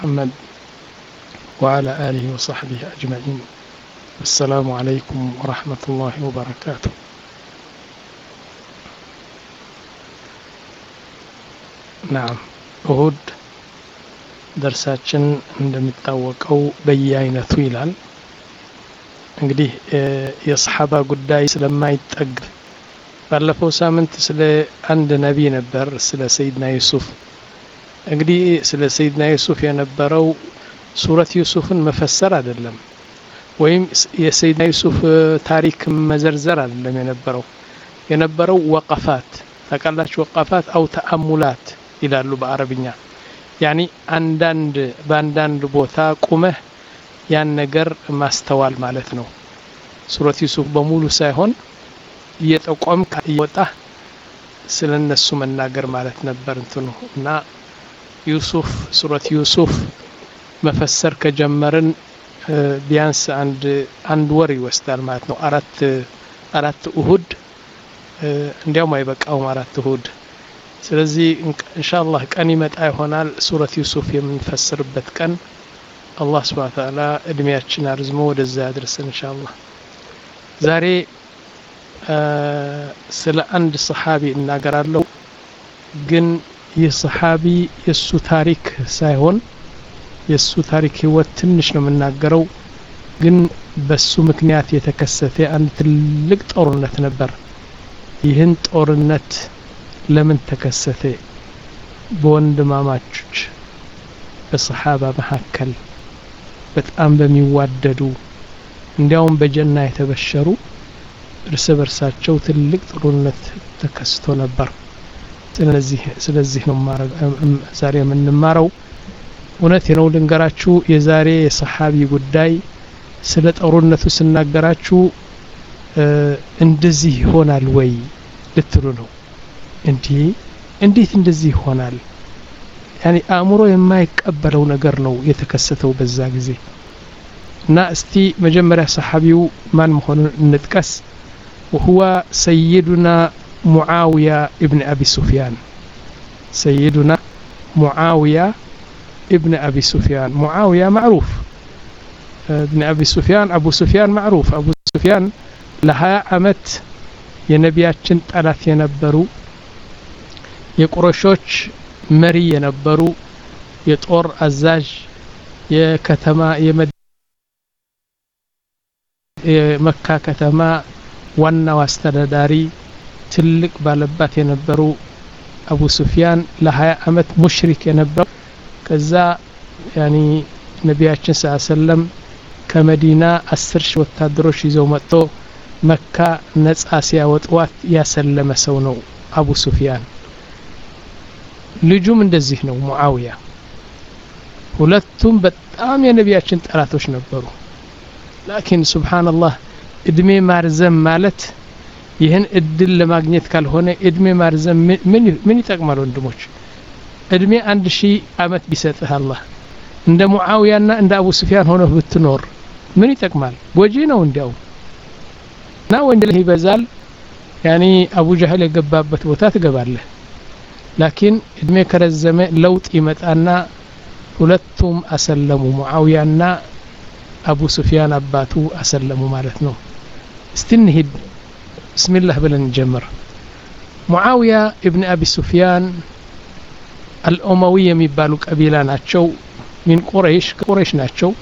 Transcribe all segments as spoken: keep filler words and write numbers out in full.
محمد وعلى آله وصحبه أجمعين. السلام عليكم ورحمة الله وبركاته. نعم እሁድ ደርሳችን እንደሚታወቀው በየአይነቱ ይላል። እንግዲህ የሰሃባ ጉዳይ ስለማይጠግ ባለፈው ሳምንት ስለ አንድ ነብይ ነበር ስለ ሰይድና ዩሱፍ። እንግዲህ ስለ ሰይድና ዩሱፍ የነበረው ሱረት ዩሱፍን መፈሰር አይደለም ወይም የሰይድና ዩሱፍ ታሪክ መዘርዘር አይደለም የነበረው የነበረው ወቀፋት ታቃላችሁ ወቀፋት አው ተአሙላት ይላሉ በአረብኛ። ያኒ አንዳንድ በአንዳንድ ቦታ ቁመህ ያን ነገር ማስተዋል ማለት ነው። ሱረት ዩሱፍ በሙሉ ሳይሆን እየጠቆም ከይወጣ ስለነሱ መናገር ማለት ነበር እንትኑ እና ዩሱፍ ሱረት ዩሱፍ መፈሰር ከጀመርን ቢያንስ አንድ አንድ ወር ይወስዳል ማለት ነው። አራት አራት እሁድ እንዲያውም አይበቃውም አራት እሁድ። ስለዚህ ኢንሻአላህ ቀን ይመጣ ይሆናል ሱረት ዩሱፍ የምንፈስርበት ቀን። አላህ Subhanahu Wa Ta'ala እድሜያችን አርዝሞ ወደዛ ያድርሰን ኢንሻአላህ። ዛሬ ስለ አንድ ሰሃቢ እናገራለሁ። ግን ይህ ሰሃቢ የሱ ታሪክ ሳይሆን የሱ ታሪክ ህይወት ትንሽ ነው የምናገረው። ግን በሱ ምክንያት የተከሰተ አንድ ትልቅ ጦርነት ነበር። ይህን ጦርነት ለምን ተከሰተ? በወንድማማቾች በሰሃባ መካከል በጣም በሚዋደዱ እንዲያውም በጀና የተበሸሩ እርስ በርሳቸው ትልቅ ጦርነት ተከስቶ ነበር። ስለዚህ ስለዚህ ነው ዛሬ የምንማረው። እውነት ነው ልንገራችሁ የዛሬ የሰሃቢ ጉዳይ ስለ ጦርነቱ ስናገራችሁ እንደዚህ ይሆናል ወይ ልትሉ ነው። እንዴ እንዴት እንደዚህ ይሆናል? ያኒ አእምሮ የማይቀበለው ነገር ነው የተከሰተው በዛ ጊዜ። እና እስቲ መጀመሪያ ሰሃቢው ማን መሆኑን እንጥቀስ። وهو سيدنا معاوية ابن أبي سفيان. سيدنا معاوية ابن أبي سفيان. معاوية معروف، ابن أبي سفيان أبو سفيان معروف. أبو سفيان لها أمت የነቢያችን ጠላት የነበሩ የቁረሾች መሪ የነበሩ የጦር አዛዥ የከተማ የመካ ከተማ ዋናው አስተዳዳሪ ትልቅ ባለባት የነበሩ አቡ ሱፊያን ለ20 አመት ሙሽሪክ የነበሩ ከዛ ያኒ ነቢያችን ሰለላም ከመዲና አስር ሺህ ወታደሮች ይዘው መጥቶ መካ ነጻ ሲያወጣት ያሰለመ ሰው ነው አቡ ሱፊያን። ልጁም እንደዚህ ነው ሙአዊያ። ሁለቱም በጣም የነቢያችን ጠላቶች ነበሩ። ላኪን ሱብሃንአላህ እድሜ ማርዘም ማለት ይህን እድል ለማግኘት ካልሆነ እድሜ ማርዘም ምን ምን ይጠቅማል ወንድሞች? እድሜ አንድ ሺህ አመት ቢሰጥህ አላህ እንደ ሙአዊያና እንደ አቡ ሱፊያን ሆኖ ብትኖር ምን ይጠቅማል? ጎጂ ነው እንዲያው ና ወንጀል ይበዛል። ያኒ አቡ ጀህል የገባበት ቦታ ትገባለህ። ላኪን እድሜ ከረዘመ ለውጥ ይመጣና ሁለቱም አሰለሙ ሙአዊያና አቡ ሱፊያን አባቱ አሰለሙ ማለት ነው። እስቲ እንሂድ ብስሚላህ ብለን እንጀምር። ሙአዊያ ኢብኑ አቢ ሱፊያን አልኡመዊ የሚባሉ ቀቢላ ናቸው። ሚን ቁረይሽ ቁረይሽ ናቸው።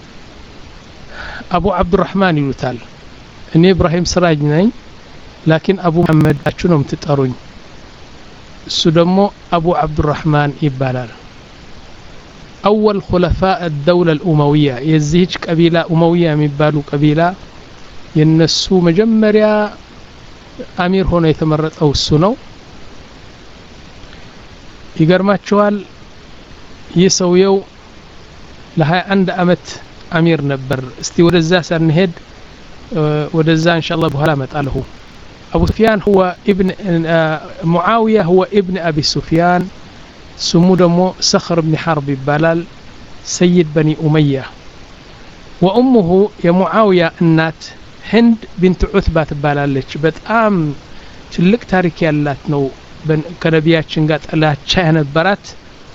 አቡ አብዱራህማን ይሉታል። እኔ ኢብራሂም ስራጅ ነኝ ላኪን አቡ መሐመድ አችሁ ነው የምትጠሩኝ። እሱ ደግሞ አቡ አብዱራህማን ይባላል። أول خلفاء الدولة الأموية يزيج قبيلة أموية የሚባሉ ቀቢላ የነሱ መጀመሪያ አሚር ሆኖ የተመረጠው እሱ ነው። ይገርማችኋል ይህ ሰውየው ለ21 አመት አሚር ነበር። እስቲ ወደዛ ሳንሄድ ወደዛ ኢንሻአላህ በኋላ መጣለሁ። أبو سفيان هو ابن معاوية هو ابن أبي سفيان سمو دمو صخر بن حرب بلال سيد بني أمية. وأمه يا معاوية النات هند بنت عتبة بلالج بتأم تلك تاريخ يالات نو كنبيات شنقات الله تشاهن برات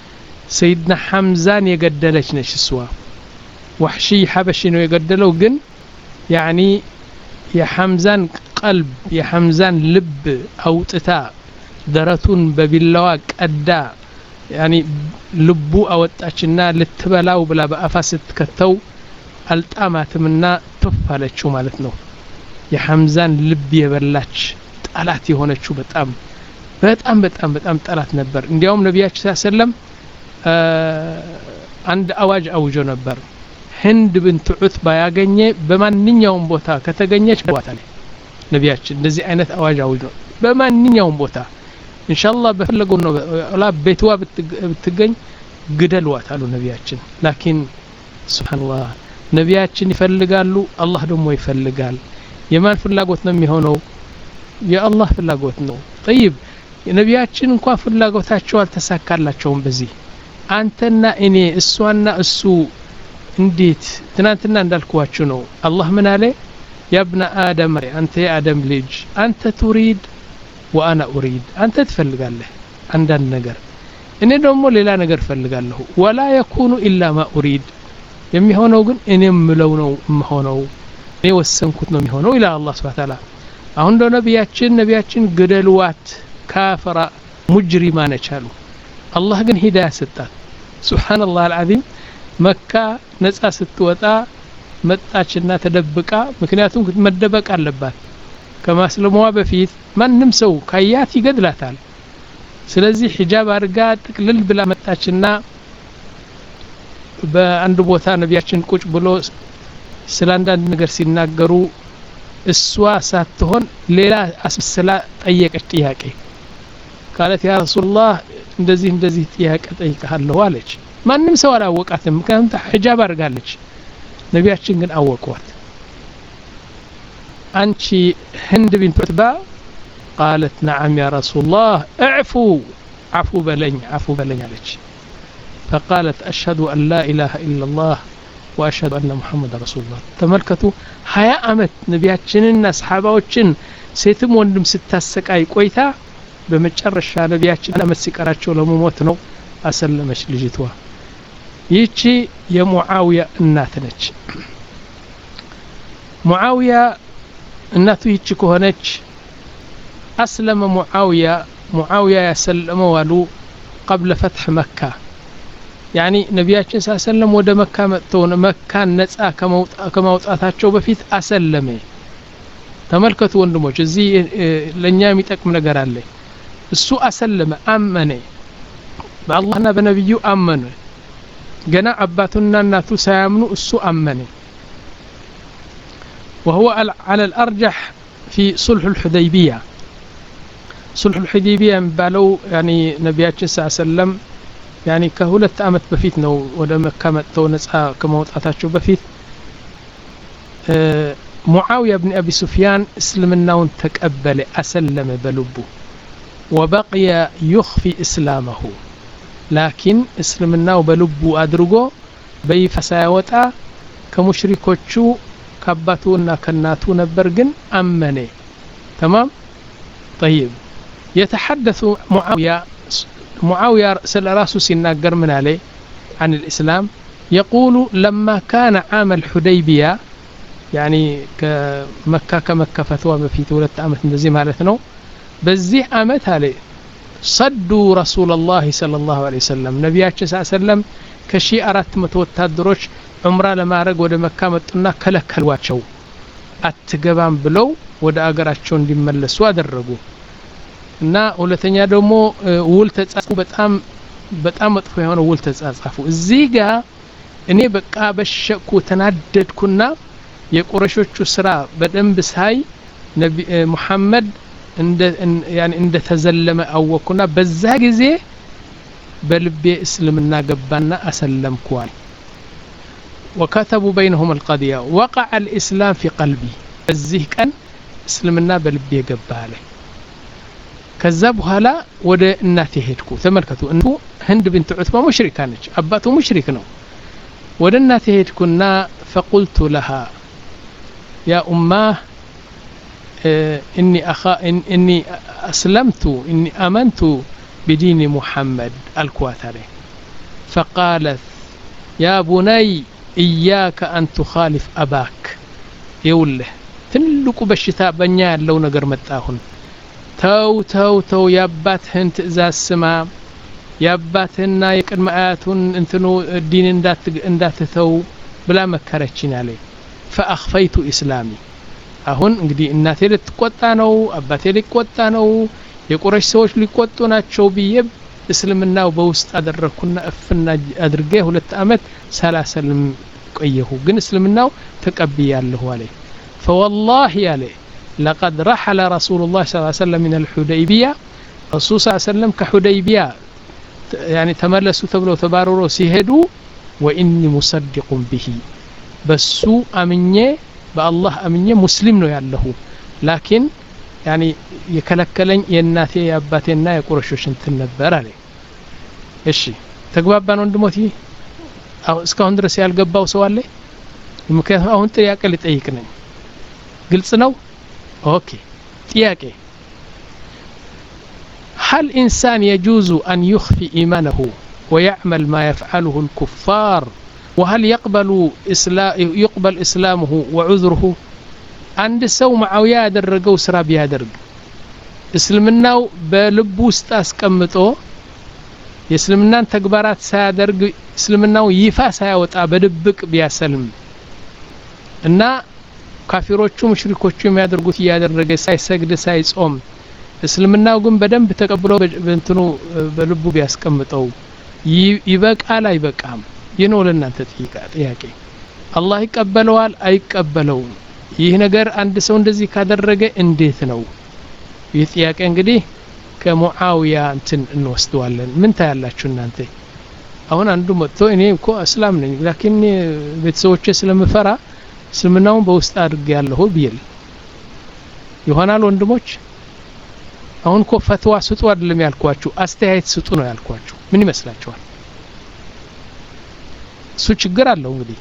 سيدنا حمزان يقدلش نش السوا وحشي حبشي نو يقدلو جن يعني يا حمزان قلب يا حمزان لب أو تتا درتون ببلواك أدا يعني لبو أو تأشنا للتبلاو بلا بأفاسد كتو التأمات منا تفعلت شو مالتنو يا حمزان لب يبلاتش تألاتي هنا شو بتأم بتأم بتأم بتأم تألات نبر اليوم نبياتش صلى الله عليه وسلم آه عند أواج أوجو نبر هند بنت عتبة ያገኘ በማንኛውም ቦታ ከተገኘች ዋታለ ነብያችን እንደዚህ አይነት አዋጅ አውጆ በማንኛውም ቦታ ኢንሻአላህ በፈለገው ነው ላ ቤትዋ ብትገኝ ግደልዋት አሉ ነብያችን ላኪን ሱብሃንአላህ ነብያችን ይፈልጋሉ አላህ ደግሞ ይፈልጋል የማን ፍላጎት ነው የሚሆነው የአላህ ፍላጎት ነው طيب ነብያችን እንኳን ፍላጎታቸው አልተሳካላቸውም በዚህ አንተና እኔ እሷና እሱ እንዴት ትናንትና እንዳልኳችሁ ነው አላህ ምን አለ يا ابن آدم أنت يا آدم ልጅ አንተ تريد وأنا أريد አንተ ትፈልጋለህ አንዳንድ ነገር እኔ ደግሞ ሌላ ነገር ፈልጋለሁ ولا يكون إلا ما أريد የሚሆነው ግን እኔ ምለው ነው የምሆነው እኔ ወሰንኩት ነው የሚሆነው ኢላ አላህ Subhanahu Wa Ta'ala አሁን ደግሞ ነብያችን ነብያችን ገደልዋት ካፈራ ሙጅሪማ ነቻሉ አላህ ግን ሂዳያ ሰጣት ሱብሃንአላህ አልዓዚም መካ ነጻ ስትወጣ መጣችና ተደብቃ ምክንያቱም መደበቅ አለባት ከማስለሟ በፊት ማንንም ሰው ካያት ይገድላታል ስለዚህ ሒጃብ አርጋ ጥቅልል ብላ መጣችና በአንድ ቦታ ነብያችን ቁጭ ብሎ ስላንዳንድ ነገር ሲናገሩ እሷ ሳትሆን ሌላ አስመስላ ጠየቀች ጥያቄ قالت يا رسول الله እንደዚህ እንደዚህ ጥያቄ ጠይቀሃለሁ አለች ማንንም ሰው አላወቃትም ምክንያቱም ሒጃብ አርጋለች ነብያችን ግን አወቋት አንቺ ህንድ ቢንት ዑትባ قالت نعم يا رسول الله اعفو عفو بلኝ عفو بلኝ አለች فقالت أشهد أن لا إله إلا الله وأشهد أن محمد رسول الله ተመልከቱ ሀያ አመት ነብያችንና ሰሃባዎችን ሴትም ወንድም ስታሰቃይ ቆይታ በመጨረሻ ነብያችን አመት ሲቀራቸው ለመሞት ነው አሰለመች ልጅቷ ይቺ የሙዓዊያ እናት ነች ሙዓዊያ እናቱ ይቺ ከሆነች أسلم معاوية معاوية يسلم والو قبل فتح مكة يعني نبياتنا صلى الله عليه وسلم ود مكة متون مكة نصا كموطاتاچو بفيت أسلمه ተመልከቱ ወንድሞች እዚህ ለኛ የሚጠቅም ነገር አለ እሱ አሰለመ አመነ በአላህና በነብዩ አመነ ገና አባቱና እናቱ ሳያምኑ እሱ አመነ وهو على الأرجح في صلح الحديبية صلح الحديبية بالو يعني نبياتنا صلى الله عليه وسلم يعني كهولت أمت بفيت نو ودا مكة متو نصا كموطاتاچو بفيت أه معاوية بن أبي سفيان اسلمناون تقبل أسلم بلبه وبقي يخفي إسلامه لكن اسلمناو بلبه أدرجو بيفساوتا كمشركوچو كباتونا كناتو نبرجن أمني تمام طيب يتحدث معاوية معاوية سل راسه سيناقر من عليه عن الإسلام يقول لما كان عام الحديبية يعني كمكة كمكة فتوى في ثلاث أمت زي مالتنا بزيه أمت عليه صدوا رسول الله صلى الله عليه وسلم نبياتش صلى الله عليه وسلم كشي أرات متوتادروش عمره لما رق ودا مكة متنا كلكلواتشو أتقبان بلو ودا أقراتشون دي ملسوا درقو እና ሁለተኛ ደግሞ ውል ተጻፉ በጣም በጣም መጥፎ የሆነ ውል ተጻጻፉ እዚህ ጋር እኔ በቃ በሸኩ ተናደድኩና የቁረሾቹ ስራ በደንብ ሳይ ነቢ መሐመድ እንደ يعني እንደ ተዘለመ አወኩና በዛ ጊዜ በልቤ እስልምና ገባና አሰለምኳል وكتبوا بينهم القضيه وقع الاسلام في قلبي እዚህ ቀን እስልምና በልቤ ገባለ ከዛ በኋላ ወደ እናቴ ሄድኩ ተመልከቱ እንቱ ህንድ ቢንት ዑትባ ሙሽሪካ ነች አባቱ ሙሽሪክ ነው ወደ እናቴ ሄድኩና فقلت لها يا امه اني اخا اني اسلمت اني امنت بدين محمد الكواتري فقالت يا بني إياك أن تخالف أباك يوله ትልቁ በሽታ በእኛ ያለው ነገር መጣሁን ተው ተው ተው ያባትህን ትእዛዝ ስማ ያባትህና የቅድመ አያቱን እንትኑ ዲን እንዳት እንዳትተው ብላ መከረችኝ አለ فأخفيت إسلامي አሁን እንግዲህ እናቴ ልትቆጣ ነው አባቴ ሊቆጣ ነው የቁረሽ ሰዎች ሊቆጡ ናቸው ብዬ እስልምናው በውስጥ አደረኩና እፍና አድርጌ ሁለት አመት ሰላሰልም ቆየሁ ግን እስልምናው ተቀብያለሁ አለ فوالله عليه لقد رحل رسول الله صلى الله عليه وسلم من الحديبية رسول صلى الله عليه وسلم كحديبية يعني تملسوا تبلوا تبارروا سيهدوا وإني مصدق به بسو أمني بالله أمني مسلم نو يالله لكن يعني يكلكلن يناتي ياباتينا يقرشوش انتنبر عليه እሺ ተግባባን ወንድሞቲ አው እስካሁን ድረስ ያልገባው ሰው አለ ምክንያቱም አሁን ጥያቄ ልጠይቅ ነኝ ግልጽ ነው ኦኬ ጥያቄ هل إنسان يجوز أن يخفي إيمانه ويعمل ما يفعله الكفار وهل يقبل إسلام يقبل إسلامه وعذره عند سو معاوية درجوا سرا بيادرج اسلمناو بلب ውስጥ አስቀምጦ የእስልምናን ተግባራት ሳያደርግ እስልምናው ይፋ ሳያወጣ በድብቅ ቢያሰልም እና ካፊሮቹ ሙሽሪኮቹ የሚያደርጉት ያደረገ ሳይሰግድ ሳይጾም እስልምናው ግን በደንብ ተቀብሎ በእንትኑ በልቡ ቢያስቀምጠው ይበቃል አይበቃም ይነው ለእናንተ ጥያቄ አላህ ይቀበለዋል አይቀበለውም ይህ ነገር አንድ ሰው እንደዚህ ካደረገ እንዴት ነው ይህ ጥያቄ እንግዲህ ከሙአዊያ እንትን እንወስደዋለን ምን ታያላችሁ እናንተ አሁን አንዱ መጥቶ እኔ እኮ እስላም ነኝ ላኪን ቤተሰቦቼ ስለምፈራ እስልምናውን በውስጥ አድርጌ ያለሁ ቢል ይሆናል ወንድሞች አሁን እኮ ፈትዋ ስጡ አይደለም ያልኳችሁ አስተያየት ስጡ ነው ያልኳችሁ ምን ይመስላችኋል እሱ ችግር አለው እንግዲህ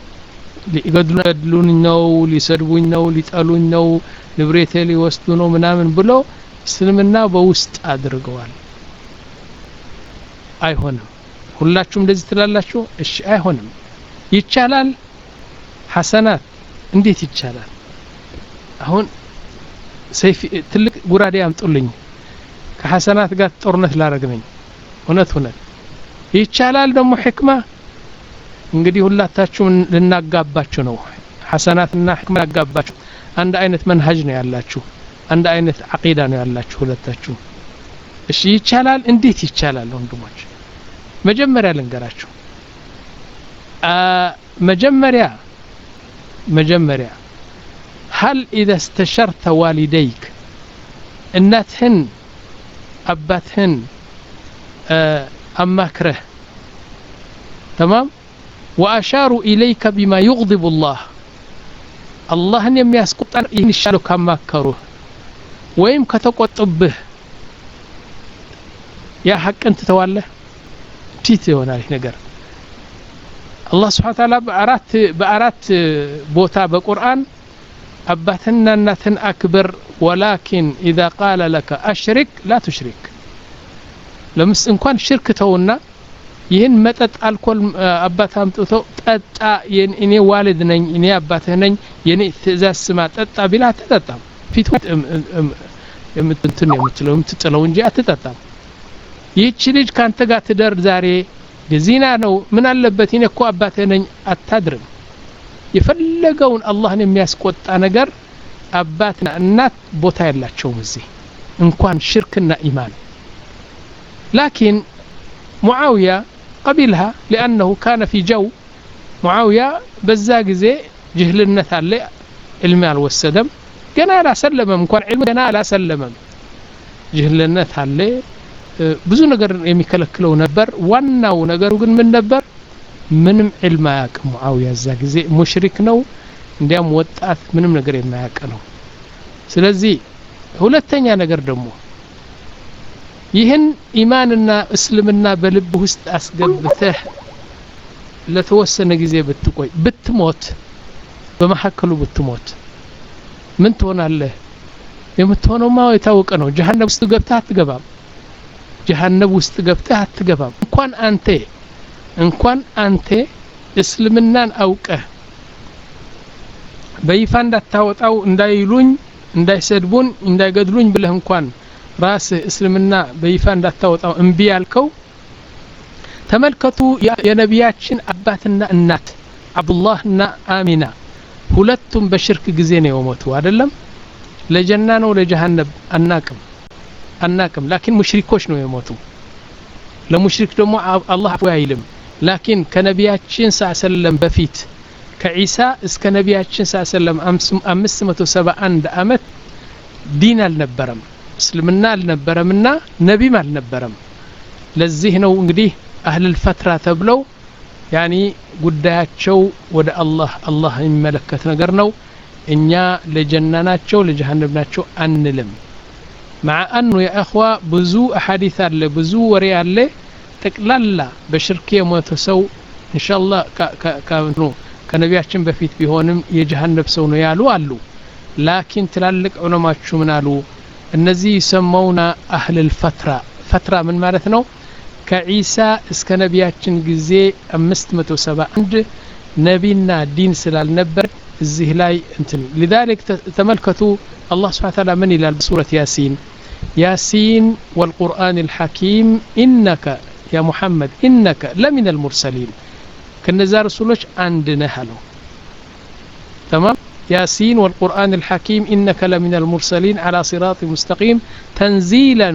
ሊገድሉኝ ነው ሊሰድቡኝ ነው ሊጠሉኝ ነው ንብረቴ ሊወስዱ ነው ምናምን ብሎ እስልምና በውስጥ አድርገዋል አይሆንም ሁላችሁም እንደዚህ ትላላችሁ እሺ አይሆንም ይቻላል ሐሰናት እንዴት ይቻላል አሁን ሰይፍ ትልቅ ጉራዴ አምጡልኝ ከሐሰናት ጋር ጦርነት ላረግነኝ እውነት እውነት ይቻላል ደግሞ ህክማ እንግዲህ ሁላታችሁ ልናጋባችሁ ነው ሐሰናትና ህክማ ያጋባችሁ አንድ አይነት መንሃጅ ነው ያላችሁ አንድ አይነት አቂዳ ነው ያላችሁ ሁለታችሁ እሺ ይቻላል እንዴት ይቻላል ወንድሞች መጀመሪያ ልንገራችሁ አ መጀመሪያ መጀመሪያ هل إذا استشرت والديك እናትህን አባትህን አማክረህ تمام واشاروا اليك بما يغضب الله اللهن የሚያስቆጣን ይንሻለው ካማከሩህ ወይም ከተቆጥብህ ያ ሐቅን ትተዋለህ ቲት ይሆናል ነገር الله سبحانه وتعالى በአራት በአራት ቦታ በቁርአን አባትና እናትን አክብር ولكن اذا قال لك اشرك لا تشرك ለምስ እንኳን ሽርክ ተውና ይህን መጠጥ አልኮል አባት አምጥቶ ጠጣ የኔ ዋልድ ነኝ እኔ አባትህ ነኝ የኔ ትእዛዝ ስማ ጠጣ ቢላ ተጠጣም ፊት የምትንትን የምትለው የምትጥለው እንጂ አትጠጣም ይህች ልጅ ካንተ ጋር ትደር ዛሬ ዚና ነው ምን አለበት እኔ እኮ አባትህ ነኝ አታድርም የፈለገውን አላህን የሚያስቆጣ ነገር አባትና እናት ቦታ ያላቸው እዚህ እንኳን ሽርክና ኢማን لكن معاوية قبلها لأنه كان في جو معاوية بزاق زي جهلنا ثالي المال والسدم كان لا سلم مكان علم كان لا سلم جهلنا ثالي ብዙ ነገር የሚከለክለው ነበር ዋናው ነገሩ ግን ምን ነበር ምንም ዒልም ያቅ ሙአዊያ ዛግ ጊዜ ሙሽሪክ ነው እንዲያም ወጣት ምንም ነገር የማያቅ ነው ስለዚህ ሁለተኛ ነገር ደግሞ ይህን ኢማንና እስልምና በልብ ውስጥ አስገብተህ ለተወሰነ ጊዜ ብትቆይ ብትሞት በመሐከሉ ብትሞት ምን ትሆናለህ የምትሆነው ማው የታወቀ ነው ጀሃነም ውስጥ ገብተህ አትገባም ጀሃነም ውስጥ ገብተህ አትገባም እንኳን አንተ እንኳን አንተ እስልምናን አውቀህ በይፋ እንዳታወጣው እንዳይሉኝ እንዳይሰድቡን እንዳይገድሉኝ ብለህ እንኳን ራስህ እስልምና በይፋ እንዳታወጣው እምቢ ያልከው ተመልከቱ የነቢያችን አባትና እናት አብዱላህና አሚና ሁለቱም በሽርክ ጊዜ ነው የሞቱ አይደለም ለጀና ነው ለጀሃነም አናቅም አናቅም ላኪን ሙሽሪኮች ነው የሞቱ ለሙሽሪክ ደግሞ አላህ አፉ አይልም ላኪን ከነቢያችን ሰለላሁ በፊት ከኢሳ እስከ ነቢያችን ሰለላሁ አምስት መቶ ሰባ አንድ አመት ዲን አልነበረም እስልምና አልነበረምና ነቢም አልነበረም ለዚህ ነው እንግዲህ አህል الفترة ተብለው ያኒ ጉዳያቸው ወደ አላህ አላህ የሚመለከት ነገር ነው እኛ ለጀናናቸው ለጀሃነምናቸው አንልም مع انه يا اخوه ብዙ احاديث አለ ብዙ ወሬ አለ ጠቅላላ በሽርክ የሞተ ሰው ኢንሻአላህ ከነኑ ከነቢያችን በፊት ቢሆንም የጀሃነም ሰው ነው ያሉ አሉ ላኪን ትላልቅ ዑለማዎቹ ምን አሉ እነዚህ ይሰማውና አህል الفترة فترة ምን ማለት ነው ከኢሳ እስከ ነቢያችን ጊዜ አምስት መቶ ሰባ አንድ ነቢና ዲን ስላልነበር እዚህ ላይ እንትን لذلك ተመልከቱ الله سبحانه وتعالى من إلى سورة ياسين ياسين والقرآن الحكيم إنك يا محمد إنك لمن المرسلين كنزار رسولش عندنا هلو تمام ياسين والقرآن الحكيم إنك لمن المرسلين على صراط مستقيم تنزيلا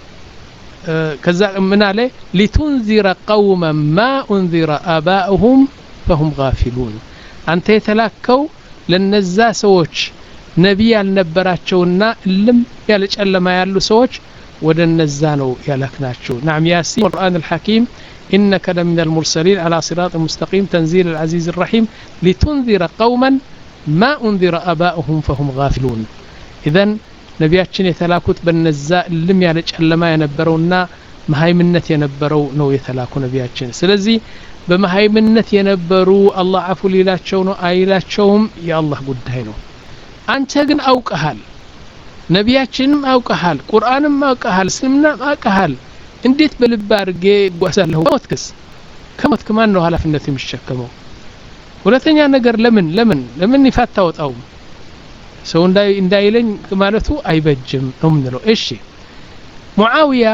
آه كذا من عليه لتنذر قوما ما أنذر آباؤهم فهم غافلون أنت يتلاكوا للنزا سوتش ነብይ ያልነበራቸውና ልም ያለጨለማ ያሉ ሰዎች ወደ እነዛ ነው ያላክናቸው نعم ياسين والقرآن الحكيم إنك لمن المرسلين على صراط مستقيم تنزيل العزيز الرحيم لتنذر قوما ما أنذر آباؤهم فهم غافلون إذن ነቢያችን የተላኩት በነዛ ልም ያለጨለማ የነበረውና መሃይምነት የነበረው ነው የተላኩ ነቢያችን ስለዚህ በመሃይምነት የነበሩ አላህ አፉ ሊላቸው ነው አይላቸውም የአላህ ጉዳይ ነው አንተ ግን አውቀሃል ነቢያችንም አውቀሃል ቁርአንም አውቀሃል እስልምናም አውቀሃል እንዴት በልብ አድርጌ ጓሳለሁ ሞትክስ ከሞትክ ማን ነው ኃላፊነት የሚሸከመው ሁለተኛ ነገር ለምን ለምን ለምን ይፋታውጣው ሰው እንዳይ እንዳይለኝ ማለቱ አይበጅም ነው ምንለው እሺ ሙአዊያ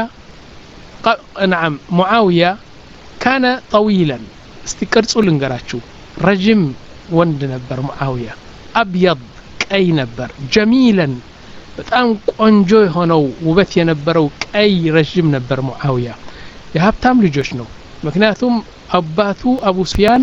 نعم معاويه كان طويلا استقرጹ ልንገራችሁ ረጅም ወንድ ነበር ሙአዊያ አብيض ቀይ ነበር ጀሚላን በጣም ቆንጆ የሆነው ውበት የነበረው ቀይ ረጅም ነበር ሙአዊያ የሀብታም ልጆች ነው ምክንያቱም አባቱ አቡ ሱፊያን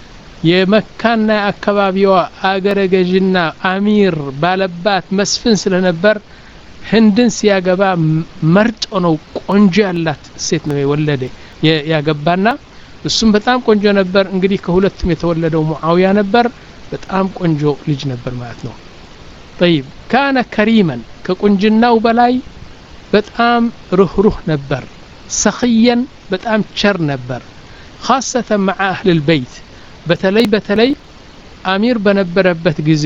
የመካና አካባቢዋ አገረ ገዥና አሚር ባለባት መስፍን ስለነበር ህንድን ሲያገባ መርጦ ነው ቆንጆ ያላት ሴት ነው የወለደ ያገባና እሱም በጣም ቆንጆ ነበር እንግዲህ ከሁለቱም የተወለደው ሙአዊያ ነበር በጣም ቆንጆ ልጅ ነበር ማለት ነው طيب كان كريما كقنجناو بلاي በጣም ሩህሩህ ነበር سخيا በጣም ቸር ነበር خاصة مع أهل البيت በተለይ በተለይ አሚር በነበረበት ጊዜ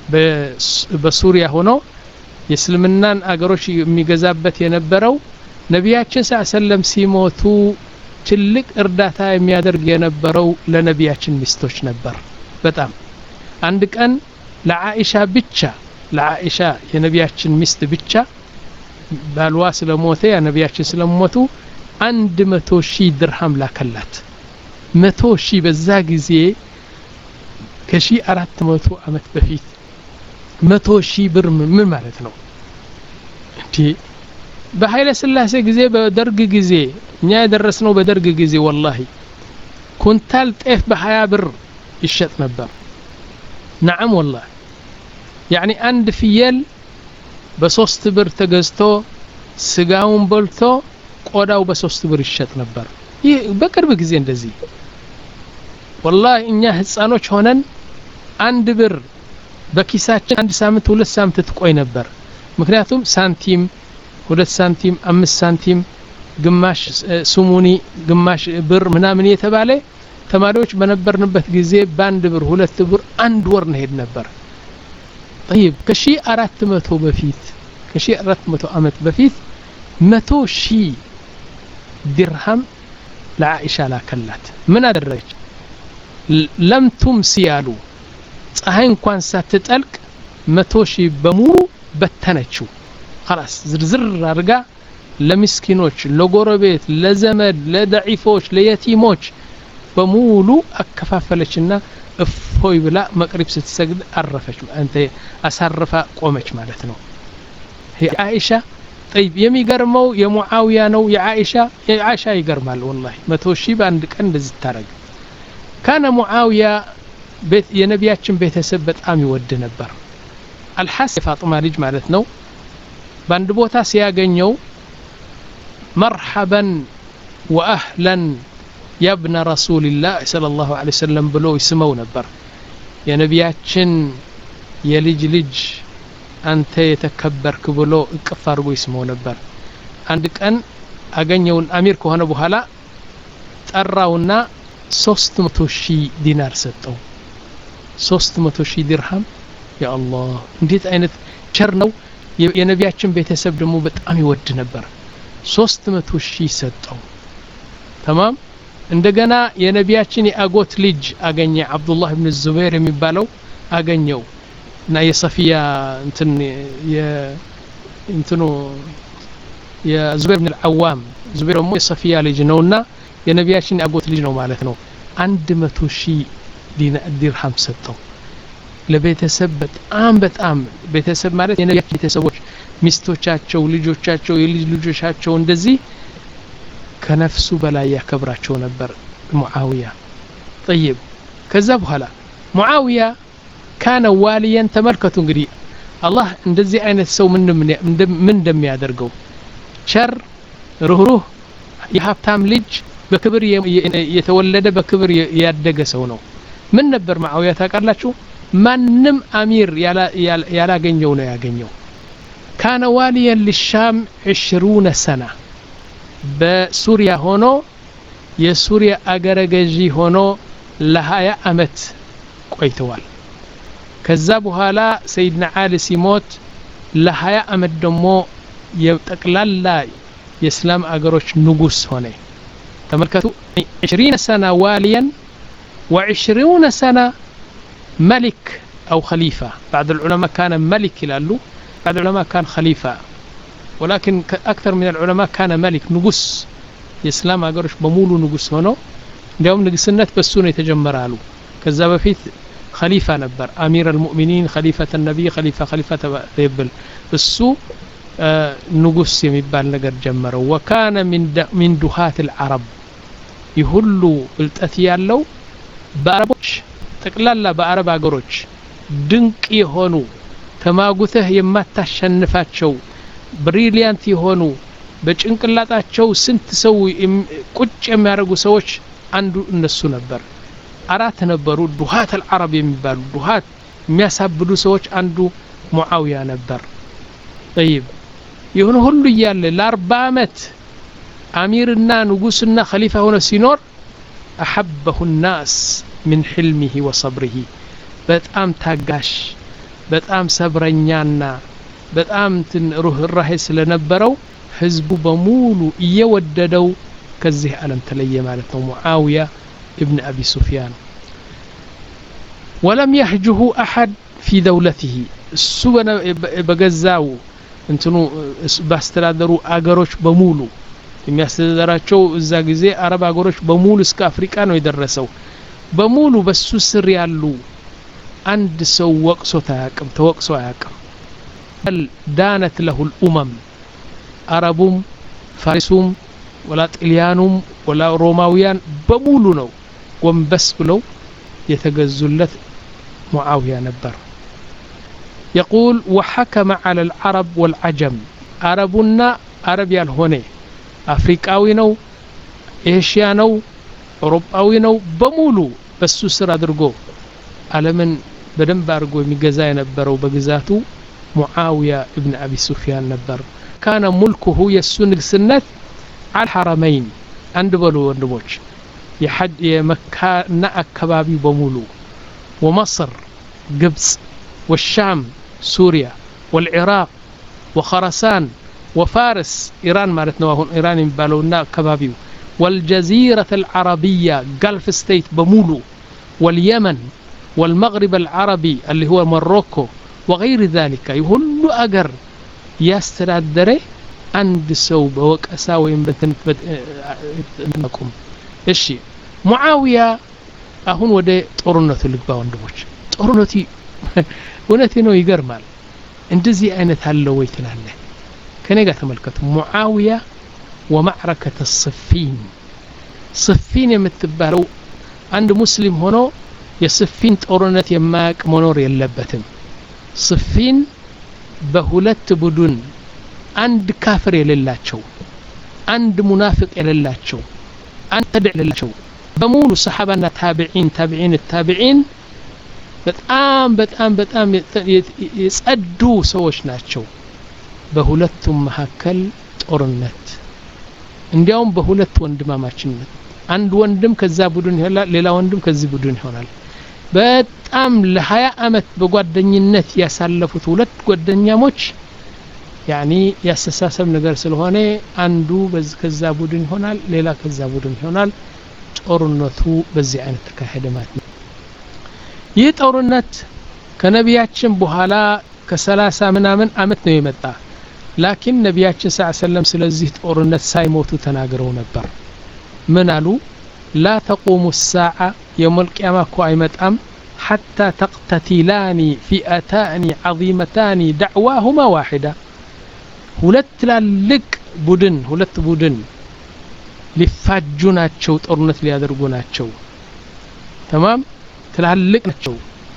በሱሪያ ሆኖ የእስልምናን አገሮች የሚገዛበት የነበረው ነቢያችን ሰለላሁ ሲሞቱ ትልቅ እርዳታ የሚያደርግ የነበረው ለነቢያችን ሚስቶች ነበር በጣም አንድ ቀን ለአኢሻ ብቻ ለአኢሻ የነቢያችን ሚስት ብቻ ባልዋ ስለሞተ ያ ነቢያችን ስለሞቱ አንድ መቶ ሺህ ድርሃም ላከላት መቶ ሺህ በዛ ጊዜ ከሺ አራት መቶ አመት በፊት መቶ ሺህ ብር ምን ማለት ነው እንዴ በኃይለ ስላሴ ጊዜ በደርግ ጊዜ እኛ ያደረስነው በደርግ ጊዜ والله ኩንታል ጤፍ በ20 ብር ይሸጥ ነበር نعم والله يعني አንድ ፍየል በሶስት ብር ተገዝቶ ስጋውን በልቶ ቆዳው በሶስት ብር ይሸጥ ነበር ይህ በቅርብ ጊዜ እንደዚህ والله እኛ ህፃኖች ሆነን አንድ ብር በኪሳችን አንድ ሳምንት ሁለት ሳምንት ትቆይ ነበር ምክንያቱም ሳንቲም ሁለት ሳንቲም አምስት ሳንቲም ግማሽ ሱሙኒ ግማሽ ብር ምናምን የተባለ ተማሪዎች በነበርንበት ጊዜ ባንድ ብር ሁለት ብር አንድ ወር ነሄድ ነበር طيب ከሺ አራት መቶ በፊት ከሺ አራት መቶ አመት በፊት መቶ ሺህ ድርሃም ለዓኢሻ ላከላት ምን አደረገች ለም ቱምሲ ያሉ ፀሐይ እንኳን ሳትጠልቅ መቶ ሺህ በሙሉ በተነችው خلاص ዝርዝር አድርጋ ለምስኪኖች ለጎረቤት ለዘመድ ለደዒፎች ለየቲሞች በሙሉ አከፋፈለችና እፎይ ብላ መቅሪብ ስትሰግድ አረፈች አንተ አሳርፋ ቆመች ማለት ነው የዓኢሻ طيب የሚገርመው የሙዓዊያ ነው የዓኢሻ የዓኢሻ ይገርማል والله መቶ ሺህ በአንድ ቀን እንደዚህ ታረግ ካነ ሙዓዊያ ቤት የነቢያችን ቤተሰብ በጣም ይወድ ነበር አልሐስ የፋጡማ ልጅ ማለት ነው በአንድ ቦታ ሲያገኘው مرحبا واهلا يا ابن رسول الله صلى الله عليه وسلم ብሎ ይስመው ነበር የነቢያችን የልጅ ልጅ አንተ የተከበርክ ብሎ እቅፍ አድርጎ ይስመው ነበር አንድ ቀን አገኘውን አሚር ከሆነ በኋላ ጠራውና ሶስት መቶ ሺህ ዲናር ሰጠው ሶስት መቶ ሺህ ድርሃም ያ አላህ እንዴት አይነት ቸር ነው የነቢያችን ቤተሰብ ደግሞ በጣም ይወድ ነበር ሶስት መቶ ሺህ ሰጠው تمام እንደገና የነቢያችን የአጎት ልጅ አገኘ አብዱላህ ኢብኑ ዙበይር የሚባለው አገኘው እና የሰፊያ እንትን የ እንትኑ የዙበይር ኢብኑ አልዓዋም ዙበይር ደግሞ የሰፊያ ልጅ ነውና የነቢያችን የአጎት ልጅ ነው ማለት ነው አንድ መቶ ሺህ ዲርሃም ሰጠው ለቤተሰብ በጣም በጣም ቤተሰብ ማለት የነቢያችን ቤተሰቦች ሚስቶቻቸው ልጆቻቸው የልጅ ልጆቻቸው እንደዚህ ከነፍሱ በላይ ያከብራቸው ነበር ሙዓዊያ طيب ከዛ በኋላ ሙዓዊያ ካነ ዋሊያን ተመልከቱ እንግዲህ አላህ እንደዚህ አይነት ሰው ምን ምን እንደሚያደርገው ቸር ሩህሩህ የሀብታም ልጅ በክብር የተወለደ በክብር ያደገ ሰው ነው ምን ነበር ሙዓዊያ ታውቃላችሁ ማንም አሚር ያላገኘው ነው ያገኘው ካነ ዋሊያን للشام عشرين سنة በሱሪያ ሆኖ የሱሪያ አገረ ገዢ ሆኖ ለ20 አመት ቆይተዋል ከዛ በኋላ ሰይድና አሊ ሲሞት ለ20 አመት ደግሞ የጠቅላላ የእስላም አገሮች ንጉስ ሆነ ተመልከቱ عشرين سنة واليا وعشرين سنة ملك أو خليفة بعض العلماء كان ملك يلالو بعض العلماء كان خليفة ولكن أكثر من العلماء كان ملك نقص الإسلام أقرش بمولو نقص هنا اليوم نقصنات بسونة يتجمرالو كذا فيت خليفة نبر أمير المؤمنين خليفة النبي خليفة خليفة يبل بسو آه نقص يمبال نقر جمرو وكان من من دهات العرب يهلو التثيالو باربوش تقلالا بارب أقرش دنك يهونو ተማጉተህ የማታሸንፋቸው ብሪሊያንት የሆኑ በጭንቅላታቸው ስንት ሰው ቁጭ የሚያደርጉ ሰዎች አንዱ እነሱ ነበር አራት ነበሩ ዱሃት العرب የሚባሉ ዱሃት የሚያሳብዱ ሰዎች አንዱ ሙዓዊያ ነበር طيب ይሁን ሁሉ ይያለ ለ40 አመት አሚርና ንጉስና ኸሊፋ ሆኖ ሲኖር احبه الناس من حلمه وصبره በጣም ታጋሽ በጣም ሰብረኛና በጣም ሩህራህ ስለነበረው ህዝቡ በሙሉ እየወደደው ከዚህ ዓለም ተለየ ማለት ነው ሙዓዊያ ابن ابي سفيان ولم يحجه احد في دولته السبن بغزاو እንትኑ ባስተዳደሩ አገሮች በሙሉ የሚያስተዳድራቸው እዛ ጊዜ አረብ አገሮች በሙሉ እስከ አፍሪካ ነው የደረሰው በሙሉ በሱ ስር ያሉ عند سو وقصو تاقم توقصو ياقم بل دانت له الأمم عربهم فارسهم ولا طليانهم ولا روماويان بمولو نو ومبس بلو يتغزلت معاوية نبر يقول وحكم على العرب والعجم عربنا عرب يالهوني أفريقاوي نو إيشيا نو أوروباوي نو بمولو بسو سر أدرقو ዓለምን በደንብ አድርጎ የሚገዛ የነበረው በግዛቱ ሙዓዊያ ኢብኑ አቢ ሱፊያን ነበር ካነ ሙልኩሁ የሱንግስነት አልሐረመይን አንድ በሉ ወንድሞች የሐጅ የመካና አካባቢ በሙሉ ወመصر ግብጽ والشام سوريا والعراق وخراسان وفارس إيران ማለት ነው አሁን ኢራን የሚባለውና አካባቢው والجزيرة العربية غلف ستيت بمولو واليمن والمغرب العربي اللي هو موروكو وغير ذلك يهلو أجر يستدري عند سوب وكأساوين بتنكم إيشي معاوية أهون ودي طورنته لقبا وندموش طورنتي ونتي نو يقرمال اندزي أين تهلو ويتنهله كنيقا تملكت معاوية ومعركة الصفين صفين يمتبالو عند مسلم هنا يصفين طورنت يماك منور يلبتم صفين بهولت بدون عند كافر يللاتشو عند منافق يللاتشو عند تبع يللاتشو بمولو صحابنا تابعين تابعين التابعين بتقام بتقام بتقام يسأدو سوش ناتشو بهولتهم محاكل طورنت እንዲያውም በሁለት ወንድማማችነት አንድ ወንድም ከዛ ቡድን ይሆናል ሌላ ወንድም ከዚህ ቡድን ይሆናል በጣም ለ20 አመት በጓደኝነት ያሳለፉት ሁለት ጓደኛሞች ያኒ ያስተሳሰብ ነገር ስለሆነ አንዱ በዚህ ከዛ ቡድን ይሆናል ሌላ ከዛ ቡድን ይሆናል ጦርነቱ በዚህ አይነት ተካሄደ ማለት ነው ይህ ጦርነት ከነቢያችን በኋላ ከ30 ምናምን አመት ነው የመጣ لكن نبياتنا صلى الله عليه وسلم ስለዚህ ጦርነት ሳይሞቱ ተናግረው ነበር ምን አሉ لا تقوم الساعة يوم القيامة كو አይመጣም حتى تقتتلان فئتان عظيمتان دعواهما واحدة ሁለት ትላልቅ ቡድን ሁለት ቡድን ሊፋጁ ናቸው ጦርነት ሊያደርጉ ናቸው تمام ትላልቅ ናቸው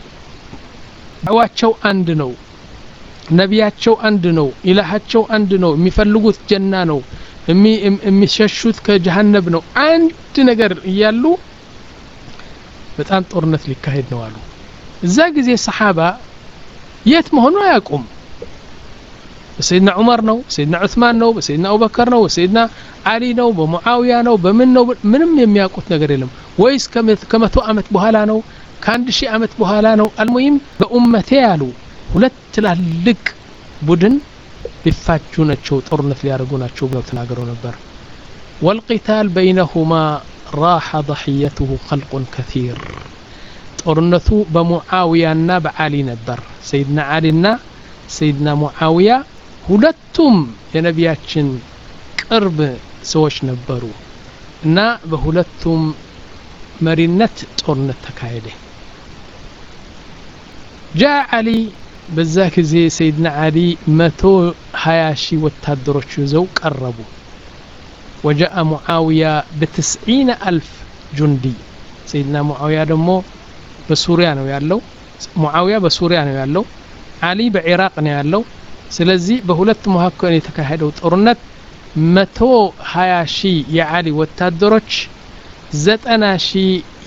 ዳዋቸው አንድ ነው ነቢያቸው አንድ ነው ኢላሃቸው አንድ ነው የሚፈልጉት ጀና ነው የሚሸሹት ከጀሃነም ነው አንድ ነገር ይያሉ በጣም ጦርነት ሊካሄድ ነው አሉ እዛ ጊዜ ሰሃባ የት መሆኑ ያቁም ሰይድና ዑመር ነው ሰይድና ዑስማን ነው ሰይድና አቡበከር ነው ሰይድና አሊ ነው በሙአዊያ ነው በምን ነው ምንም የሚያውቁት ነገር የለም ወይስ ከመቶ አመት በኋላ ነው ከአንድ ሺህ አመት በኋላ ነው አልሙሂም በኡመቴ ያሉ ሁለት ትላልቅ ቡድን ሊፋጁ ናቸው ጦርነት ሊያደርጉ ናቸው ብለው ተናገረው ነበር والقتال بينهما راح ضحيته خلق كثير ጦርነቱ በሙአዊያና በአሊ ነበር ሰይድና አሊና ሰይድና ሙአዊያ ሁለቱም የነቢያችን ቅርብ ሰዎች ነበሩ እና በሁለቱም መሪነት ጦርነት ተካሄደ جاء علي በዛክ ጊዜ ሰይድና አሊ መቶ ሃያ ሺህ ወታደሮች ይዘው ቀረቡ وجاء معاوية بتسعين ألف جندي سيدنا معاوية دمو بسوريا ነው ያለው معاوية بسوريا ነው ያለው علي بعراق ነው ያለው ስለዚህ በሁለት መካከል የተካሄደው ጦርነት መቶ ሃያ ሺህ የአሊ ወታደሮች ዘጠና ሺህ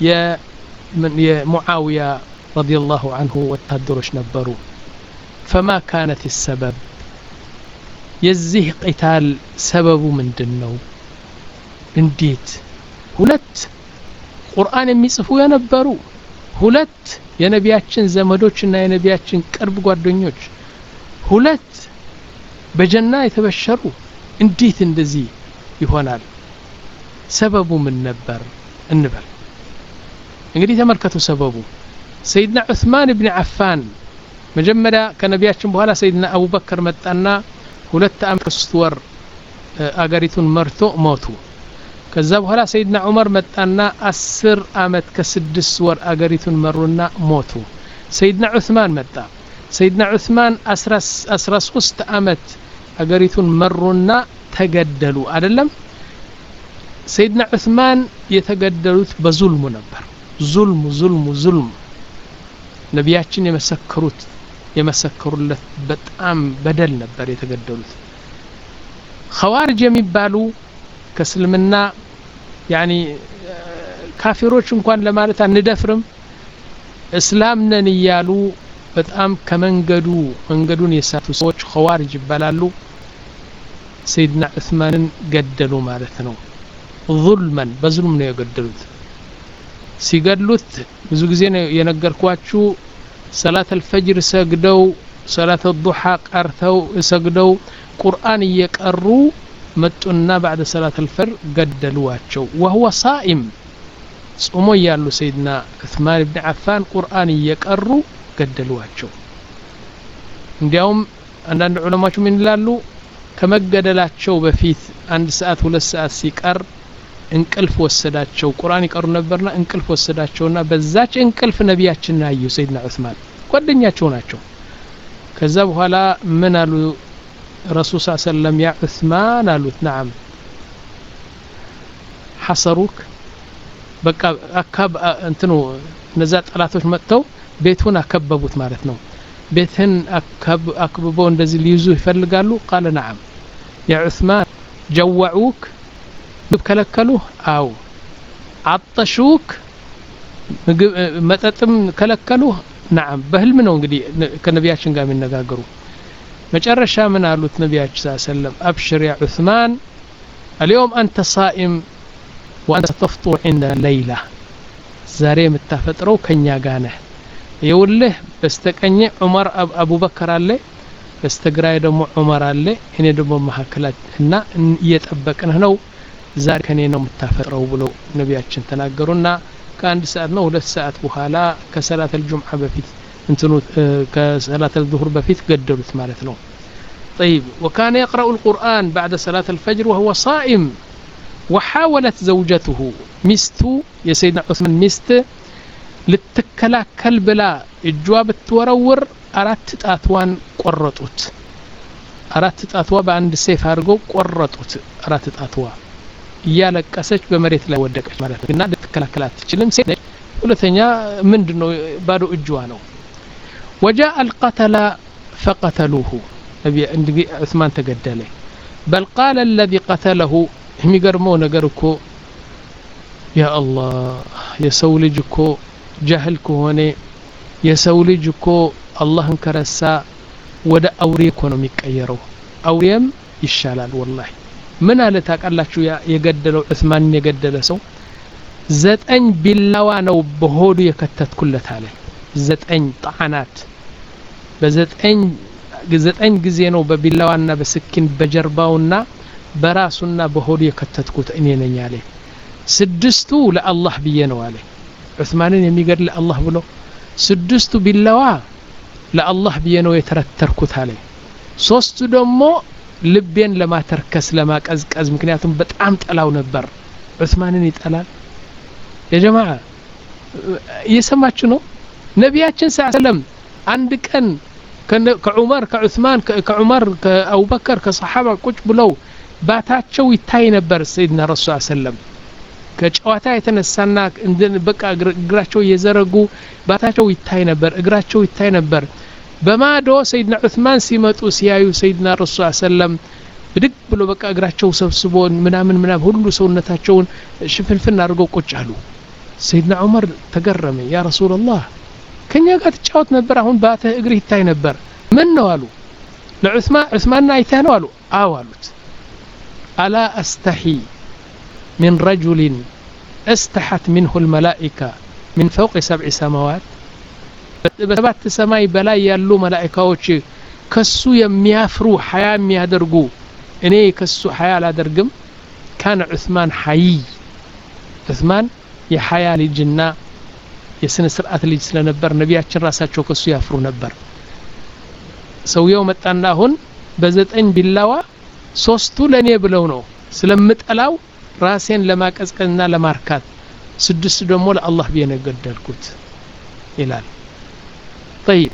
የሙአዊያ رضي الله عنه ወታደሮች ነበሩ فما كانت السبب የዚህ قتال ሰበቡ ምንድነው እንዴት ሁለት ቁርአን የሚጽፉ የነበሩ ሁለት የነቢያችን ዘመዶችና የነቢያችን ቅርብ ጓደኞች ሁለት በጀና የተበሸሩ እንዴት እንደዚህ ይሆናል ሰበቡ ምን ነበር እንበል እንግዲህ ተመልከቱ ሰበቡ ሰይድና ዑስማን ኢብኑ አፋን መጀመሪያ ከነቢያችን በኋላ ሰይድና አቡበከር መጣና ሁለት አመት ሶስት ወር አገሪቱን መርቶ ሞቱ ከዛ በኋላ ሰይድና ዑመር መጣና አስር አመት ከስድስት ወር አገሪቱን መሩና ሞቱ ሰይድና ዑስማን መጣ ሰይድና ዑስማን አስራ ሶስት አመት አገሪቱን መሩና ተገደሉ አይደለም ሰይድና ዑስማን የተገደሉት በዙልሙ ነበር ዙልሙ ዙልሙ ዙልሙ ነቢያችን የመሰከሩት የመሰከሩለት በጣም በደል ነበር የተገደሉት ኸዋሪጅ የሚባሉ ከስልምና ያኒ ካፊሮች እንኳን ለማለት አንደፍርም እስላም ነን ይያሉ በጣም ከመንገዱ መንገዱን የሳቱ ሰዎች ኸዋሪጅ ይባላሉ ሰይድና ዑስማንን ገደሉ ማለት ነው ዙልመን በዙልም ነው የገደሉት ሲገድሉት ብዙ ጊዜ ነው የነገርኳችሁ ሰላት አልፈጅር ሰግደው ሰላት الضحى ቀርተው ሰግደው ቁርአን እየቀሩ متنا بعد صلاة الفجر قدلواቸው وهو صائم ጾሞ ያሉ سيدنا عثمان بن عفان ቁርአን እየቀሩ ገደሏቸው እንዲያውም አንዳንድ ዑለማዎች ምን ይላሉ ከመገደላቸው በፊት አንድ ሰዓት ሁለት ሰዓት ሲቀር እንቅልፍ ወሰዳቸው ቁርአን ይቀሩ ነበርና እንቅልፍ ወሰዳቸውና በዛች እንቅልፍ ነብያችን አዩ سيدنا عثمان ጓደኛቸው ናቸው ከዛ በኋላ ምን አሉ رسول صلى الله عليه وسلم يا عثمان قالوا نعم حصروك بقى اكب انتو نزات طلاتوች መጥተው ቤቱን አከበቡት ማለት ነው ቤትህን አከብ አክብበው እንደዚህ ሊይዙ ይፈልጋሉ قال نعم يا عثمان جوعوك بكلكلوه او عطشوك መጠጥም ከለከሉህ نعم በህልም ነው እንግዲህ ከነቢያችን ጋር የሚነጋገሩ مجرشا من قالوا النبي صلى الله عليه وسلم أبشر يا عثمان اليوم أنت صائم وأنت تفطر عند الليلة زاري متفترو كنيا غانه يقول له بستكني عمر أب أبو بكر عليه بستقراي دمو عمر عليه هنا دمو محاكلات هنا يتأبكنا هنا زار كنينا متفترو بلو نبياتشن تناقرونا كان ساعتنا ولا ساعت بحالا كصلاة الجمعة بفيت انتنو كصلاة الظهر بفيت قدرت مالتنا طيب وكان يقرأ القرآن بعد صلاة الفجر وهو صائم وحاولت زوجته مستو يا سيدنا عثمان مست لتكلاكل بلا الجواب التورور أرات تاتوان قرطوت أرات تاتوا بعند سيف هارجو قرطوت أرات تاتوا يالك أسج بمريت لا ودك مالتنا قلنا لتكلاكلات تشلم سيدنا ولثنيا من دنو بارو الجوانو وجاء القتل فقتلوه نبي عثمان تقدله بل قال الذي قتله هم يقرمون قركو يا الله يا سولجكو جهلكو هوني يا سولجكو الله انكرسا ودا أوريكو نميك أيرو أوريم يشالال والله من هذا تاك يا يقدلو عثمان يقدل سو زتأن باللوانو بهودو يكتت كلت عليه زتأن طعنات بزتأن زتأن جزينو ببلاوانا بسكين بجرباونا براسنا بهودو يكتتكوت انينا عليه سدستو لله بينو عليه عثمان يميقر لله بلو سدستو باللوا لله بينو يترتركوت عليه ሶስቱ ደግሞ ልቤን ለማተርከስ ለማቀዝቀዝ ምክንያቱም በጣም ጠላው ነበር ዑስማንን ይጠላል يا جماعه እየሰማችሁ ነው ነብያችን ሰለላም አንድ ቀን ከዑመር ከዑስማን ከዑመር ከአቡበከር ከሰሃባ ቁጭ ብለው ባታቸው ይታይ ነበር ሰይድና ረሱል ሰለላም ከጨዋታ የተነሳና በቃ እግራቸው እየዘረጉ ባታቸው ይታይ ነበር እግራቸው ይታይ ነበር በማዶ ሰይድና ዑስማን ሲመጡ ሲያዩ ሰይድና ረሱል ሰለላም ብድግ ብሎ በቃ እግራቸው ሰብስቦ ምናምን ምናምን ሁሉ ሰውነታቸውን ሽፍንፍን አድርገው ቁጭ አሉ ሰይድና ዑመር ተገረመ ያ ረሱላህ ከኛ ጋር ተጫወት ነበር አሁን ባተ እግሪ ይታይ ነበር ምን ነው አሉ ለዑስማን ዑስማን አይተህ ነው አሉ አው አሉት አላ አስተሂ من رجل استحت منه الملائكة من فوق سبع سماوات በሰባት ሰማይ በላይ ያሉ መላእክቶች ከሱ የሚያፍሩ ሐያ የሚያደርጉ እኔ ከሱ ሐያ አላደርግም كان عثمان حي عثمان የሐያ ልጅና የስነ ስርዓት ልጅ ስለነበር ነብያችን ራሳቸው ከሱ ያፍሩ ነበር ሰውየው መጣና አሁን በዘጠኝ ቢላዋ ሶስቱ ለኔ ብለው ነው ስለምጠላው ራሴን ለማቀዝቀዝና ለማርካት ስድስት ደግሞ ለአላህ በየነገደልኩት ይላል طيب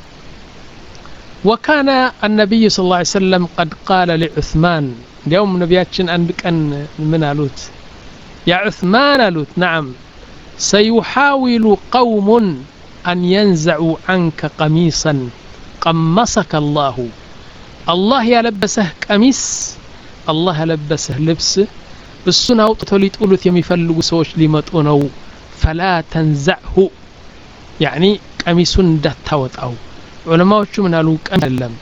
وكان النبي صلى الله عليه وسلم قد قال لعثمان اليوم نبياتنا عند كان من قالوت يا عثمان قالوت نعم سيحاول قوم أن ينزعوا عنك قميصا قمصك الله الله يلبسه قميص الله يلبسه لبس السنة وطلت قلت يميفلقوا سوش لمتونو فلا تنزعه يعني قميصون دتاوت أو علماء شو من قالوا قميص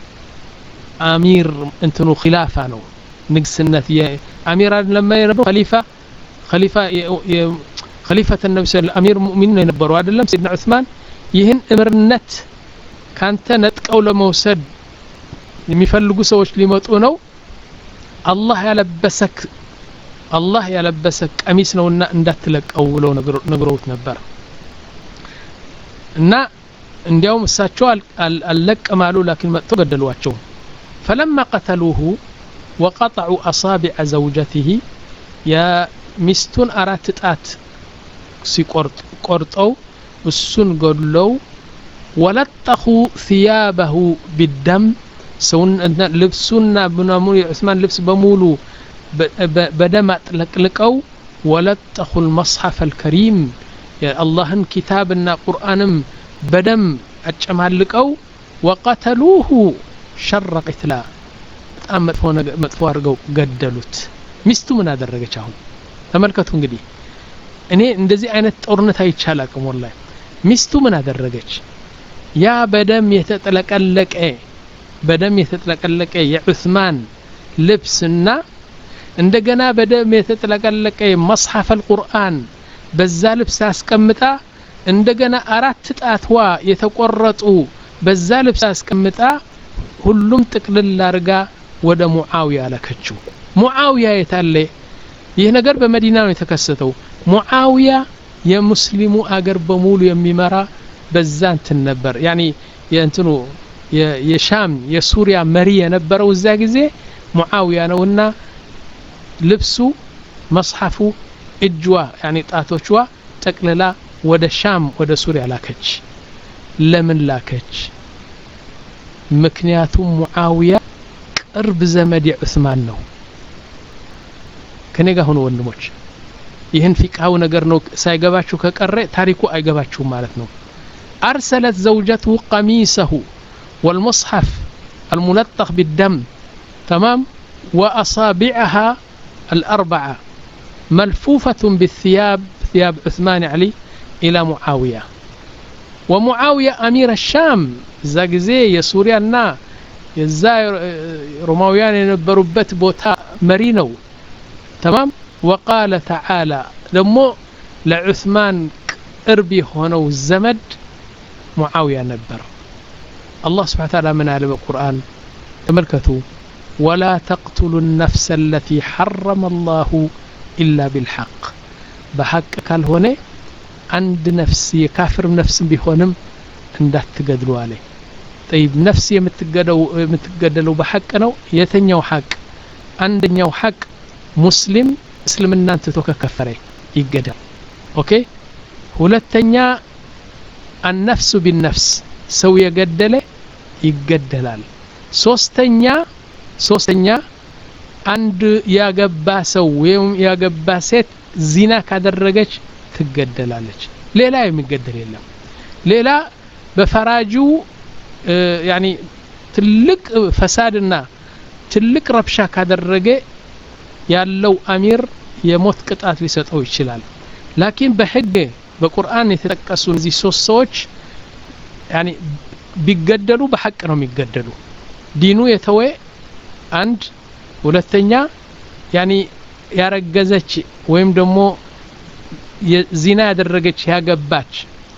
أمير انتنو خلافة نو نقسنت يا أمير لما يربو خليفة خليفة ي... خليفة النبي صلى الله عليه وسلم أمير المؤمنين ينبروا هذا لم سيدنا عثمان يهن امرنت كانت نتقوا لموسد يميفلقوا سوش لمتونو الله ያለበሰክ الله ያለበሰክ ቀሚስ ነውና እንዳትለቀው ብለው ነግረውት ነበር እና እንዲያውም እሳቸው አልለቀማሉ لكن መጥቶ ገደሏቸው فلما قتلوه وقطعوا أصابع زوجته يا مستون أرات ጣት ሲቆርጥ ቆርጠው እሱን ገድለው ولطخوا ثيابه بالدم سون لبسنا بنامو عثمان لبس بمولو بدم لقلقوا ولطخوا المصحف الكريم يا الله كتابنا قرآنم بدم اجمالقوا وقتلوه شر قتلا مطفو مطفو አርገው ገደሉት ሚስቱ ምን አደረገች አሁን ተመልከቱ እንግዲህ እኔ እንደዚህ አይነት ጦርነት አይቻላቅም ወላሂ ሚስቱ ምን አደረገች ያ በደም የተጠለቀለቀ በደም የተጠለቀለቀ የዑስማን ልብስና እንደገና በደም የተጠለቀለቀ መጽሐፍ القرآن በዛ ልብስ አስቀምጣ እንደገና አራት ጣትዋ የተቆረጡ በዛ ልብስ አስቀምጣ ሁሉም ጥቅልል አርጋ ወደ ሙአዊያ ለከችው ሙአዊያ የታለ ይህ ነገር በመዲና ነው የተከሰተው ሙአዊያ የሙስሊሙ አገር በሙሉ የሚመራ በዛንትን ነበር ያኒ የእንትኑ የሻም የሱሪያ መሪ የነበረው እዛ ጊዜ ሙአዊያ ነውና ልብሱ መጽሐፉ እጅዋ ያኒ ጣቶችዋ ጠቅልላ ወደ ሻም ወደ ሱሪያ ላከች ለምን ላከች ምክንያቱም ሙአዊያ ቅርብ ዘመድ የዑስማን ነው ከኔ ጋር ሆኖ ወንድሞች ይህን ፊቃው ነገር ነው ሳይገባችሁ ከቀረ ታሪኩ አይገባችሁ ማለት ነው أرسلت زوجته قميصه والمصحف الملطخ بالدم تمام وأصابعها الأربعة ملفوفة بالثياب ثياب عثمان علي إلى معاوية ومعاوية أمير الشام زاغزي يا سوريا نا يزاي روماويان ينبربت بوتا مرينو تمام وقال تعالى لمو لعثمان قربي هونو الزمد معاوية نبر الله سبحانه وتعالى من علم القرآن تملكته ولا تقتلوا النفس التي حرم الله إلا بالحق بحق قال هنا عند نفسي كافر نفس بهونم اندات تقدلوا عليه طيب نفسي متقدلوا متقدلوا بحق نو يتنيو حق عندنيو حق مسلم اسلمنا انت توك كفري يقدر اوكي ሁለተኛ النفس بالنفس ሰው የገደለ ይገደላል ሶስተኛ ሶስተኛ አንድ ያገባ ሰው ወይም ያገባ ሴት ዚና ካደረገች ትገደላለች ሌላ የሚገደል የለም ሌላ በፈራጁ يعني ትልቅ ፈሳድና ትልቅ ረብሻ ካደረገ ያለው አሚር የሞት ቅጣት ሊሰጠው ይችላል لكن በህግ በቁርአን የተጠቀሱ እዚህ ሶስት ሰዎች يعني ቢገደሉ በሐቅ ነው የሚገደሉ ዲኑ የተወ አንድ ሁለተኛ يعني ያረገዘች ወይም ደግሞ ዚና ያደረገች ያገባች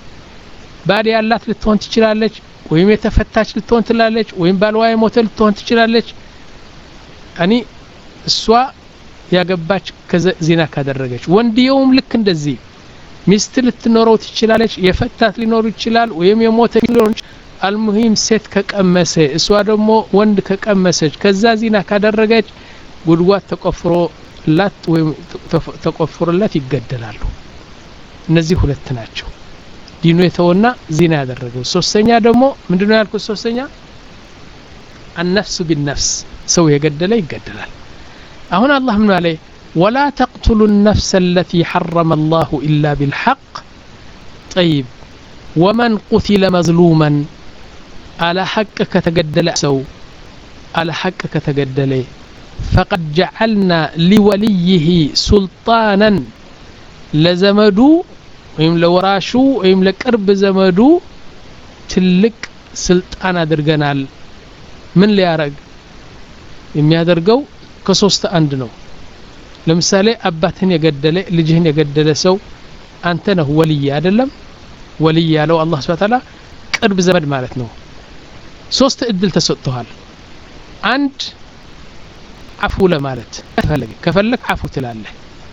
ባል ያላት ልትሆን ትችላለች ወይም የተፈታች ልትሆን ትችላለች ወይም ባልዋ የሞተ ልትሆን ትችላለች አኒ እሷ ያገባች ከዚና ካደረገች ወንድየውም ልክ እንደዚህ ሚስት ልትኖረው ትችላለች የፈታት ሊኖር ይችላል ወይም የሞተ ሊኖር አልሙሂም ሴት ከቀመሰ እሷ ደግሞ ወንድ ከቀመሰች ከዛ ዚና ካደረገች ጉድጓድ ተቆፍሮ ላት ወይም ተቆፍሮላት ይገደላሉ እነዚህ ሁለት ናቸው ዲኑ የተወና ዚና ያደረገው ሶስተኛ ደግሞ ምንድነው ያልኩት ሶስተኛ النفس بالنفس ሰው የገደለ ይገደላል አሁን አላህ ምን አለ ولا تقتلوا النفس التي حرم الله إلا بالحق طيب ومن قتل مظلوما على حق كتجدل سو على حق كتجدل فقد جعلنا لوليه سلطانا لزمدو ወይም ለወራሹ ወይም ለቅርብ ዘመዱ ትልቅ ስልጣን አድርገናል ምን ሊያረግ የሚያደርገው ከሶስት አንድ ነው ለምሳሌ አባትን የገደለ ልጅህን የገደለ ሰው አንተ ነህ ወልይ አይደለም ወልይ ያለው አላህ Subhanahu Wa Ta'ala ቅርብ ዘመድ ማለት ነው ሶስት እድል ተሰጥቷል አንድ عفو ለማለት ከፈለክ ከፈለክ عفو ትላለህ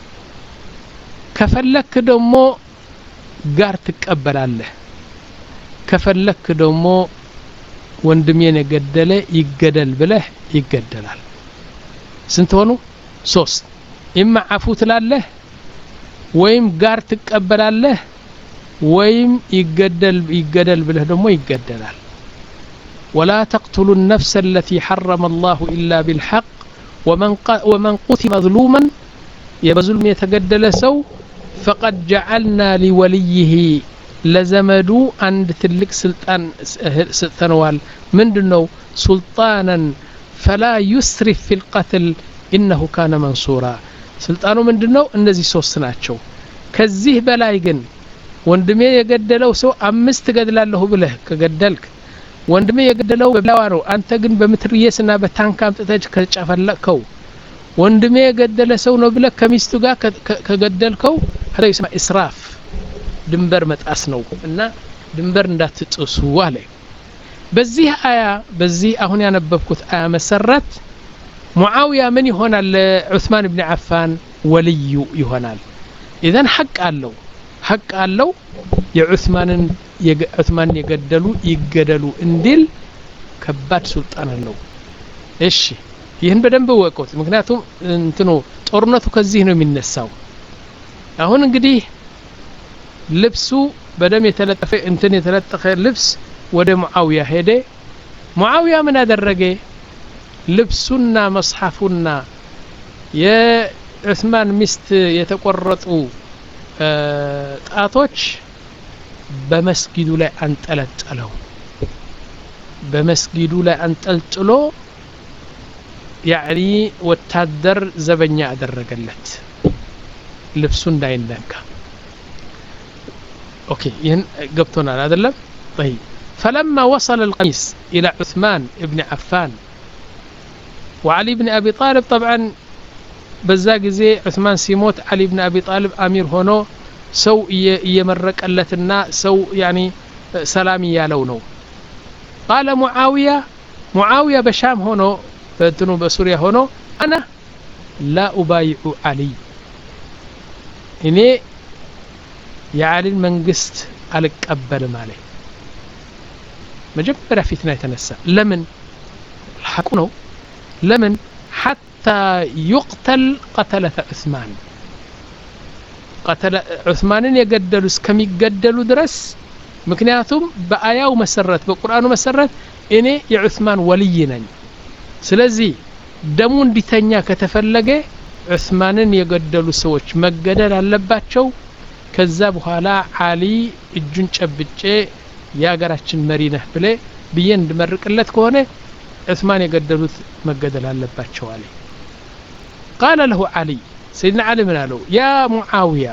ከፈለክ ደግሞ ጋር ትቀበላለህ ከፈለክ ደግሞ ወንድሜን የገደለ ይገደል ብለህ ይገደላል ስንት ሆኑ ሶስት ኢማ عفو ትላለህ ወይም ጋር ትቀበላለህ ወይም ይገደል ይገደል ብለህ ደግሞ ይገደላል ولا تقتلوا النفس التي حرم الله إلا بالحق ومن ومن قتل مظلوما يبظلم يتجدل سو فقد جعلنا لوليه لزمدو عند تلك سلطان سلطانوال من دنو سلطانا فلا يسرف في القتل إنه كان منصورا سلطانو من دنو እነዚህ ሶስት ናቸው ከዚህ በላይ ግን ወንድሜ የገደለው ሰው አምስት ገድላለሁ ብለህ ከገደልክ ወንድሜ የገደለው በብላዋ ነው አንተ ግን በመትርየስና በታንክ አምጥተህ ከጨፈለከው ወንድሜ የገደለ ሰው ነው ብለህ ከሚስቱ ጋር ከገደልከው هذا يسمى اسراف ድንበር መጣስ ነው እና ድንበር እንዳትጥሱ አለ በዚህ አያ በዚህ አሁን ያነበብኩት አያ መሰረት ሙአዊያ ምን ይሆናል ዑስማን ኢብኑ አፋን ወልዩ ይሆናል اذا حق አለው حق አለው የዑስማንን የዑስማን የገደሉ ይገደሉ እንዲል ከባድ ሱልጣን አለው እሺ ይሄን በደንብ ወቀውት ምክንያቱም እንትኑ ጦርነቱ ከዚህ ነው የሚነሳው አሁን እንግዲህ ልብሱ በደም የተለጠፈ እንትን የተለጠፈ ልብስ ወደ ሙአዊያ ሄደ ሙአዊያ ምን አደረገ ልብሱና መጽሐፉና የዑስማን ሚስት የተቆረጡ ጣቶች በመስጊዱ ላይ አንጠለጠለው በመስጊዱ ላይ አንጠልጥሎ ያኒ ወታደር ዘበኛ አደረገለት ልብሱ እንዳይነካ اوكي ይሄን ገብቶናል አይደለም طيب فلما وصل القميص الى عثمان ابن عفان وعلي بن ابي طالب طبعا በዛ ጊዜ ዑስማን ሲሞት علي بن ابي طالب امير ሆኖ ሰው እየመረቀለትና ሰው ያኒ ሰላም ያለው ነው قال معاويه معاويه በሻም ሆኖ በእንትኑ በሱሪያ ሆኖ انا لا ابايع علي እኔ የዓሊን መንግስት አልቀበልም አለ መጀመሪያ ፊትና የተነሳ ለምን ሐቁ ነው ለምን حتى يقتل قتلة عثمان قتل عثمانን የገደሉ እስከሚገደሉ ድረስ ምክንያቱም በአያው መሰረት በቁርአኑ መሰረት እኔ የዑስማን ወልይ ነኝ ስለዚህ ደሙ እንዲተኛ ከተፈለገ ዑስማንን የገደሉ ሰዎች መገደል አለባቸው ከዛ በኋላ አሊ እጁን ጨብጬ ያገራችን መሪ ነህ ብለ ብዬ እንድመርቅለት ከሆነ ዑስማን የገደሉት መገደል አለባቸው አለ قال له علي سيدنا علي من قالوا يا معاويه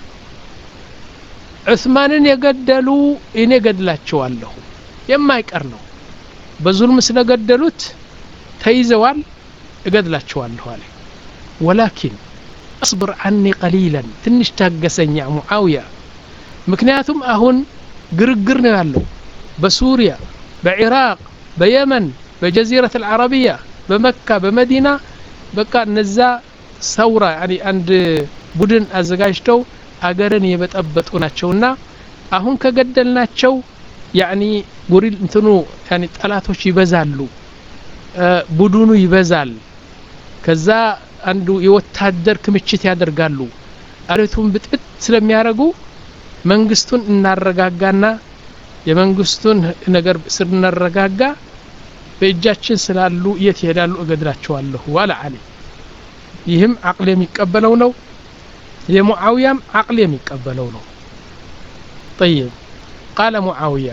ዑስማንን የገደሉ እኔ ገድላቸዋለሁ የማይቀር ነው በዙልም ስለገደሉት ተይዘዋል እገድላቸዋለሁ አለ ولكن اصبر عني قليلا ትንሽ ታገሰኝ يا معاويه ምክንያቱም አሁን ግርግር ነው ያለው በሱሪያ በኢራቅ በየመን በጀዚረة العربية በመካ በመዲና በቃ እነዛ ሰውራ يعني አንድ ቡድን አዘጋጅተው አገርን የበጠበጡ ናቸውና አሁን ከገደልናቸው يعني ጉሪል እንትኑ يعني ጠላቶች ይበዛሉ ቡድኑ ይበዛል ከዛ አንዱ የወታደር ክምችት ያደርጋሉ አሬቱን ብጥብጥ ስለሚያረጉ መንግስቱን እናረጋጋና የመንግስቱን ነገር ስንረጋጋ በእጃችን ስላሉ የት ይሄዳሉ እገድላቸዋለሁ ወላ አሊ ይህም አቅል የሚቀበለው ነው የሙአዊያም አቅል የሚቀበለው ነው طيب قال معاويه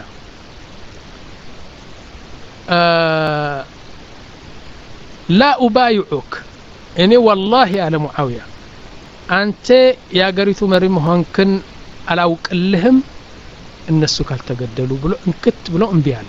آه لا ابايعك اني والله على معاويه انت يا غريتو مري مهنكن አላውቅልህም እነሱ ካልተገደሉ ብሎ እንክት ብሎ እንቢ አለ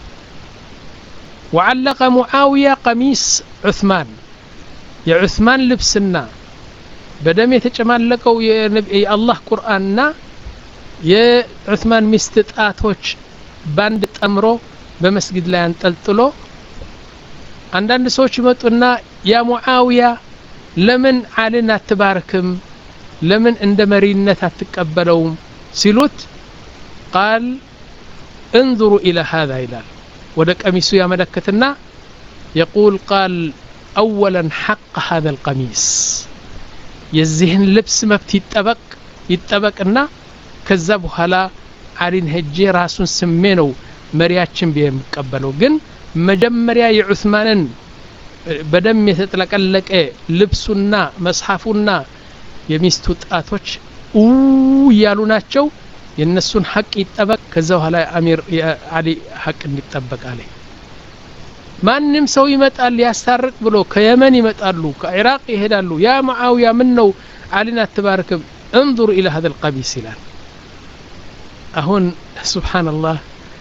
وعلق معاويه قميص عثمان يا عثمان لبسنا بدم የተጨማለቀው የአላህ ቁርአንና የዑስማን ሚስጥጣቶች ባንድ ጠምሮ በመስጊድ ላይ አንጠልጥሎ አንዳንድ ሰዎች ይመጡና يا معاوية لمن علينا تباركم لمن عند مرينة تقبلوم سيلوت قال انظروا إلى هذا إلال ودك أميسو يا ملكتنا يقول قال أولا حق هذا القميص يزهن لبس ما بتتبق يتبقنا كذبوا هلا علين هجي راسون سمينو مرياتشن بيهم قبلوا جن مجمريا يعثمانن بدم يتطلقلق لبسنا مصحفنا የሚስቱ ጣቶች ኡ ያሉ ናቸው የነሱን ሐቅ ይጠበቅ ከዛው ኋላ አሚር አሊ ሐቅ እንዲጠበቅ አለ ማንንም ሰው ይመጣል ያሳርቅ ብሎ ከየመን ይመጣሉ ከኢራቅ ይሄዳሉ ያ ሙአዊያ ምን ነው አሊና ተባረከ انظر الى هذا القميص ይላል አሁን ሱብሃንአላህ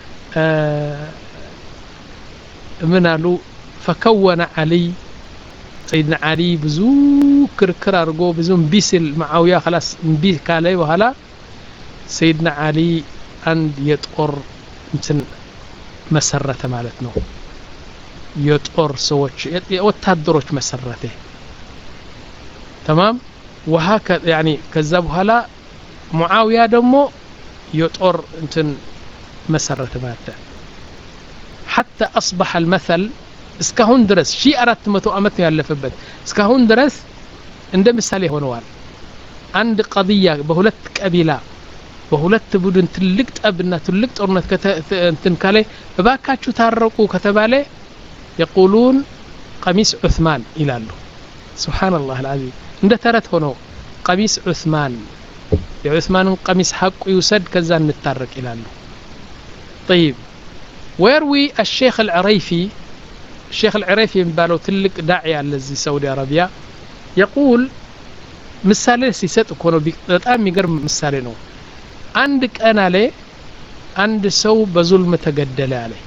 ምን አሉ فكون علي سيدنا علي بزو كركر ارغو بزو بيسل معاويه خلاص بي كاله وهلا سيدنا علي عند يطور انتن مسرته ማለት ነው يطور سوچ ወታደሮች مسرته تمام وهكذا يعني كذا በኋላ معاويه ደግሞ يطور انتن مسرته ማለት حتى اصبح المثل እስካሁን ድረስ ሺህ አራት መቶ አመት ያለፈበት እስካሁን ድረስ እንደ ምሳሌ ሆነዋል አንድ قضيه በሁለት ቀቢላ በሁለት ቡድን ትልቅ ጠብና ትልቅ ጦርነት እንትን ካለ እባካችሁ ታረቁ ከተባለ يقولون قميص عثمان ይላሉ سبحان الله العظيم እንደ ተረት ሆኖ قميص عثمان የዑስማንን قميص ሐቁ ይውሰድ ከዛ እንታረቅ ይላሉ طيب ويروي الشيخ العريفي الشيخ العريفي ينبالو تلك داعي على زي سعودي عربية يقول مثال سيسات كونو بيقطام يقرب مثال نو عندك انا لي عند سو بظلم تقدل عليه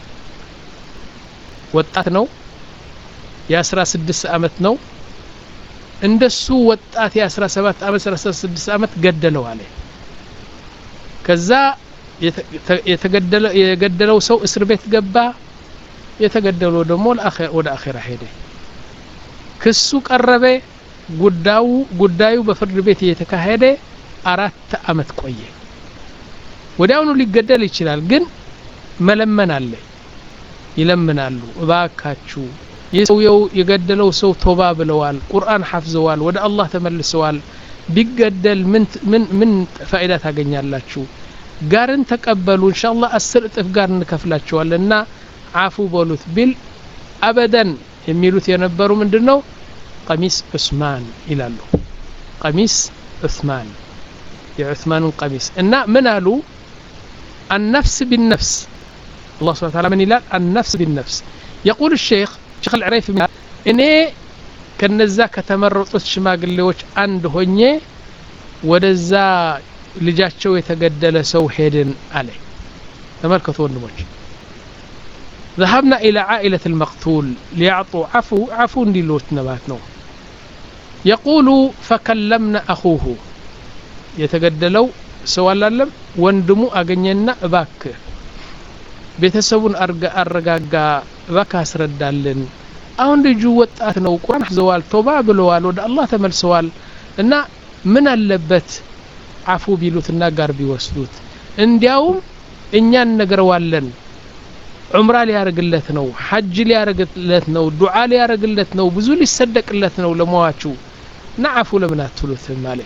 وطات نو يا أسرى سدس أمت نو عند السو وطات يا أسرى سبات أمت أسرى سدس أمت قدلوا عليه كذا يتقدل يقدلوا سو اسر بيت قبا يتقدلوا دمو الأخير ودا أخير حيدي كسو قربه ጉዳዩ ጉዳዩ በፍርድ ቤት እየተካሄደ አራት አመት ቆየ ወዲያውኑ ሊገደል ይችላል ግን መለመን አለ ይለምናሉ እባካችሁ የሰውየው የገደለው ሰው ቶባ ብለዋል ቁርአን ሐፍዘዋል ወደ አላህ ተመልሰዋል ቢገደል ምን ምን ምን ፋይዳ ታገኛላችሁ ጋርን ተቀበሉ ኢንሻአላህ አስር እጥፍ ጋር እንከፍላቸዋልና አፉ በሉት ቢል አበደን የሚሉት የነበሩ ምንድነው قميص عثمان إلى له قميص عثمان يا عثمان قميص إن منالو النفس بالنفس الله سبحانه وتعالى من إلى النفس بالنفس يقول الشيخ شيخ العريفي إني كنزا كتمرطت شماغليوش عند هوني ودزا لجاتشو يتقدل سو هيدن عليه تملكتوا النموذج ذهبنا إلى عائلة المقتول ليعطوا عفو عفو للوت نباتنا يقول فكلمنا أخوه يتقدلوا سوال لهم واندموا أغنينا باك بيتسبون أرقا أرقا باك أسرد لن أهون دي جوة آتنا وقران حزوال توبا بلوال ود الله تمل سوال إنا من اللبت عفو بيلوتنا قاربي وسدوت اندياهم إنيان نقروال لن عمره لي يارقلت نو حج لي يارقلت نو دعاء لي يارقلت نو بزول يصدقلت نو لمواچو نعفو لمن اتلوث مالي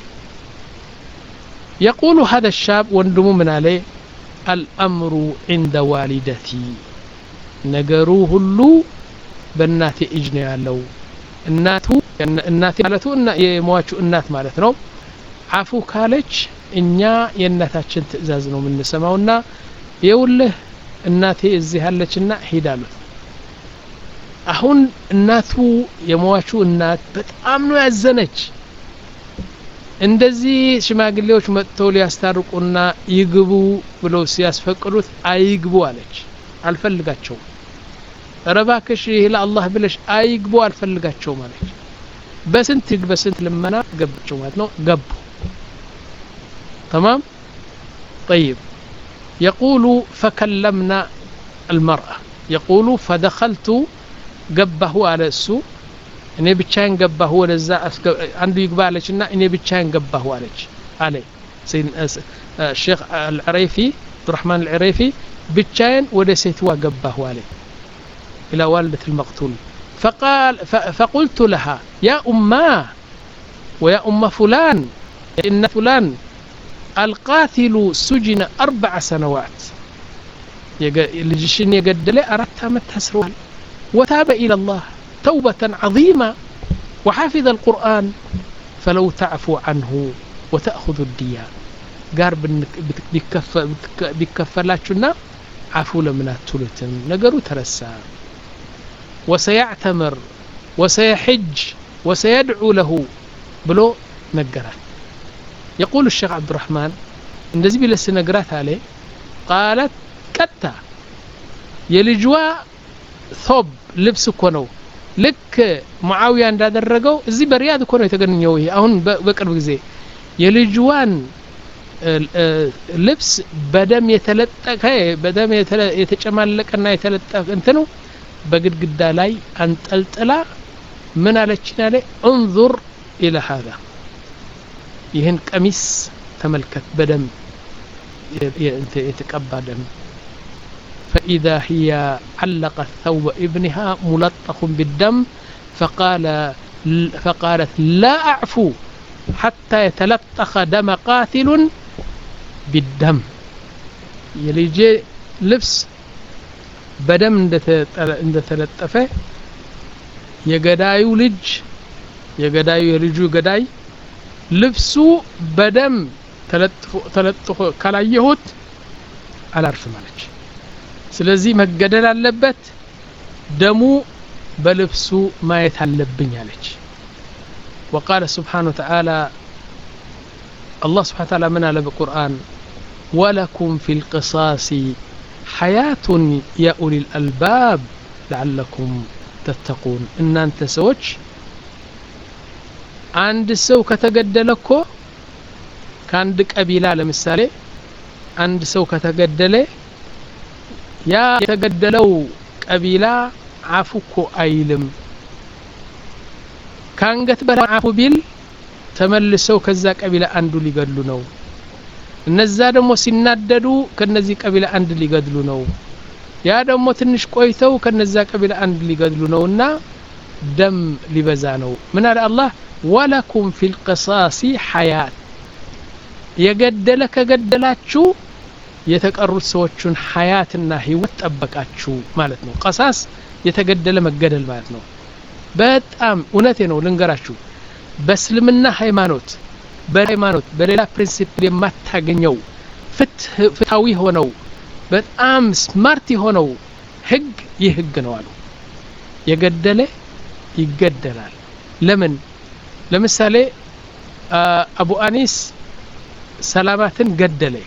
يقول هذا الشاب وندمو من عليه الامر عند والدتي نغرو هلو بناتي اجني ያለው እናቱ እናቴ ማለቱ እና የሟቹ እናት ማለት ነው አፉ ካለች እኛ የእናታችን ትእዛዝ ነው የምንሰማውና ይውልህ እናቴ እዚህ ያለችና ሄዳሉት አሁን እናቱ የሟቹ እናት በጣም ነው ያዘነች እንደዚህ ሽማግሌዎች መጥተው ሊያስታርቁና ይግቡ ብለው ሲያስፈቅዱት አይግቡ አለች አልፈልጋቸው ረባከሽ ይላ አላህ ብለሽ አይግቡ አልፈልጋቸው ማለት በስንት በስንት ለመና ገባቸው ማለት ነው ገቡ تمام طيب يقول فكلمنا المرأة يقول فدخلت قبه على السوء እኔ ብቻዬን ገባሁ ወደዛ አንዱ ይግባ አለችና እኔ ብቻዬን ገባሁ አለች አለ الشيخ العريفي عبد الرحمن العريفي ብቻዬን ወደ ሴትዋ ገባሁ አለ إلى والدة المقتول فقال فقلت لها يا أمّا ويا أم فلان إن فلان القاتل سجن أربع سنوات ልጅሽን የገደለ አራት አመት ታስሯል وتاب إلى الله توبة عظيمة وحافظ القرآن فلو تعفو عنه وتأخذ الدية قارب بكفلاچنا عفو لمن اتلتم نغرو ترسا وسيعتمر وسيحج وسيدعو له بلو نغرات يقول الشيخ عبد الرحمن እንደዚህ ቢለስ ነግራት አለ قالت ቀጣ የልጅዋ ثوب ልብስ እኮ ነው ልክ ሙአዊያ እንዳደረገው እዚህ በሪያድ እኮ ነው የተገኘው ይሄ አሁን በቅርብ ጊዜ የልጅዋን ልብስ በደም የተለጠቀ በደም የተጨማለቀና የተለጠቀ እንትኑ በግድግዳ ላይ አንጠልጥላ ምን አለችና ላይ انظر الى هذا ይሄን ቀሚስ ተመልከት በደም የተቀባ ደም فإذا هي علقت ثوب ابنها ملطخ بالدم فقال فقالت لا أعفو حتى يتلطخ دم قاتل بالدم يليجي لبس بدم عند تلطفه يغدايو لج يغدايو يلجو غداي لبسو بدم تلطخ تلطخ كلايهوت على عرف مالك ስለዚህ መገደል አለበት ደሙ በልብሱ ማየት አለብኝ አለች وقال سبحانه وتعالى الله سبحانه وتعالى من على القرآن ولكم في القصاص حياة يا أولي الألباب لعلكم تتقون إن أنت سوتش عند سو كتجدلكو كان دك أبيلا لمثالي عند سو كتجدله ያ የተገደለው ቀቢላ አፉኮ አይልም ካንገት በላይ አፉ ቢል ተመልሰው ከዛ ቀቢላ አንዱ ሊገድሉ ነው እነዛ ደግሞ ሲናደዱ ከነዚህ ቀቢላ አንድ ሊገድሉ ነው ያ ደግሞ ትንሽ ቆይተው ከነዛ ቀቢላ አንድ ሊገድሉ ነውና ደም ሊበዛ ነው ምን አለ አላህ ወለኩም ፊል ቂሳሲ ሐያት የገደለ ከገደላችሁ የተቀሩት ሰዎችን ሐያትና ህይወት ጠበቃችሁ ማለት ነው ቀሳስ የተገደለ መገደል ማለት ነው በጣም እውነቴ ነው ልንገራችሁ በእስልምና ሃይማኖት በሃይማኖት በሌላ ፕሪንሲፕል የማታገኘው ፍትሃዊ ሆነው በጣም ስማርት ሆነው ህግ ይህ ህግ ነው አሉ የገደለ ይገደላል ለምን ለምሳሌ አቡ አኒስ ሰላማትን ገደለ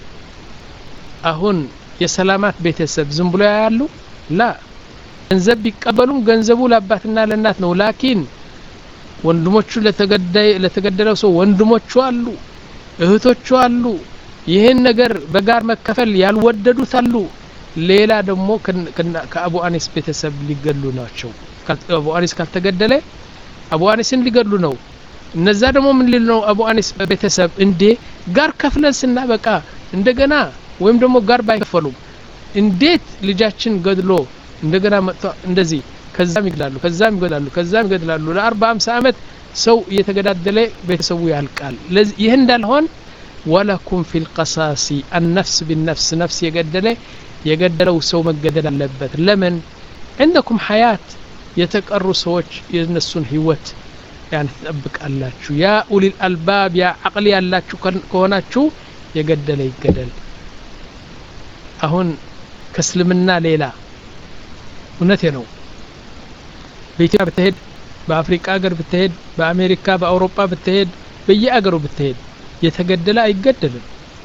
አሁን የሰላማት ቤተሰብ ዝም ብሎ ያያሉ ላ ገንዘብ ቢቀበሉም ገንዘቡ ለአባትና ለእናት ነው ላኪን ወንድሞቹ ለተገደለ ለተገደለው ሰው ወንድሞቹ አሉ እህቶቹ አሉ ይሄን ነገር በጋር መከፈል ያልወደዱት አሉ ሌላ ደግሞ ከአቡ አኒስ ቤተሰብ ሊገሉ ናቸው አቡ አኒስ ካልተገደለ አቡ አኒስን ሊገሉ ነው እነዛ ደግሞ ምን ሊል ነው አቡ አኒስ ቤተሰብ እንዴ ጋር ከፍለን ስናበቃ እንደገና ወይም ደግሞ ጋር ባይከፈሉም እንዴት ልጃችን ገድሎ እንደገና መጥቶ እንደዚህ ከዛም ይገላሉ ከዛም ይገላሉ ከዛም ይገላሉ ለ40 50 አመት ሰው እየተገዳደለ ቤተሰቡ ያልቃል ይህ እንዳልሆን ወለኩም ፊል ቀሳሲ النفس بالنفس نفس የገደለ የገደለው ሰው መገደል አለበት ለምን عندكم حياة የተቀሩ ሰዎች የነሱን ህይወት ያን ተጠብቃላችሁ ያ ኡሊል አልባብ ያ አቅል ያላችሁ ከሆናችሁ የገደለ ይገደል አሁን ከእስልምና ሌላ እውነቴ ነው በኢትዮጵያ ብትሄድ በአፍሪካ ሀገር ብትሄድ በአሜሪካ በአውሮፓ ብትሄድ በየአገሩ ብትሄድ የተገደለ አይገደልም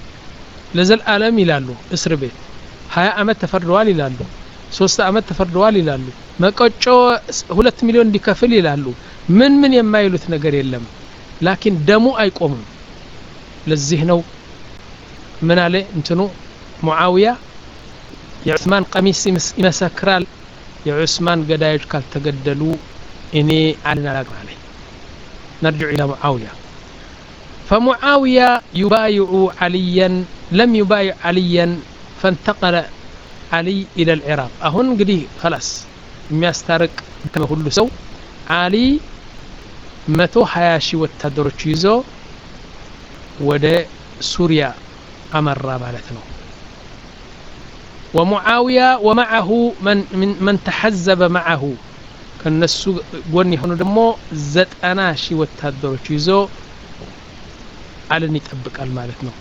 ለዘላለም ይላሉ እስር ቤት ሀያ አመት ተፈርደዋል ይላሉ ሶስት አመት ተፈርደዋል ይላሉ መቀጮ ሁለት ሚሊዮን እንዲከፍል ይላሉ ምን ምን የማይሉት ነገር የለም ላኪን ደሙ አይቆምም ለዚህ ነው ምን አለ እንትኑ ሙአዊያ የዑስማን ቀሚስ ይመሰክራል የዑስማን ገዳዮች ካልተገደሉ إني علنا لك عليه. نرجع إلى معاوية. فمعاوية يبايع عليا، لم يبايع عليا فانتقل علي إلى العراق. أهون قدي خلاص የሚያስታርቅ كما كل سو علي متو حياشي ወታደሮች ይዞ ወደ ሱሪያ አመራ ማለት ነው። ومعاوية ومعه من من, من تحزب معه ከነሱ ጎን የሆኑ ደግሞ ዘጠና ሺህ ወታደሮች ይዞ አለን ይጠብቃል ማለት ነው።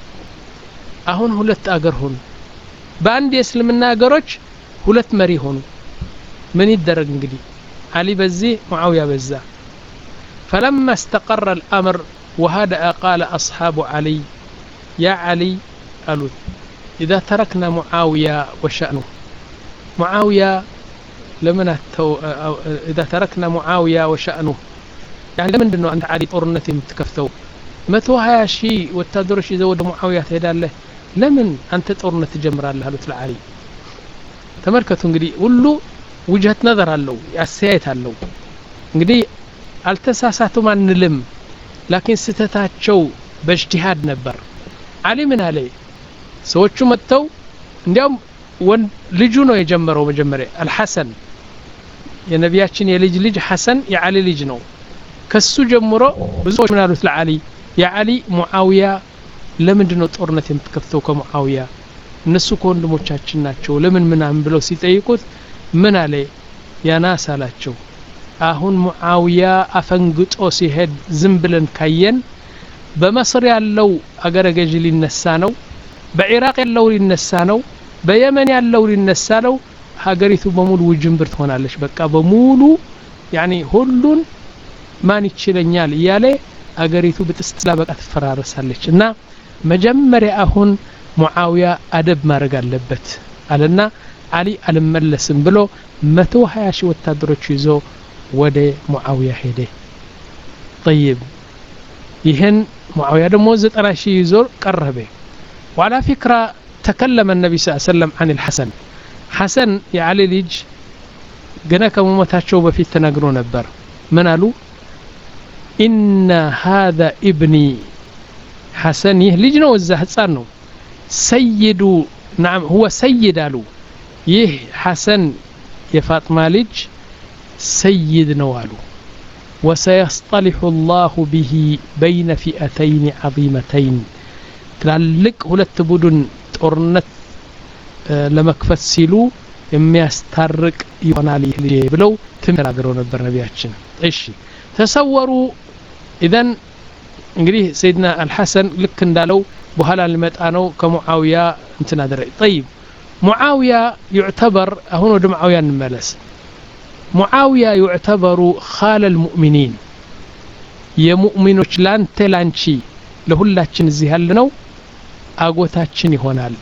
አሁን ሁለት አገር ሆኑ። በአንድ የእስልምና አገሮች ሁለት መሪ ሆኑ። ምን ይደረግ እንግዲህ علي بزي معاوية بزا. فلما استقر الأمر وهدأ قال أصحاب علي يا علي قالوا إذا تركنا معاوية وشأنه معاوية لمن التو... إذا تركنا معاوية وشأنه يعني لمن دنو أنت علي أرنتي متكفتو متو هيا شيء والتدرش يزود معاوية تهدال له لمن أنت أرنتي جمرا له لتلا علي تمركتوا انقدي قلوا وجهة نظر አለው ያሰያየት አለው እንግዲህ አልተሳሳቱም አንልም لكن ስተታቸው በእጅቲሃድ ነበር አሊ ምን አለ ሰዎቹ መጥተው እንዲያውም ልጁ ነው የጀመረው መጀመሪያ አልሐሰን የነቢያችን የልጅ ልጅ ሐሰን የአሊ ልጅ ነው ከሱ ጀምሮ ብዙዎች ምን አሉት ለአሊ የአሊ ሙአዊያ ለምንድን ነው ጦርነት የምትከፍተው ከሙአዊያ እነሱ ከወንድሞቻችን ናቸው ለምን ምናምን ብለው ሲጠይቁት ምን አለ ያናስ አላቸው አሁን ሙአዊያ አፈንግጦ ሲሄድ ዝም ብለን ካየን በመስር ያለው አገረ ገዥ ሊነሳ ነው በኢራቅ ያለው ሊነሳ ነው በየመን ያለው ሊነሳ ነው ሀገሪቱ በሙሉ ውጅንብር ትሆናለች በቃ በሙሉ يعني ሁሉን ማን ይችለኛል እያለ አገሪቱ በጥስጥላ በቃ ትፈራረሳለች እና መጀመሪያ አሁን ሙአዊያ አደብ ማድረግ አለበት አለና علي المملسم بلو متو هيا شي وتادروች ይዞ ወደ ሙአዊያ ሄደ طيب ይሄን ሙአዊያ ደግሞ ዘጠና ሺህ ይዞ ቀረበ وعلى فكرة تكلم النبي صلى الله عليه وسلم عن الحسن حسن يا علي ልጅ ገና ከመሞታቸው በፊት ተናግሮ ነበር ምን አሉ إن هذا ابني حسن ይህ ልጅ ነው እዛ ህፃን ነው سيد نعم هو سيد አሉ ይህ ሐሰን የፋጥማ ልጅ سيد ነው አሉ وسيصطلح الله به بين فئتين عظيمتين ትላልቅ ሁለት ቡድን ጦርነት ለመክፈት ሲሉ የሚያስታርቅ ይሆናል ይህ ልጅ ብለው ተናግረው ነበር ነቢያችን እሺ ተሰወሩ اذا እንግዲህ سيدنا الحسن ልክ እንዳለው በኋላ ሊመጣ ነው ከሙአዊያ እንትና ደረ طيب معاوية يعتبر هون ود معاوية نملس معاوية يعتبر خال المؤمنين يا مؤمنوች ላንተ ላንቺ ለሁላችን እዚህ ያለነው አጎታችን ይሆናል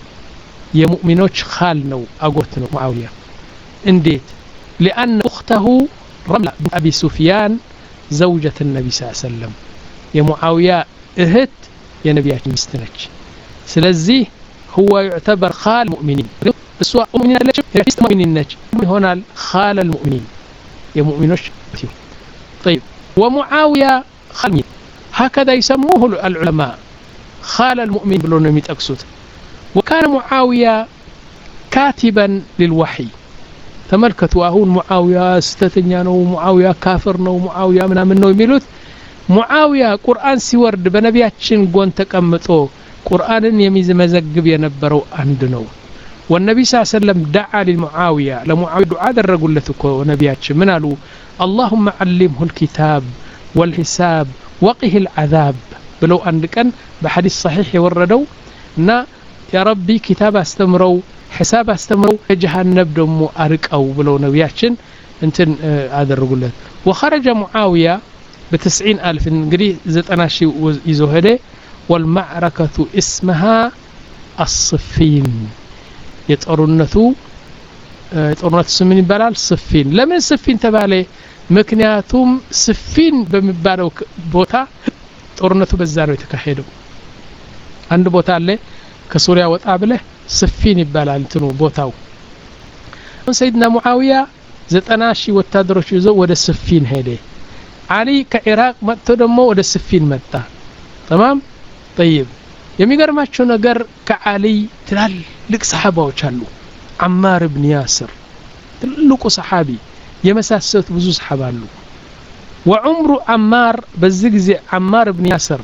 የሙእሚኖች خال ነው አጎት ነው معاوية እንዴት لأن أخته رملة بنت أبي سفيان زوجة النبي صلى الله عليه وسلم يا معاوية እህት የነቢያችን ሚስት ነች ስለዚህ هو يعتبر خال المؤمنين السواء مؤمنين ليش يست مؤمنين نج هنا خال المؤمنين يا مؤمنوش طيب ومعاوية خال هكذا يسموه العلماء خال المؤمن بلون ميتقصد وكان معاوية كاتبا للوحي تملكتوا هون معاوية ستتنيا نو معاوية كافر نو معاوية من منو يميلوت معاوية قرآن سيورد بنبياتشن قون تقمطو قرآن يميز مزقب ينبرو عندنو والنبي صلى الله عليه وسلم دعا للمعاوية لمعاوية دعاء الرجل لتكو نبياتش منالو اللهم علمه الكتاب والحساب وقه العذاب بلو أنكن بحديث صحيح يوردو نا يا ربي كتاب استمرو حساب استمرو جهنم دمو أرك أو بلو نبياتشن انتن هذا الرجل وخرج معاوية بتسعين ألف نقري زت أنا شيء يزهده والمعركة اسمها الصفين يتقرنتو يتقرنت سمين بلال صفين لمن صفين تبالي مكنياتهم صفين بمبالو بوتا تقرنتو بزارو يتكحيدو عند بوتا اللي كسوريا وطابله صفين يبالال انتنو بوتاو سيدنا معاوية ዘጠና ሺህ ወታደሮች ይዞ ወደ ስፊን ሄደ አሊ ከኢራቅ መጥቶ ደግሞ ወደ ስፊን መጣ تمام طيب የሚገርማቸው ነገር ከአሊ ትላልቅ ሰሃባዎች አሉ አማር ኢብኑ ያስር ትልቁ ሰሃቢ የመሳሰሉት ብዙ ሰሃባ አሉ وعمر عمار በዚህ ጊዜ عمار ኢብኑ ያስር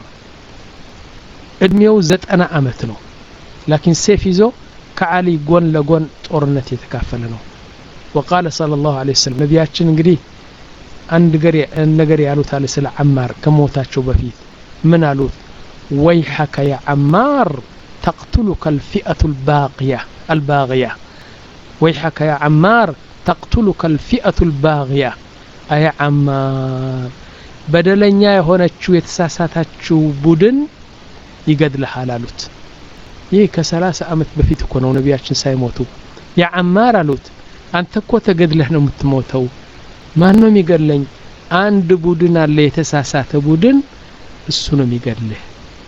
እድሜው ዘጠና አመት ነው لكن سيف ይዞ ከአሊ ጎን ለጎን ጦርነት የተካፈለ ነው وقال صلى الله عليه وسلم ነብያችን እንግዲህ አንድ ነገር ያሉት አለ ስለ عمار ከሞታቸው በፊት من قالوا ويحك يا عمار تقتلك الفئة الباغية الباغية ويحك يا عمار تقتلك الفئة الباغية أي عمار بدلنيا يهونتشو يتساساتاتشو بودن يقدل حلالوت ይህ ከ30 አመት በፊት እኮ ነው ነብያችን ሳይሞቱ ያ عمار አሉት አንተ እኮ ተገድለህ ነው የምትሞተው ማን ነው የሚገድለኝ አንድ ቡድን አለ የተሳሳተ ቡድን እሱ ነው የሚገድልህ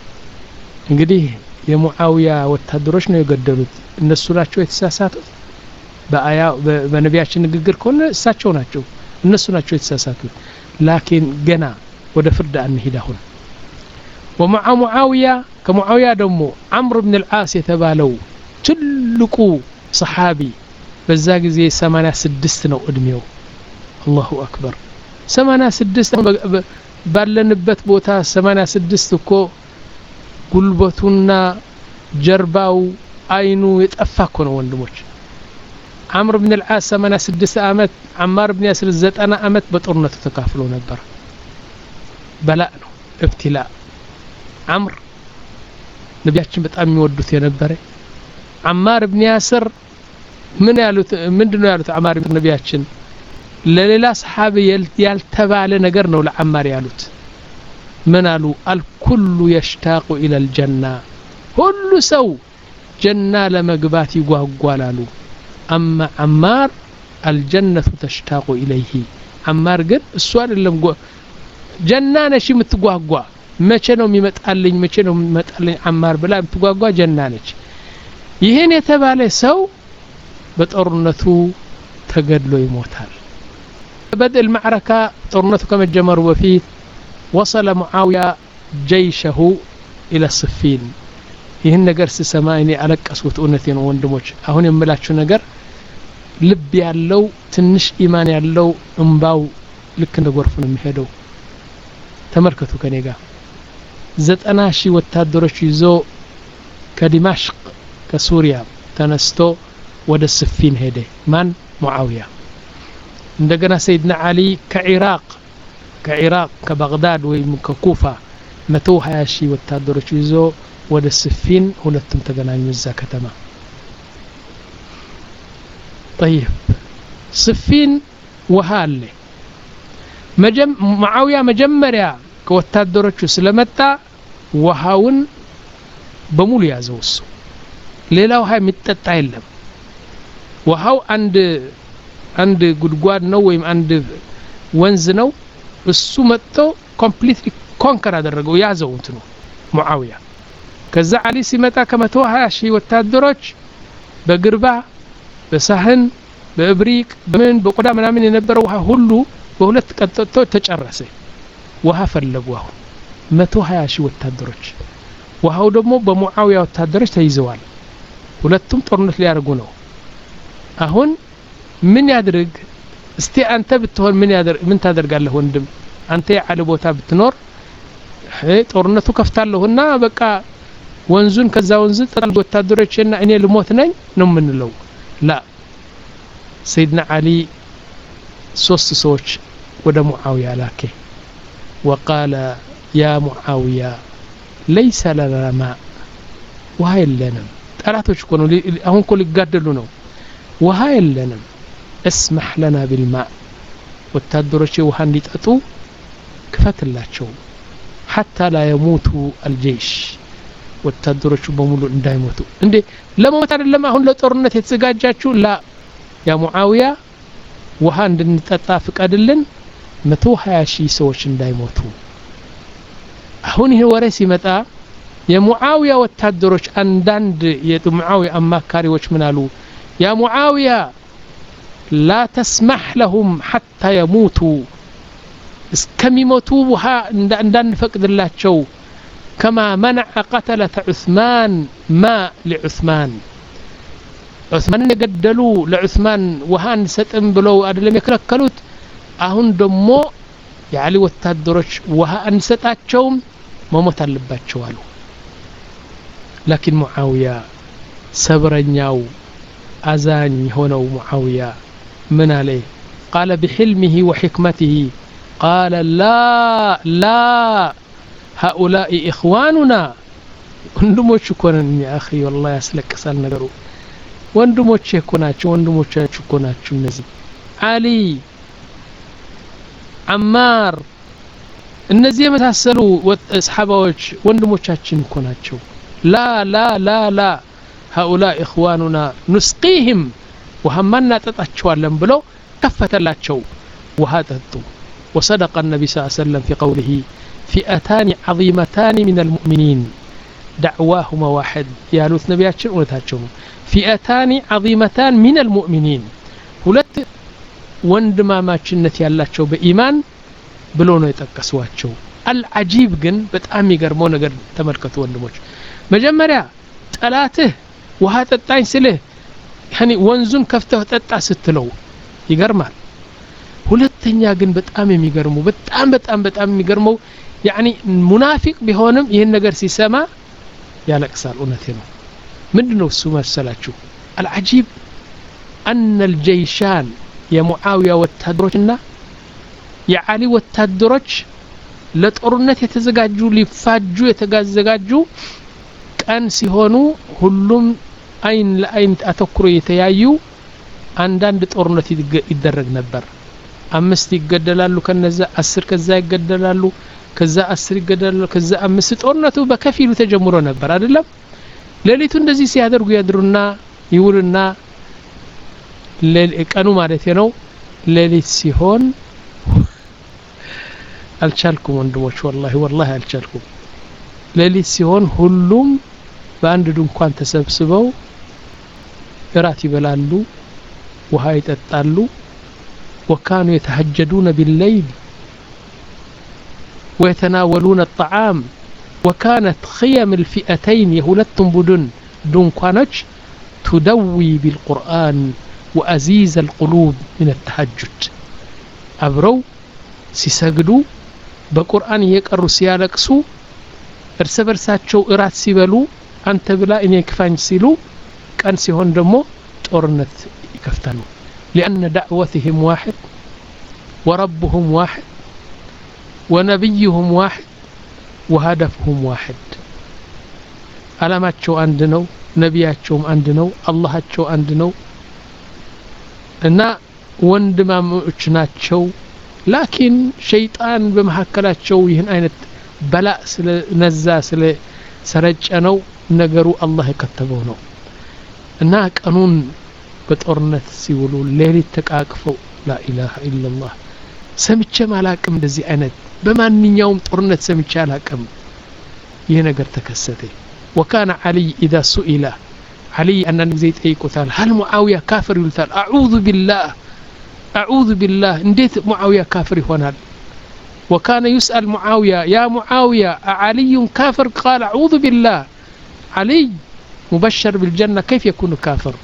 እንግዲህ የሙአዊያ ወታደሮች ነው የገደሉት እነሱ ናቸው የተሳሳቱት በአያ በነብያችን ንግግር ከሆነ እሳቸው ናቸው እነሱ ናቸው የተሳሳቱት ላኪን ገና ወደ ፍርድ አንሄድ አሁን ومع معاوية كمعاوية دمو عمرو بن العاص يتبالو تلقو صحابي بزاق زي ثمانية سدست نو ادميو الله أكبر ثمانية سدست ባለንበት ቦታ ثمانية سدست እኮ ጉልበቱና ጀርባው አይኑ የጠፋኮ ነው ወንድሞች عمرو بن العاص ثمانية سدست አመት عمار بن ياسر ዘጠና አመት በጦርነቱ ተካፍሎ ነበር በላእ ነው ابتلاء عمرو ነብያችን በጣም የሚወዱት የነበረ عمار بن ياسر ምን ያሉት ምንድነው ያሉት عمار بن ነብያችን ለሌላ ሰሃቢ ያልተባለ ነገር ነው ለعمار ያሉት ምን አሉ الكل يشتاق الى الجنه ሁሉ ሰው ጀና ለመግባት ይጓጓላሉ اما عمار الجنه تشتاق اليه عمار ግን እሱ አይደለም ጀና ነሽ የምትጓጓ መቼ ነው የሚመጣልኝ መቼ ነው የሚመጣልኝ عمار ብላ የምትጓጓ ጀና ነች ይሄን የተባለ ሰው በጦርነቱ ተገድሎ ይሞታል بدأ المعركة طرنته كما الجمر وفيه وصل معاوية جيشه إلى الصفين ይህን ነገር ስሰማ እኔ አለቀስኩት እውነቴን ወንድሞች አሁን የምላችሁ ነገር ልብ ያለው ትንሽ ኢማን ያለው እንባው ልክ እንደ ጎርፍ ነው የሚሄደው ተመልከቱ ከኔ ጋር ዘጠና ሺህ ወታደሮች ይዞ ከዲማሽቅ ከሱሪያ ተነስቶ ወደ ስፊን ሄደ ማን ሙአዊያ እንደገና ሰይድና አሊ ከኢራቅ ከኢራቅ ከባግዳድ ወይ ከኩፋ መቶ ሃያ ሺህ ወታደሮች ይዞ ወደ ስፊን ሁለቱም ተገናኙ እዛ ከተማ طيب ስፊን ውሃ አለ መጀም ሙአዊያ መጀመሪያ ከወታደሮቹ ስለመጣ ውሃውን በሙሉ ያዘው እሱ ሌላ ውሃ የሚጠጣ የለም ውሃው አንድ አንድ ጉድጓድ ነው ወይም አንድ ወንዝ ነው እሱ መጥቶ ኮምፕሊትሊ ኮንከር አደረገው ያዘው እንትኑ ሙአዊያ ከዛ አሊ ሲመጣ ከመቶ ሃያ ሺህ ወታደሮች በግርባ በሳህን በእብሪቅ በምን በቆዳ ምናምን የነበረው ውሃ ሁሉ በሁለት ቀጥቶ ተጨረሰ ውሃ ፈለጉ አሁን መቶ ሃያ ሺህ ወታደሮች ውሃው ደግሞ በሙአዊያ ወታደሮች ተይዘዋል ሁለቱም ጦርነት ሊያደርጉ ነው አሁን ምን ያድርግ እስቲ አንተ ብትሆን ምን ያድርግ ምን ታደርጋለህ ወንድም አንተ ያለ ቦታ ብትኖር ጦርነቱ ከፍታለሁና በቃ ወንዙን ከዛ ወንዝ ጠል ወታደሮችና እኔ ልሞት ነኝ ነው ምንለው لا سيدنا علي ሶስት ሰዎች ወደ ሙአዊያ ላከ وقال يا معاوية ليس لنا ماء وهاي لنا ጠላቶች እኮ ነው አሁን እኮ ሊጋደሉ ነው وهاي لنا اسمح لنا بالماء ወታደሮች ውሃ እንዲጠጡ ክፈትላቸው حتى لا يموتوا الجيش ወታደሮቹ በሙሉ እንዳይሞቱ እንዴ ለሞት አይደለም አሁን ለጦርነት የተዘጋጃችሁ ላ ያ ሙአዊያ ውሃ እንድንጠጣ ፍቀድልን መቶ ሃያ ሺህ ሰዎች እንዳይሞቱ አሁን ይሄ ወሬ ሲመጣ የሙአዊያ ወታደሮች አንዳንድ የሙአዊያ አማካሪዎች ምን አሉ ያ ሙአዊያ لا تسمح لهم حتى يموتوا اسكميموتوا وها اندان فقد الله شو كما منع قتلة عثمان ما لعثمان عثمان يقدلوا لعثمان وهان ستم بلو أدلم يكلكلوت أهون دمو يعلي وتادرش وها أنستاتشوم مموت اللباتشوالو لكن معاوية سبرنياو أزاني هنا معاوية من عليه قال بحلمه وحكمته قال لا لا هؤلاء إخواننا وندموش كونن يا أخي والله يسلك سال نقرو وندموش كوناتش وندموش كوناتش نزل علي عمار እነዚህ የመሳሰሉ አስሐባዎች ወንድሞቻችን እኮ ናቸው لا لا لا لا هؤلاء إخواننا نسقيهم وهمنا تطاچዋለን ብለው ከፈተላቸው ውሃ ጠጡ وصدق النبي صلى الله عليه وسلم في قوله فئتان عظيمتان من المؤمنين دعواهما واحد ያሉት ነብያችን እውነታቸው ነው فئتان عظيمتان من المؤمنين ሁለት ወንድማማችነት ያላቸው በኢማን ብሎ ነው የጠቀሷቸው አልዓጂብ ግን በጣም ይገርመው ነገር ተመልከቱ ወንድሞች መጀመሪያ ጠላትህ ውሃ ጠጣኝ ስልህ ያኒ ወንዙን ከፍተህ ጠጣ ስትለው ይገርማል ሁለተኛ ግን በጣም የሚገርመው በጣም በጣም በጣም የሚገርመው ያኒ ሙናፊቅ ቢሆንም ይሄን ነገር ሲሰማ ያለቅሳል እውነቴ ነው ምንድነው እሱ መሰላችሁ አልዓጂብ أن الجيشان يا معاوية والتدرجنا የዓሊ ወታደሮች ለጦርነት የተዘጋጁ ሊፋጁ የተጋዘጋጁ ቀን ሲሆኑ ሁሉም አይን ለአይን አተኩሮ የተያዩ አንዳንድ ጦርነት ይደረግ ነበር አምስት ይገደላሉ ከነዛ አስር ከዛ ይገደላሉ ከዛ አስር ይገደላሉ ከዛ አምስት ጦርነቱ በከፊሉ ተጀምሮ ነበር አይደለም ሌሊቱ እንደዚህ ሲያደርጉ ያድሩና ይውልና ለቀኑ ማለት ነው ሌሊት ሲሆን አልቻልኩም ወንድሞች والله والله አልቻልኩም ሌሊት ሲሆን ሁሉም በአንድ ድንኳን ተሰብስበው እራት ይበላሉ ውሃ ይጠጣሉ وكانوا يتهجدون بالليل ويتناولون الطعام وكانت خيم الفئتين يهولتهم بدن ድንኳኖች تدوي بالقرآن وأزيز القلوب من التهجد አብረው ሲሰግዱ በቁርአን እየቀሩ ሲያለቅሱ እርስ በርሳቸው እራት ሲበሉ አንተ ብላ እኔ ክፋኝ ሲሉ ቀን ሲሆን ደግሞ ጦርነት ይከፍታሉ لأن دعوتهم واحد وربهم واحد ونبيهم واحد وهدفهم واحد علاماتቸው አንድ ነው ነብያቸውም አንድ ነው አላህቸው አንድ ነው እና ወንድማሞች ናቸው لكن شيطان بمحكلاቸው ይህን አይነት በላ ስለ ነዛ ስለ ሰረጨነው ነገሩ አላህ የከተበው ነው እና ቀኑን በጦርነት ሲውሉ ሌሊት ተቃቅፈው لا اله الا الله ሰምቼ ማላቅም እንደዚህ አይነት በማንኛውም ጦርነት ሰምቼ አላቅም ይሄ ነገር ተከሰተ وكان علي اذا سئل علي ان ጊዜ ጠይቁታል هل معاويه كافر ይሉታል اعوذ بالله أعوذ بالله انديت معاوية كافر يخونال وكان يسأل معاوية يا معاوية أعلي كافر قال أعوذ بالله علي مبشر بالجنة كيف يكون كافر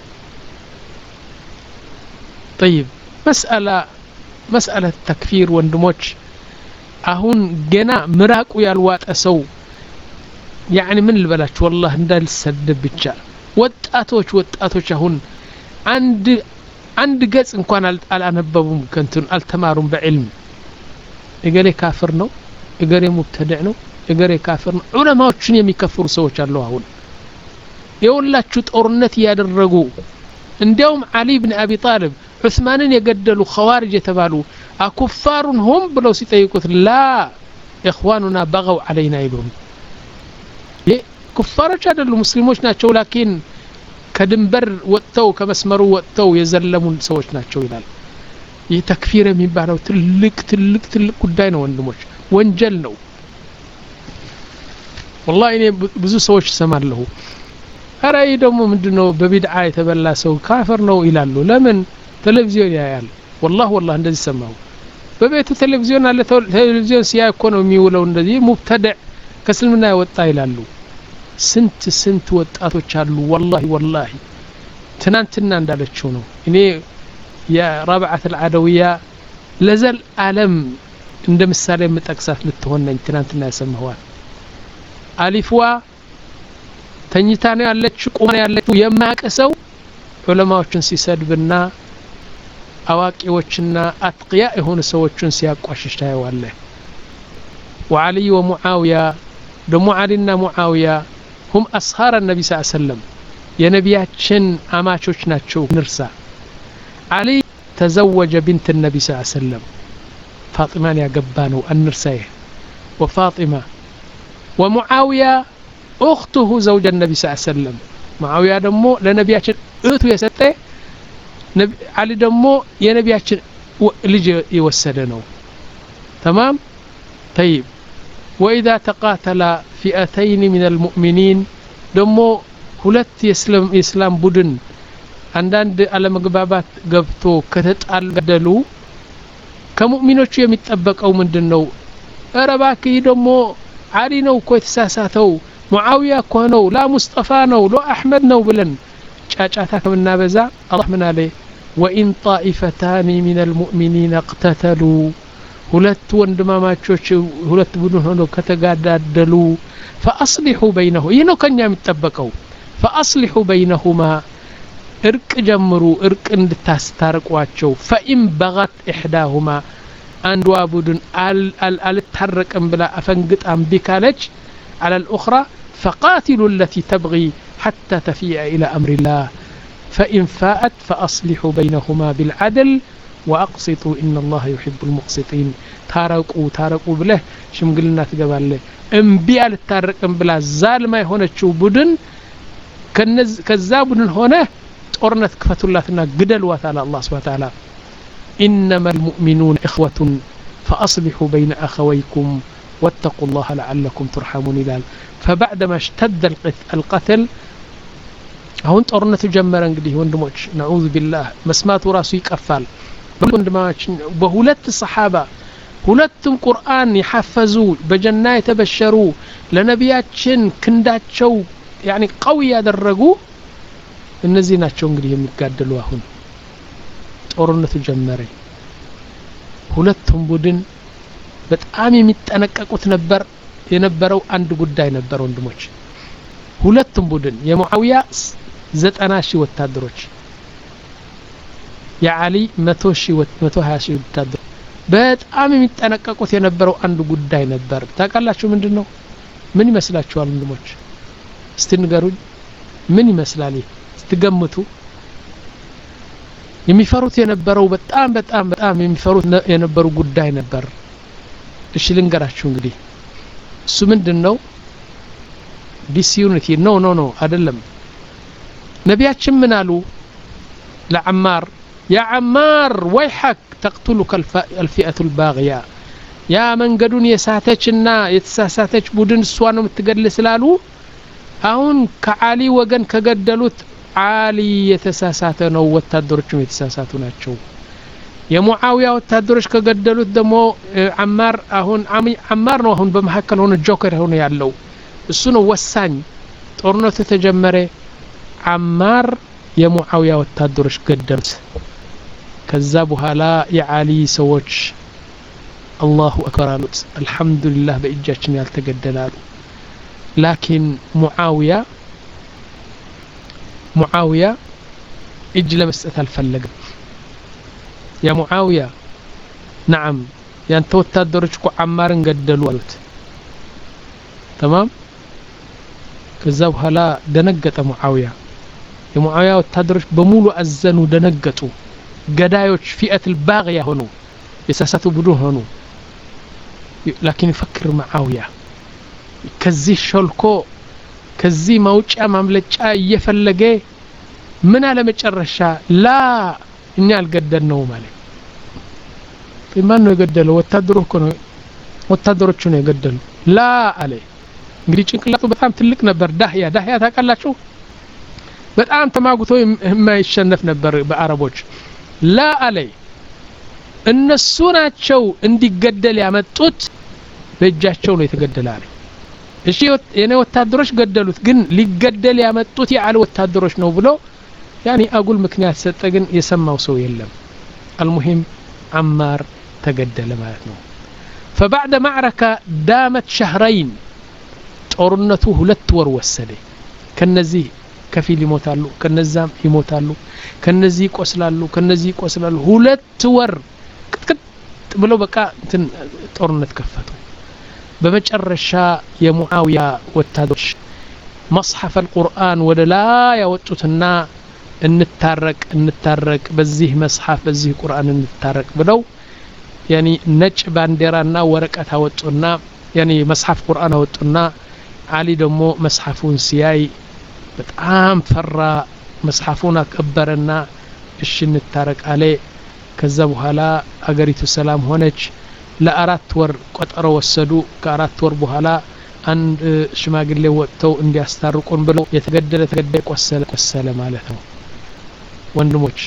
طيب مسألة مسألة تكفير واندموش أهون جنا مراكو يالوات أسو يعني من البلاش والله ندال السدب بتشا واتأتوش واتأتوش أهون عند عند قص እንኳን አላነበቡም ከንቱን አልተማሩም በዕልም እገሌ ካፍር ነው እገሌ ሙብተድዕ ነው እገሌ ካፍር ነው ዑለማዎችን የሚከፍሩ ሰዎች አሉ አሁን የወላችሁ ጦርነት ያደረጉ እንዲያውም አሊ ኢብኑ አቢ ጣሊብ ዑስማንን የገደሉ ኸዋሪጅ የተባሉ አኩፋሩን هم ብለው ሲጠይቁት ላ اخواننا بغوا علينا ይሉን ኩፋሮች አይደሉ ሙስሊሞች ናቸው ላኪን ከድንበር ወጥተው ከመስመሩ ወጥተው የዘለሙን ሰዎች ናቸው ይላል ይህ ተክፊር የሚባለው ትልቅ ትልቅ ትልቅ ጉዳይ ነው ወንድሞች ወንጀል ነው والله እኔ ብዙ ሰዎች ሰማለሁ አራይ ደግሞ ምንድነው በቢድዓ የተበላ ሰው ካፍር ነው ይላሉ ለምን ቴሌቪዥን ያያል والله والله እንደዚህ ሰማው በቤቱ ቴሌቪዥን አለ ቴሌቪዥን ሲያይ እኮ ነው የሚውለው እንደዚህ ሙብተድዕ ከስልምና ይወጣ ይላሉ ስንት ስንት ወጣቶች አሉ والله والله ትናንትና እንዳለችው ነው እኔ የራብዓት العدوية ለዘል ዓለም እንደ ምሳሌ የምጠቅሳት ልትሆን ነኝ ትናንትና ያሰማዋል አሊፍዋ ተኝታ ነው ያለችው ቁማ ነው ያለችው የማያቀሰው ዑለማዎችን ሲሰድብና አዋቂዎችና አጥቂያ የሆኑ ሰዎችን ሲያቋሽሽ ታየዋለ وعلي ومعاوية ደሞ علينا معاوية هم أصهار النبي صلى الله عليه وسلم የነቢያችን አማቾች ናቸው ንርሳ علي تزوج بنت النبي صلى الله عليه وسلم فاطمة يقبانو النرسايه وفاطمة ومعاوية أخته زوج النبي صلى الله عليه وسلم معاوية دمو لنبياتشن أتو يسته نبي علي دمو ينبياتشن لجي يوسدنو تمام طيب وإذا تقاتل فئتين من المؤمنين دمو ሁለት የእስላም የእስላም ቡድን አንዳንድ አለመግባባት ገብቶ ከተጣለገደሉ ከሙእሚኖቹ የሚጠበቀው ምንድነው አረባኪ ደሞ አሊ ነው እኮ የተሳሳተው ሙአዊያ እኮ ነው ላ ሙስጠፋ ነው ሎ አህመድ ነው ብለን ጫጫታ ከምናበዛ አላህ ምን አለ ወኢን ጣኢፈታኒ ሚን አልሙእሚኒን اقتتلوا ሁለት ወንድማማቾች ሁለት ቡድን ሆነው ከተጋዳደሉ فاصلحوا بينه ይሄ ነው ከኛ የሚጠበቀው فاصلحوا بينهما ارق جمرو ارق እንድታስታርቋቸው فإن بغت إحداهما አንዷ ቡድን አል አል አልተረቀም ብላ አፈንግጣም ቢካለች على الأخرى فقاتلوا التي تبغي حتى تفيء إلى أمر الله فإن فاءت فأصلحوا بينهما بالعدل وأقسطوا إن الله يحب المقسطين تارقوا تارقوا بله شمقلنا تقباله انبياء للتارقم بلا ظالم يهونچو ቡድን ከዛ ቡድን ሆነ ጦርነት ክፈቱላትና ግደልዋት አለ አላህ Subhanahu Wa Ta'ala إنما المؤمنون إخوة فأصلحوا بين أخويكم واتقوا الله لعلكم ترحمون إلال فبعدما اشتد القتل هون ጦርነቱ ጀመረ እንግዲህ ወንድሞች نعوذ بالله መስማቱ ራሱ ይቀፋል ወንድማች በሁለት ሰሃባ ሁለቱም ቁርአን ይሐፈዙ በጀና የተበሸሩ ለነቢያችን ክንዳቸው يعني قوي ያደረጉ እነዚህ ናቸው እንግዲህ የሚጋደሉ አሁን ጦርነቱ ጀመረ ሁለቱም ቡድን በጣም የሚጠነቀቁት ነበር የነበረው አንድ ጉዳይ ነበር ወንድሞች ሁለቱም ቡድን የሙአዊያ ዘጠና ሺህ ወታደሮች የአሊ መቶ ሺህ መቶ ሃያ ሺህ ወታደሮች በጣም የሚጠነቀቁት የነበረው አንድ ጉዳይ ነበር ታውቃላችሁ ምንድነው ምን ይመስላችኋል ወንድሞች እስቲ ንገሩኝ ምን ይመስላል ስትገምቱ የሚፈሩት የነበረው በጣም በጣም በጣም የሚፈሩት የነበሩ ጉዳይ ነበር እሺ ልንገራችሁ እንግዲህ እሱ ምንድነው ዲስዩኒቲ ኖ ኖ ኖ አይደለም ነቢያችን ምን አሉ ለዓማር ያ ዓማር ወይሐክ تقتلك الفئة الباغية يا መንገዱን የሳተችና የተሳሳተች ቡድን እሷ ነው የምትገድል ስላሉ አሁን ከአሊ ወገን ከገደሉት አሊ የተሳሳተ ነው ወታደሮቹም የተሳሳቱ ናቸው የሙአዊያ ወታደሮች ከገደሉት ደግሞ ዓማር አሁን ዓማር ነው አሁን በመሐከል ሆነ ጆከር ሆነ ያለው እሱ ነው ወሳኝ ጦርነቱ ተጀመረ ዓማር የሙአዊያ ወታደሮች ገደሉት ከዛ በኋላ የአሊ ሰዎች አላሁ አክበር አሉት አልহামዱሊላህ በእጃችን ያልተገደላሉ لكن معاوية معاوية اج لمسأت الفلق يا معاوية نعم يا انت وتادرجكو عمار قدلوا قالت تمام كذاب هلا دنقت معاوية يا معاوية وتادرج بمولو أزنوا دنقتوا قدايوش فئة الباغية هنو يساساتوا بدون هنو لكن يفكر معاوية ከዚህ ሾልኮ ከዚህ ማውጫ ማምለጫ እየፈለገ ምን አለ መጨረሻ ላ እኛ አልገደልነው ማለት ማን ነው የገደለው ወታደሩ እኮ ነው ወታደሮቹ ነው የገደሉ ላ አለ እንግዲህ ጭንቅላቱ በጣም ትልቅ ነበር ዳህያ ዳህያ ታውቃላችሁ በጣም ተማጉቶ የማይሸነፍ ነበር በአረቦች لا علي እነሱ ናቸው እንዲገደል ያመጡት በእጃቸው ነው የተገደላለ እሺ የኔ ወታደሮች ገደሉት ግን ሊገደል ያመጡት የዓሊ ወታደሮች ነው ብሎ ያኒ አጉል ምክንያት ሰጠ ግን የሰማው ሰው የለም المهم عمار ተገደለ ማለት ነው فبعد معركة دامت شهرين ጦርነቱ ሁለት ወር ወሰደ ከነዚህ ከፊል ይሞታሉ ከነዛም ይሞታሉ ከነዚህ ይቆስላሉ ከነዚህ ይቆስላሉ ሁለት ወር ቅጥቅጥ ብሎ በቃ እንትን ጦርነት ከፈቱ በመጨረሻ የሙአዊያ ወታደሮች مصحف القرآن ወደ ላይ ያወጡትና እንታረቅ እንታረቅ በዚህ መጽሐፍ በዚህ ቁርአን እንታረቅ ብለው ያኒ ነጭ ባንዲራና ወረቀት አወጡና ያኒ መጽሐፍ ቁርአን አወጡና አሊ ደግሞ መጽሐፉን ሲያይ በጣም ፈራ መጽሐፉን አከበረና እሺ እንታረቅ አለ ከዛ በኋላ አገሪቱ ሰላም ሆነች ለአራት ወር ቆጠሮ ወሰዱ ከአራት ወር በኋላ አንድ ሽማግሌ ወጥተው እንዲያስታርቁን ብለው የተገደለ ተገደለ ቆሰለ ቆሰለ ማለት ነው ወንድሞች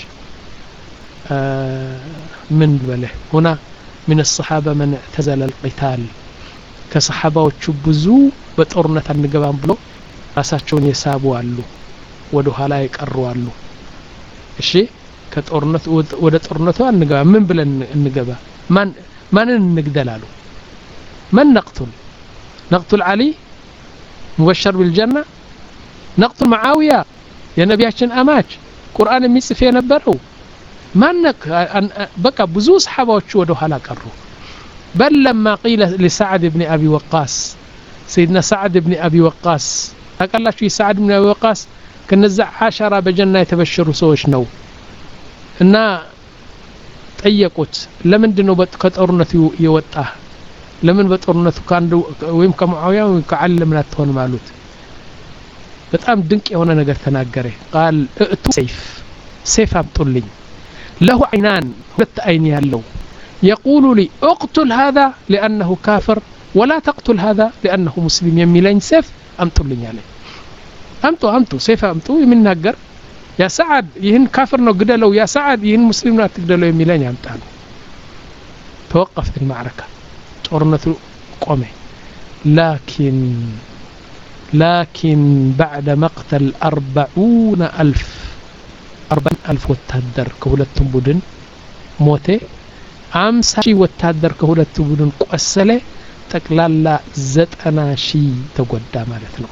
من بله هنا من الصحابة من اعتزل القتال كصحابة بزو بطورنة النقبان بلو راساتشون يسابوا علو ودو هلا يقروا علو الشي كطورنة ود طورنته النقبان من بلا النقبة من من نقدل علو من نقتل نقتل علي مبشر بالجنة نقتل معاوية يا نبياتشن أماج قرآن ميصف የነበረው ማንክ በቃ ብዙ ሰሃባዎች ወደ ኋላ ቀሩ بل لما قيل لسعد بن ابي وقاص سيدنا سعد بن ابي وقاص ታውቃላችሁ سعد بن ابي وقاص ከነዛ عشرة በጀና የተበሸሩ ሰዎች ነው እና ጠየቁት ለምንድነው ከጦርነቱ የወጣ ለምን በጦርነቱ ካንዱ ወይም ከሙአዊያ ወይም ከዓሊ ለምን አትሆንም አሉት በጣም ድንቅ የሆነ ነገር ተናገረ قال ائቱ سيف سيف አምጡልኝ له عينان ሁለት አይን ያለው يقول لي اقتل هذا لانه كافر ولا تقتل هذا لانه مسلم የሚለኝ سيف አምጡልኝ አለ አምጡ አምጡ سيف አምጡ የሚናገር يا سعد ይህን ካፍር ነው ግደለው يا سعد ይህን ሙስሊም ነው አትግደለው የሚለኝ አምጣሉ توقفت المعركة ጦርነቱ ቆመ لكن لكن بعد مقتل أربعون ألف أربعين ألف وتهدر كهولتهم بدن موته أمس شي وتهدر كهولتهم بدن قسله تقلالا زتنا شي تقدى مالتنا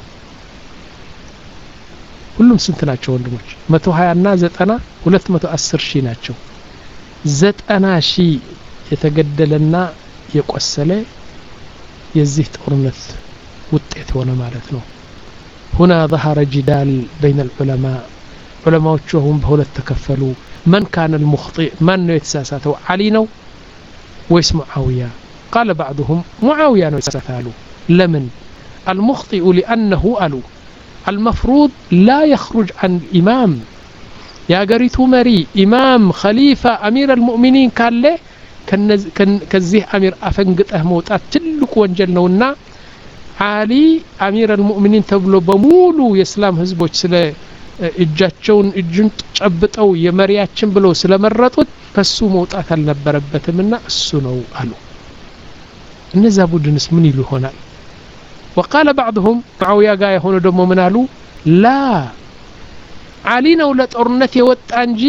كلهم سنت ናቸው ወንድሞች መቶ ሃያ እና ዘጠና ሁለት መቶ አስር ሺ ናቸው ዘጠና ሺ የተገደለና የቆሰለ የዚህ ጦርነት ውጤት ሆነ ማለት ነው هنا ظهر جدال بين العلماء علماءهم بهولت تكفلوا من كان المخطئ من يتساسته علي نو ويس معاوية قال بعضهم معاوية يتساسته لمن المخطئ لأنه قالوا المفروض لا يخرج عن الإمام يا قريت مري إمام خليفة أمير المؤمنين قال له كزيه أمير أفنقته موتات تلك وانجلنا علي أمير المؤمنين تبلو بمولو يسلام هزبوش سلا እጃቸውን እጁን ጨብጠው የመሪያችን ብለው ስለመረጡት ከሱ መውጣት አልነበረበትምና እሱ ነው አሉ እነዛ ቡድንስ ምን ይሉ ሆናል وقال بعضهم معاويه ጋር የሆነ ደግሞ ምን አሉ لا علي ነው ለጦርነት የወጣ እንጂ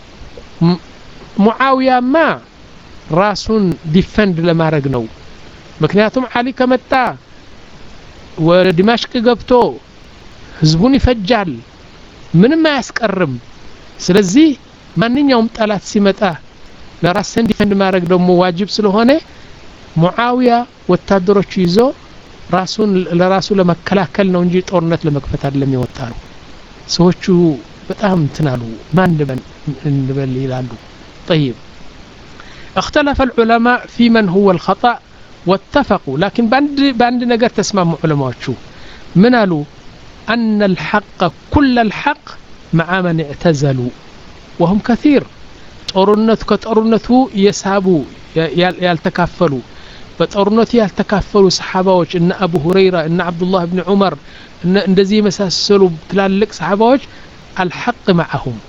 ሙአዊያማ ራሱን ዲፈንድ ለማድረግ ነው ምክንያቱም علي ከመጣ ወደ ዲማሽቅ ገብቶ ህዝቡን ይፈጃል ምንም አያስቀርም ስለዚህ ማንኛውም ጠላት ሲመጣ ለራስን ዲፈንድ ማድረግ ደግሞ ዋጅብ ስለሆነ ሙአዊያ ወታደሮች ይዞ ራሱን ለራሱ ለመከላከል ነው እንጂ ጦርነት ለመክፈት አይደለም የወጣው ሰዎቹ በጣም እንትናሉ ማን እንበል ይላሉ طيب اختلف العلماء في من هو الخطأ واتفقوا لكن باند باند ነገር ተስማሙ ዑለማዎቹ ምን አሉ أن الحق كل الحق مع من اعتزلوا وهم كثير ጦርነቱ ከጦርነቱ የሳቡ ያልተካፈሉ በጦርነቱ ያልተካፈሉ ሰሃባዎች እና አቡ ሁረይራ እና አብዱላህ ኢብኑ ዑመር እና እንደዚህ የመሳሰሉ ትላልቅ ሰሃባዎች الحق معهم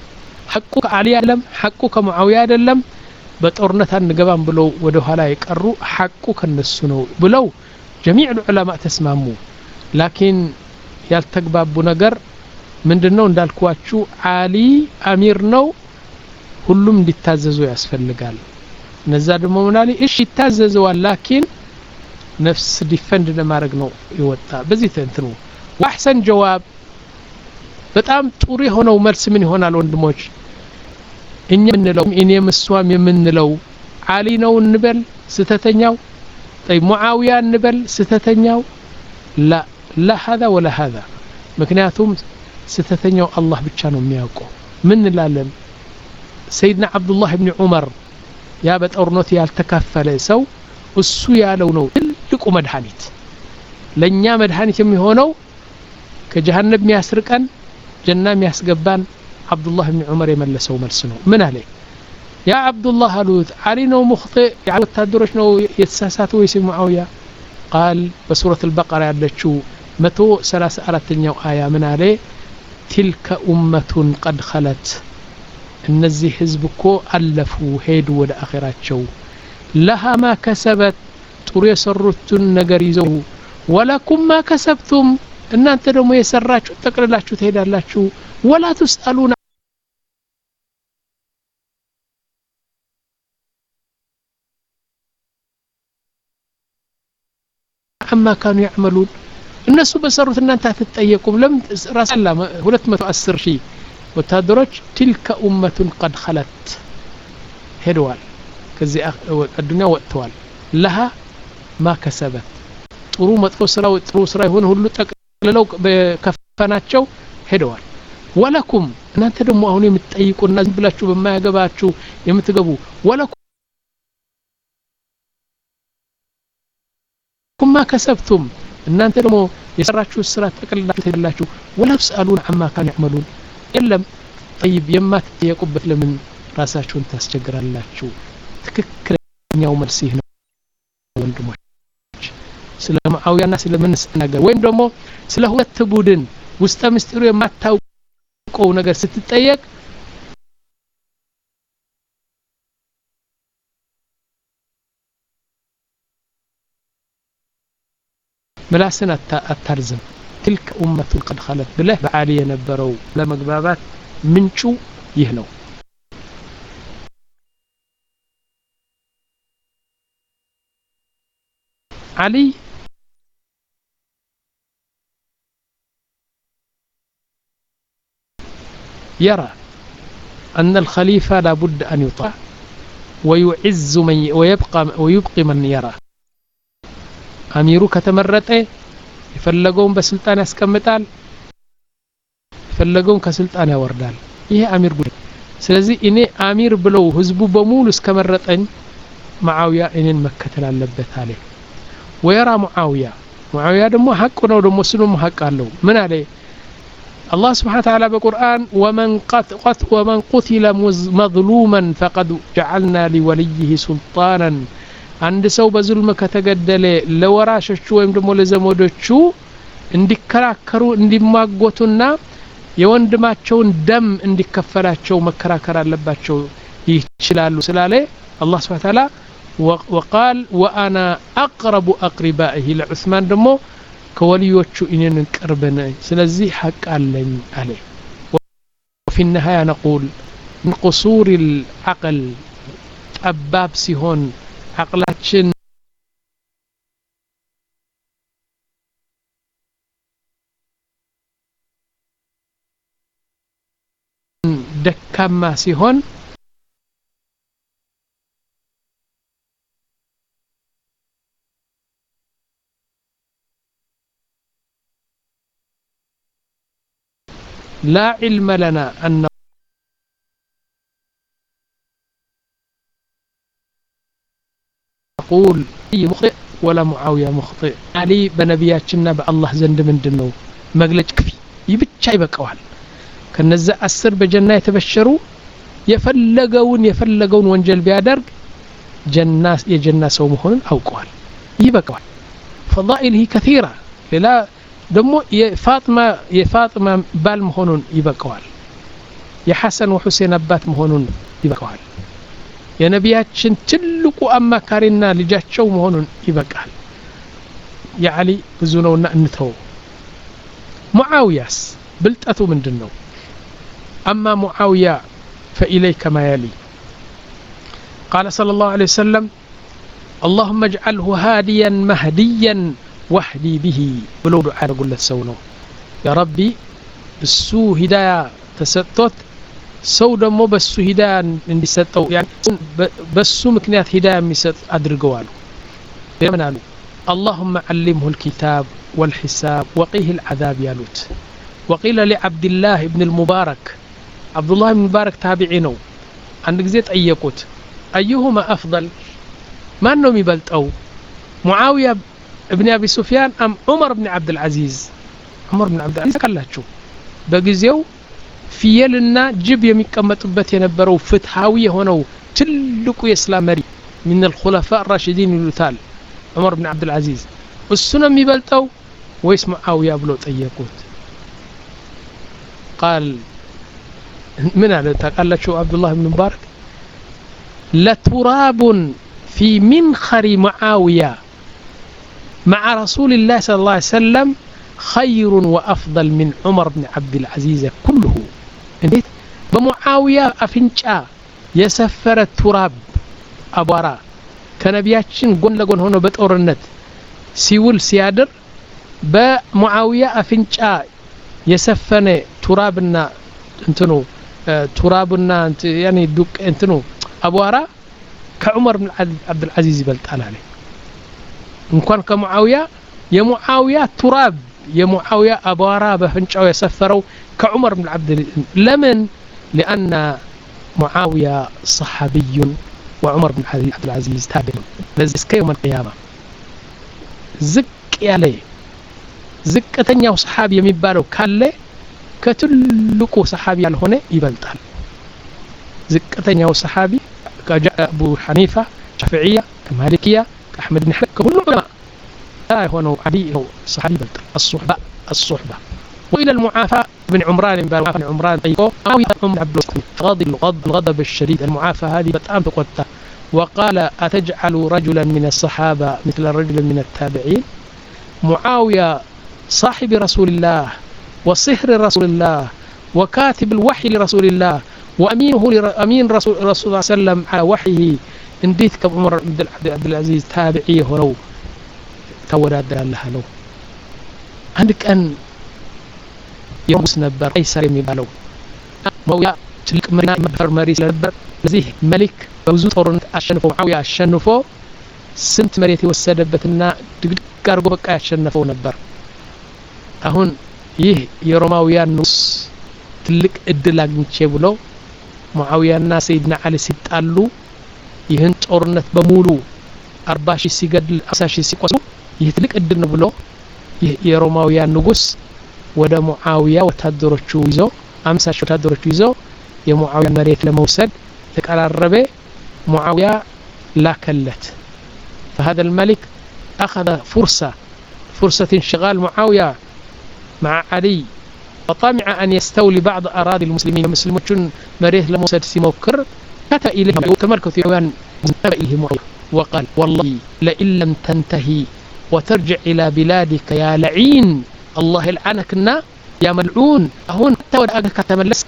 حقك علي አይደለም حقك معاوية አይደለም በጦርነት አንገባም ብለው ወደ ኋላ የቀሩ حقك ከነሱ ነው ብለው جميع العلماء ተስማሙ لكن ያልተግባቡ ነገር ምንድነው እንዳልኳችሁ አሊ አሚር ነው ሁሉም እንዲታዘዙ ያስፈልጋል ነዛ ደሞ ምናሊ እሺ ይታዘዘዋል لكن نفس ዲፈንድ ለማድረግ ነው ይወጣ በዚህ ተንትኑ واحسن جواب በጣም ጥሩ የሆነው መልስ ምን ይሆናል ወንድሞች እኛ ምንለው እኔ መስዋም የምንለው አሊ ነው እንበል ስተተኛው طيب معاويه እንበል ስተተኛው لا لا هذا ولا هذا ምክንያቱም ስተተኛው አላህ ብቻ ነው የሚያውቀው ምን እንላለን سيدنا عبد الله بن عمر ያ በጦርነት ያልተካፈለ ሰው እሱ ያለው ነው ትልቁ መድኃኒት ለኛ መድኃኒት የሚሆነው ከጀሃነም የሚያስርቀን ጀና የሚያስገባን عبد الله بن عمر የመለሰው መልስ ነው ምን አለ ያ عبد الله አሉት አሊ ነው مخطئ ወታደሮች ነው የተሳሳቱ ወይስ ሙአዊያ قال በሱረة البقرة ያለችው مئة وثلاثة وثلاثين አያ ምን አለ تلك أمة قد خلت እነዚህ ህዝብ እኮ አለፉ ሄዱ ወደ አኺራቸው لها ما كسبت ጥሩ የሰሩትን ነገር ይዘው ولكم ما كسبتم እናንተ ደግሞ የሰራችሁ ተቀልላችሁ ትሄዳላችሁ ولا تسألون عما كانوا يعملون እነሱ በሰሩት እናንተ አትጠየቁም ለምን ራስላ ሁለት መቶ አስር ሺህ ወታደሮች تلك أمة قد خلت ሄደዋል ከዚህ አዱንያ ወጥተዋል لها ما كسبت ጥሩ መጥፎ ስራው ጥሩ ስራ ይሁን ሁሉ ጠቅልለው በከፈናቸው ሄደዋል ولكم እናንተ ደግሞ አሁን የምትጠይቁና ዝም ብላችሁ በማያገባችሁ የምትገቡ ولكم ما كسبتم እናንተ ደግሞ የሰራችሁ ስራ ጠቅልላችሁ ትሄዳላችሁ ولا تسألون عما كانوا يعملون የለም طيب የማትጠየቁበት ለምን ራሳችሁን ታስቸግራላችሁ ትክክለኛው መልስ ይህ ነው ወንድሞች ስለ ሙአዊያና ስለ ምን ነገር ወይም ደግሞ ስለ ሁለት ቡድን ውስጥ ምስጢሩ የማታውቀው ነገር ስትጠየቅ ምላስን አታርዝም تلك أمة قد خلت بله بعالي ينبروا لمقبابات منشو يهنو علي يرى أن الخليفة لابد أن يطاع ويعز من ويبقى ويبقي من يرى أميرو كتمرته يفلقون بسلطان يسكمتال يفلقون كسلطان يوردال ይሄ አሚር ጉዳይ ስለዚህ እኔ አሚር ብለው ህዝቡ በሙሉ እስከመረጠኝ ሙአዊያ እኔን መከተል አለበት አለ ويرى معاوية معاوية دمو حق ነው ደሞ ስሉም حق አለው ምን አለ الله سبحانه وتعالى بالقرآن ومن قتل ومن قتل مظلوما فقد جعلنا لوليه سلطانا عند ሰው በዙልም ከተገደለ ለወራሾቹ ወይም ደግሞ ለዘመዶቹ እንዲከራከሩ እንዲማጎቱና የወንድማቸውን ደም እንዲከፈላቸው መከራከር አለባቸው ይችላሉ ስላለ الله سبحانه وتعالى وقال وانا اقرب اقربائه لعثمان دمو كوليوቹ እኔን ቅርበነ ስለዚህ حق አለኝ አለ وفي النهايه نقول من قصور العقل ጠባብ ሲሆን عقلاችን ደካማ ሲሆን لا علم لنا أن نقول أي مخطئ ولا معاوية مخطئ علي بنبياتنا بالله زند من دنو مغلج كفي يبتشاي بقوال كنزا أسر بجنة يتبشروا يفلقون يفلقون وانجل بيادرق جنة يجنة سومهون أو قوال يبقوال فضائله كثيرة لا دمو يفاطمة يفاطمة بالمهونون يبقوال የሐሰን ወሁሴን አባት መሆኑን ይበቃዋል የነቢያችን ትልቁ አማካሪና ልጃቸው መሆኑን ይበቃል የዓሊ ብዙ ነውና እንተው ሙዓዊያስ ብልጠቱ ምንድነው أما معاوية فإليك ما يلي قال صلى الله عليه وسلم اللهم اجعله هاديا مهديا واهدي به بلو دعاء نقول له سونو يا ربي السو هداية تسطت سو دمو بسو هداية اندسطو يعني بسو مكنيات هداية ميسط أدرقوالو يمنالو اللهم علمه الكتاب والحساب وقيه العذاب يالوت وقيل لعبد الله بن المبارك عبد الله بن المبارك تابعينه عندك زيت أيقوت أيهما أفضل ما أنهم يبلتأو معاوية ابن أبي سفيان أم عمر بن عبد العزيز عمر بن عبد العزيز قال له شو بقزيو في يلنا جب يمكمت بت ينبروا فتحاوية هنا تلقوا يسلام مري من الخلفاء الراشدين الثال عمر بن عبد العزيز والسنة يبلتأو ويسمع معاوية بلوت أيقوت قال من هذا قال له شو عبد الله بن مبارك لتراب في منخر معاوية مع رسول الله صلى الله عليه وسلم خير وأفضل من عمر بن عبد العزيز كله انت بمعاوية أفنشا يسفر التراب أبوارا كنبياتشن قن لقن هنا بتأورنت سيول سيادر بمعاوية أفنشا يسفن ترابنا انتنو اه ترابنا انت يعني دوك انتنو أبوارا كعمر بن عبد العزيز بلت عليه إن كان كمعاوية يا معاوية تراب يا معاوية أبوارا بفنشاو يسفروا كعمر بن عبد لمن لأن معاوية صحابي وعمر بن عبد العزيز تابع لزك يوم القيامة زك عليه زكتنياو صحابي يميبالو كاله كتلقو صحابي الهونه يبلطال زكتنياو صحابي كجاء ابو حنيفه شافعيه كمالكيه كاحمد بن حنبل كلهم لا هو علي هو صحابي بلطال الصحبه الصحبه والى المعافى بن عمران بن عمران ايكو او عمر عبد غضب الغضب الغضب الشديد المعافى هذه بتام تقطع وقال اتجعل رجلا من الصحابه مثل رجل من التابعين معاويه صاحب رسول الله وصهر رسول الله وكاتب الوحي لرسول الله وأمينه أمين رسول الله صلى الله عليه وسلم على وحيه انديت كعمر بن عبد العزيز تابعيه ولو تورد الله له عندك أن يوم سنبر أيسر يميبالو مويا تلك مرنا مبهر مريس لنبر زيه ملك بوزو طورنت أشنفو معاوية أشنفو سنت مريتي والسدبتنا دقدق قارقو بقى أشنفو نبر አሁን ይህ የሮማውያን ንጉስ ትልቅ እድል አግኝቼ ብሎ ሙአዊያና ሰይድና አሊ ሲጣሉ ይህን ጦርነት በሙሉ አርባ ሺህ ሲገድል አምሳ ሺህ ሲቆስሉ ይህ ትልቅ እድል ነው ብሎ ይህ የሮማውያን ንጉስ ወደ ሙአዊያ ወታደሮቹ ይዞ አምሳ ሺህ ወታደሮቹ ይዞ የሙአዊያ መሬት ለመውሰድ ተቀራረበ ሙአዊያ ላከለት فهذا الملك أخذ فرصة فرصة انشغال معاوية مع علي وطمع أن يستولي بعض أراضي المسلمين المسلمون مريه لموسد سيموكر كتا إليه وتمركز يوان إليه معاوية وقال والله لئن لم تنتهي وترجع إلى بلادك يا لعين الله يلعنكنا يا ملعون أهون حتى ودأك تملسك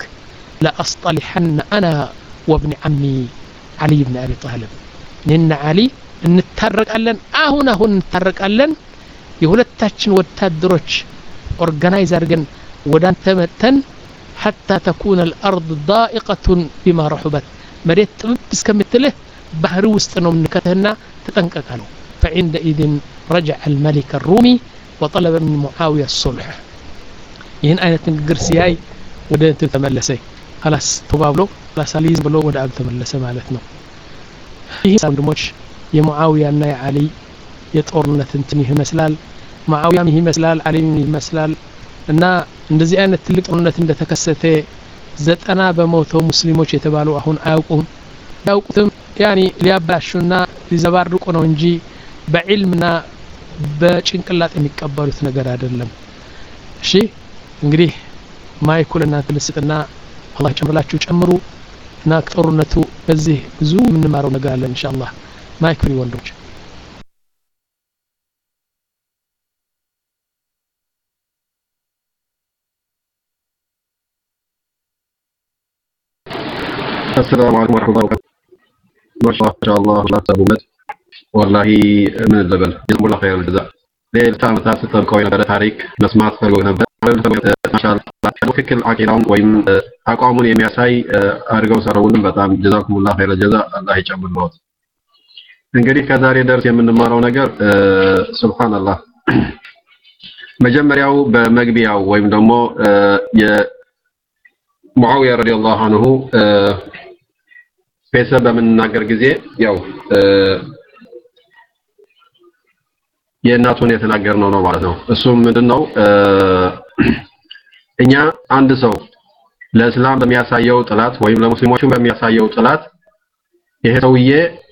لأصطلحن أنا وابن عمي علي بن أبي طالب نن علي نتحرك ألن أهون أهون نتحرك ألن የሁለታችን ወታደሮች ኦርጋናይዝ አድርገን ወዳንተ መተን حتى تكون الأرض ضائقة بما رحبت مريت ጥብብ እስከምትልህ ባህር ውስጥ ነው ምንከተና ተጠንቀቃለው فعندئذ رجع الملك الرومي وطلب من معاوية الصلح ይህን አይነት ንግግር ሲያይ ወደ እንትን ተመለሰ خلاص ተባብሎ ላሳሊዝ ብሎ ወደ አብ ተመለሰ ማለት ነው ይህ ወንድሞች የሙአዊያና የአሊ የጦርነት እንትን ይመስላል ሙአዊያም ይመስላል አሊም ይመስላል እና እንደዚህ አይነት ትልቅ ጦርነት እንደተከሰተ ዘጠና በመቶ ሙስሊሞች የተባሉ አሁን አያውቁም ያውቁትም ያኒ ሊያባሹና ሊዘባርቁ ነው እንጂ በዕልምና በጭንቅላት የሚቀበሉት ነገር አይደለም እሺ እንግዲህ ማይኩልና ትልስጥና አላህ ይጨምርላችሁ ጨምሩ እና ጦርነቱ በዚህ ብዙ የምንማረው ነገር አለ ኢንሻአላህ ማይክ ፍሪ ወንዶች السلام عليكم ورحمة الله وبركاته. ما شاء الله لا تبومت والله من الزبل جزاكم الله خير الجزاء. ليل تعمل تاسس الكوين بدأ تاريخ نسمع سلوك نبدأ ما شاء الله فكر العقيدة وين أقامون يمياساي أرجو سرون بتام جزاكم الله خير الجزاء الله يجمع الموت. እንግዲህ ከዛሬ ደርስ የምንማረው ነገር ሱብሃንአላህ መጀመሪያው በመግቢያው ወይም ደግሞ የሙአዊያ ረዲየላሁ ዐንሁ ቤተሰብ በምንናገር ጊዜ ያው የእናቱን የተናገርነው ነው ማለት ነው። እሱም ምንድነው እኛ አንድ ሰው ለእስላም በሚያሳየው ጥላት ወይም ለሙስሊሞቹ በሚያሳየው ጥላት ይሄ ሰውዬ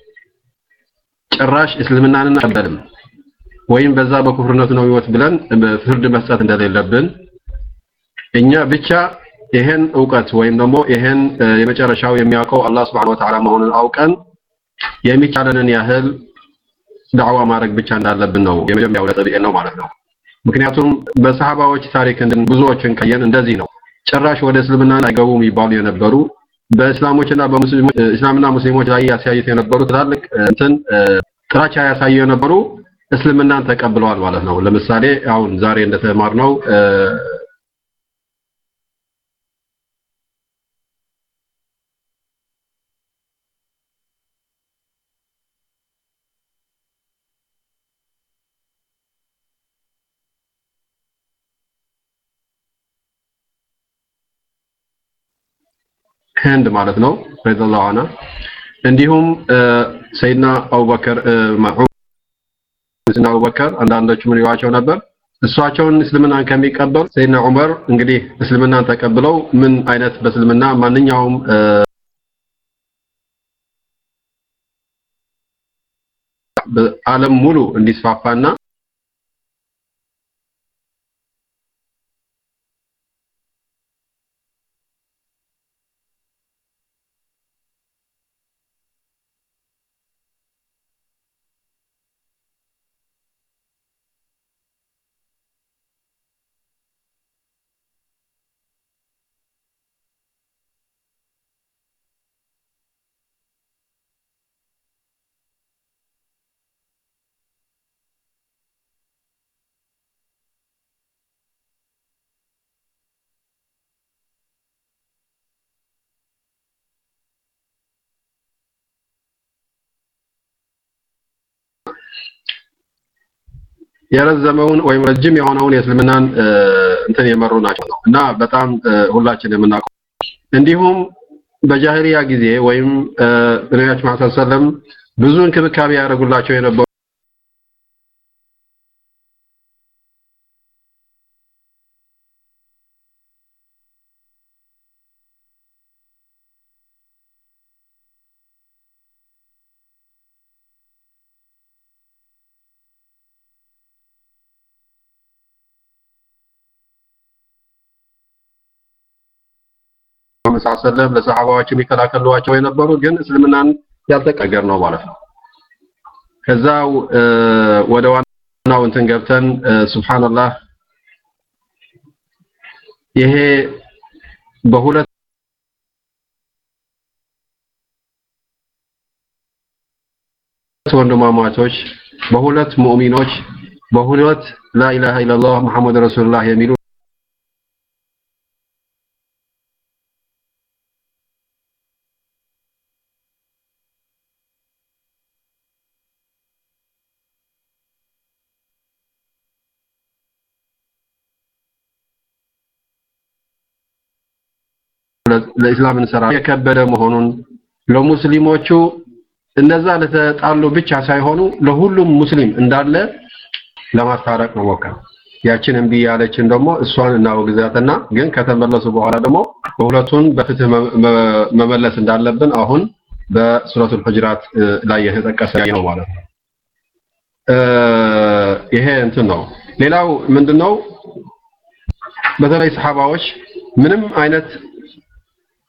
ጭራሽ እስልምናን አንቀበልም ወይም በዛ በኩፍርነቱ ነው ይወት ብለን ፍርድ መስጠት እንደሌለብን እኛ ብቻ ይሄን ዕውቀት ወይም ደግሞ ይሄን የመጨረሻው የሚያውቀው አላህ Subhanahu Wa Ta'ala መሆኑን አውቀን የሚቻለንን ያህል ዳዕዋ ማድረግ ብቻ እንዳለብን ነው የመጀመሪያው ነጥብ ነው ማለት ነው። ምክንያቱም በሰሃባዎች ታሪክ እንደን ብዙዎችን ከየን እንደዚህ ነው ጭራሽ ወደ እስልምና አይገቡም ይባሉ የነበሩ በእስላሞችና በሙስሊሞች እስላምና ሙስሊሞች ላይ ያሳዩት የነበሩ ትላልቅ እንትን ጥራቻ ያሳዩ የነበሩ እስልምናን ተቀብለዋል ማለት ነው። ለምሳሌ አሁን ዛሬ እንደተማርነው هند ማለት ነው ረዲየላሁ ዐንሁ እንዲሁም ሰይድና አቡበከር ማዑ ሰይድና አቡበከር አንዳንዶቹ ምን ይዋቸው ነበር እሷቸውን እስልምናን ከሚቀበሉ ሰይድና ዑመር እንግዲህ እስልምናን ተቀብለው ምን አይነት በእስልምና ማንኛውም በዓለም ሙሉ እንዲስፋፋና የረዘመውን ወይም ረጅም የሆነውን የእስልምናን እንትን የመሩ ናቸው ነው እና በጣም ሁላችንም የምናውቀው እንዲሁም በጃሂሊያ ጊዜ ወይም ነብያችን መሐመድ ሰለላሁ ዐለይሂ ወሰለም ብዙ እንክብካቤ ያደርጉላቸው የነበሩ መሳሰለም ለሰሃባዎች የሚከላከሉዋቸው የነበሩ ግን እስልምናን ያልተቀገር ነው ማለት ነው። ከዛው ወደ ዋናው እንትን ገብተን ሱብሃንአላህ ይሄ በሁለት ወንድማማቾች በሁለት ሙእሚኖች በሁለት ላኢላሃ ኢላላህ ሙሐመድ ረሱሉላህ የሚሉ ለእስላም እንሰራ የከበደ መሆኑን ለሙስሊሞቹ እንደዛ ለተጣሉ ብቻ ሳይሆኑ ለሁሉም ሙስሊም እንዳለ ለማስታረቅ ነው ሞከረ ያችን እንቢ ያለችን ደግሞ እሷን እናወግዛትና ግን ከተመለሱ በኋላ ደግሞ ሁለቱን በፍትህ መመለስ እንዳለብን አሁን በሱረቱል ሁጅራት ላይ የተጠቀሰ ነው ማለት ነው። ይሄ እንትን ነው። ሌላው ምንድነው በተለይ ሰሃባዎች ምንም አይነት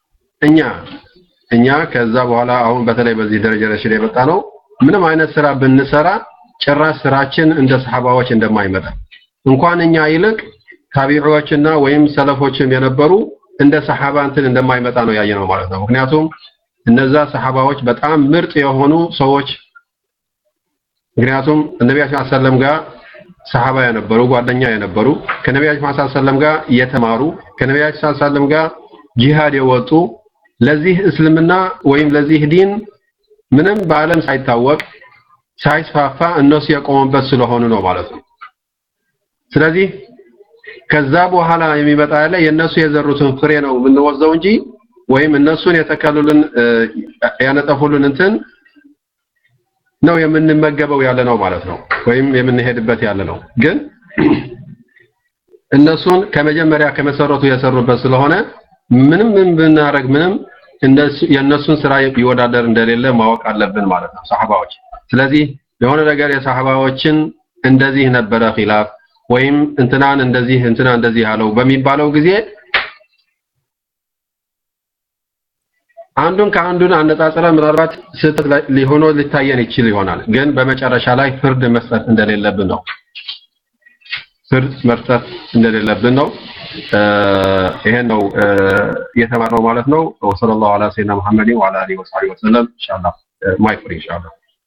እኛ እኛ ከዛ በኋላ አሁን በተለይ በዚህ ደረጃ ላይ የመጣ ነው ምንም አይነት ስራ ብንሰራ ጭራሽ ስራችን እንደ ሰሃባዎች እንደማይመጣ እንኳን እኛ ይልቅ ታቢዒዎችና ወይም ሰለፎችም የነበሩ እንደ ሰሃባ እንትን እንደማይመጣ ነው ያየነው ማለት ነው ምክንያቱም እነዛ ሰሃባዎች በጣም ምርጥ የሆኑ ሰዎች ምክንያቱም ነብያችን ሰለላሁ ዐለይሂ ወሰለም ጋር ሰሃባ የነበሩ ጓደኛ የነበሩ ከነብያችን ሰለላሁ ዐለይሂ ወሰለም ጋር የተማሩ ከነብያችን ሰለላሁ ዐለይሂ ወሰለም ጋር ጂሃድ የወጡ ለዚህ እስልምና ወይም ለዚህ ዲን ምንም በአለም ሳይታወቅ ሳይስፋፋ እነሱ የቆሙበት ስለሆኑ ነው ማለት ነው ስለዚህ ከዛ በኋላ የሚመጣ ያለ የነሱ የዘሩትን ፍሬ ነው የምንወዘው እንጂ ወይም እነሱን የተከሉልን ያነጠፉልን እንትን ነው የምንመገበው ያለ ነው ማለት ነው ወይም የምንሄድበት ያለ ነው ግን እነሱን ከመጀመሪያ ከመሰረቱ የሰሩበት ስለሆነ ምንም ምን ብናረግ ምንም እንደሱ የነሱን ስራ ይወዳደር እንደሌለ ማወቅ አለብን ማለት ነው ሰሃባዎች ስለዚህ የሆነ ነገር የሰሃባዎችን እንደዚህ ነበረ ኺላፍ ወይም እንትናን እንደዚህ እንትና እንደዚህ ያለው በሚባለው ጊዜ አንዱን ከአንዱን አነጻጽረ ምናልባት ስህተት ሊሆን ሊታየን ይችል ይሆናል ግን በመጨረሻ ላይ ፍርድ መስጠት እንደሌለብን ነው ፍርድ መስጠት እንደሌለብን ነው ይሄን ነው የተማረው ማለት ነው ወሰለላሁ ዐላ ሰይድና መሐመድ ወዐላ አሊሂ ወሰሐቢሂ ወሰለም ኢንሻአላህ ማይክ ፍሪ ኢንሻአላህ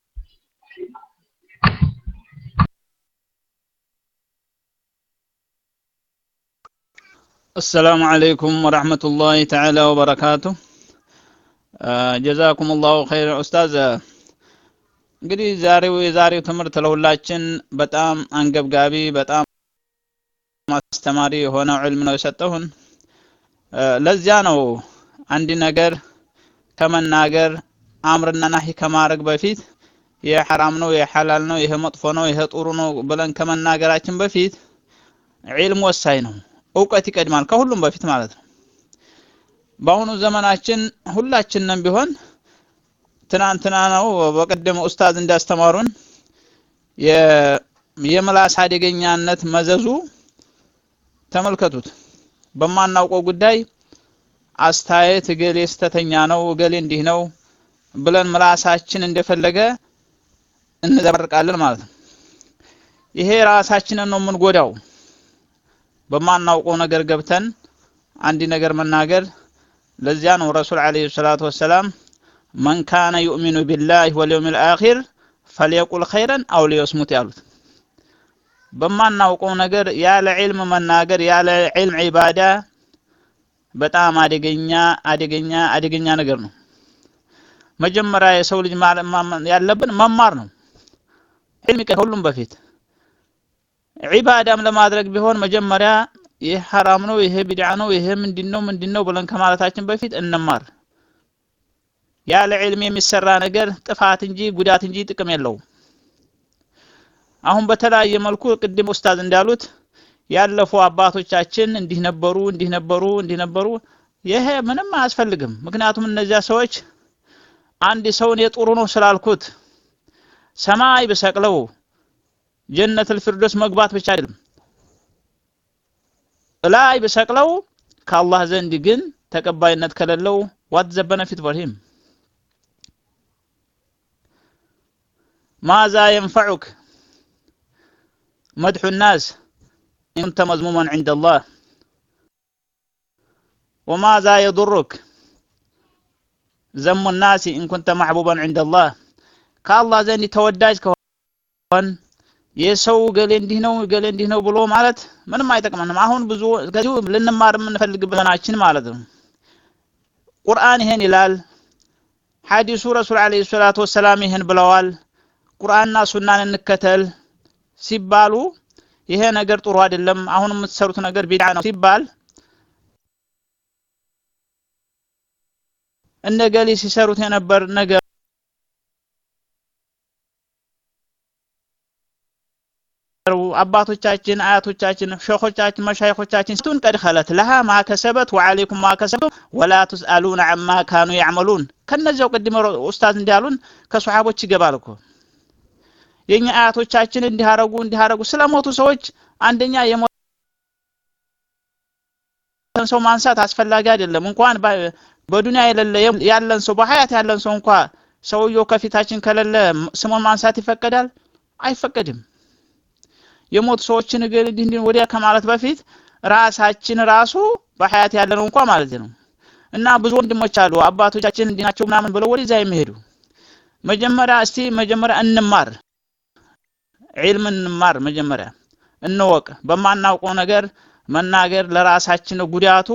السلام عليكم ورحمة الله تعالى وبركاته جزاكم الله خير أستاذ እንግዲህ ዛሬው የዛሬው ትምህርት ለሁላችን በጣም አንገብጋቢ በጣም ማስተማሪ የሆነ ዒልም ነው የሰጠሁን ለዚያ ነው አንድ ነገር ከመናገር አምርና ናሂ ከማድረግ በፊት ይሄ حرام ነው ይሄ ሐላል ነው ይሄ መጥፎ ነው ይሄ ጥሩ ነው ብለን ከመናገራችን በፊት ዒልም ወሳኝ ነው እውቀት ይቀድማል ከሁሉም በፊት ማለት ነው በአሁኑ ዘመናችን ሁላችንም ቢሆን ትናንትና ነው በቀደም ኡስታዝ እንዳስተማሩን የምላስ አደገኛነት መዘዙ ተመልከቱት በማናውቀው ጉዳይ አስተያየት ገሌ ስተተኛ ነው ገሌ እንዲህ ነው ብለን ምላሳችን እንደፈለገ እንዘበርቃለን ማለት ነው ይሄ ራሳችንን ነው ምን ጎዳው በማናውቀው ነገር ገብተን አንዲ ነገር መናገር ለዚያ ነው ረሱል አለይሂ ሰላቱ ወሰለም من كان يؤمن بالله واليوم الآخر فليقل خيرا أو ليصمت ያሉት በማናውቀው ነገር ያለ ዒልም መናገር ያለ ዒልም ዒባዳ በጣም አደገኛ አደገኛ አደገኛ ነገር ነው መጀመሪያ የሰው ልጅ ያለብን መማር ነው ዒልም ከሁሉም በፊት ዒባዳም ለማድረግ ቢሆን መጀመሪያ ይሄ حرام ነው ይሄ ቢድዓ ነው ይሄ ምንድነው ምንድነው ብለን ከማለታችን በፊት እንማር ያለ ዒልም የሚሰራ ነገር ጥፋት እንጂ ጉዳት እንጂ ጥቅም የለውም አሁን በተለያየ መልኩ ቅድም ኡስታዝ እንዳሉት ያለፉ አባቶቻችን እንዲህ ነበሩ እንዲህ ነበሩ እንዲህ ነበሩ ይሄ ምንም አያስፈልግም ምክንያቱም እነዚያ ሰዎች አንድ ሰውን የጥሩ ነው ስላልኩት ሰማይ በሰቅለው ጀነት الفردوس መግባት ብቻ አይደለም ላይ በሰቅለው ከአላህ ዘንድ ግን ተቀባይነት ከሌለው what the benefit for him ماذا ينفعك مدح الناس إن كنت مذموما عند الله وماذا يضرك ذم الناس إن كنت محبوبا عند الله كالله زين توداج كون የሰው ገሌ እንዲህ ነው ገሌ እንዲህ ነው ብሎ ማለት ምንም አይጠቅመንም አሁን ብዙ ከዚሁ ልንማር የምንፈልግበታችን ማለት ነው ቁርአን ይሄን ይላል ሐዲሱ ረሱል አለይሂ ሰላቱ ወሰለም ይሄን ብለዋል ቁርአንና ሱናን እንከተል ሲባሉ ይሄ ነገር ጥሩ አይደለም አሁን የምትሰሩት ነገር ቢድዓ ነው ሲባል እነገሌ ሲሰሩት የነበር ነገር አባቶቻችን አያቶቻችን ሸኾቻችን መሻይኾቻችን ስተን ቀድ خلت لها ما كسبت وعليكم ما كسبتم ولا تسالون عما كانوا يعملون ከነዚያው ቀድመ ኡስታዝ እንዲያሉን ከሱሐቦች ይገባልኮ የኛ አያቶቻችን እንዲያረጉ እንዲያረጉ ስለሞቱ ሰዎች አንደኛ የሞቱ የሞተን ሰው ማንሳት አስፈላጊ አይደለም እንኳን በዱንያ የሌለ ያለን ሰው በሐያት ያለን ሰው እንኳን ሰውየው ከፊታችን ከሌለ ስሙን ማንሳት ይፈቀዳል አይፈቀድም የሞት ሰዎችን እንግዲህ ወዲያ ከማለት በፊት ራሳችን ራሱ በሐያት ያለን እንኳን ማለት ነው እና ብዙ ወንድሞች አሉ አባቶቻችን እንዲናቸው ምናምን ብለው ወዲዛ የሚሄዱ መጀመሪያ እስቲ መጀመሪያ እንማር ዒልም እንማር መጀመሪያ እንወቅ በማናውቀው ነገር መናገር ለራሳችን ጉዳቱ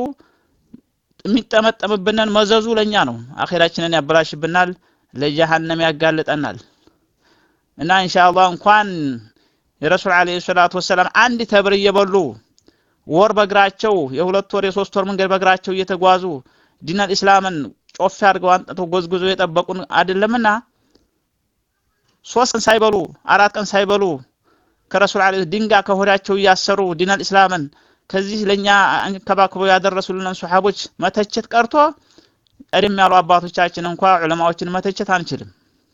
የሚጠመጠምብንን መዘዙ ለኛ ነው አኺራችንን ያበላሽብናል ለጀሃነም ያጋልጠናል እና ኢንሻአላህ እንኳን የረሱል አለይሂ ሰላቱ ወሰለም አንድ ተብር እየበሉ ወር በግራቸው የሁለት ወር የሶስት ወር መንገድ በግራቸው እየተጓዙ ዲን አልእስላምን ጮፍ አድርገው አንጥተው ጎዝጉዞ የጠበቁን አይደለምና ሶስት ቀን ሳይበሉ አራት ቀን ሳይበሉ ከረሱል አለይሂ ድንጋ ከሆዳቸው ያሰሩ ዲን አልእስላምን ከዚህ ለኛ አንከባክበው ያደረሱልን ሱሐቦች መተቸት ቀርቶ ቀደም ያሉ አባቶቻችን እንኳን ዑለማዎችን መተቸት አንችልም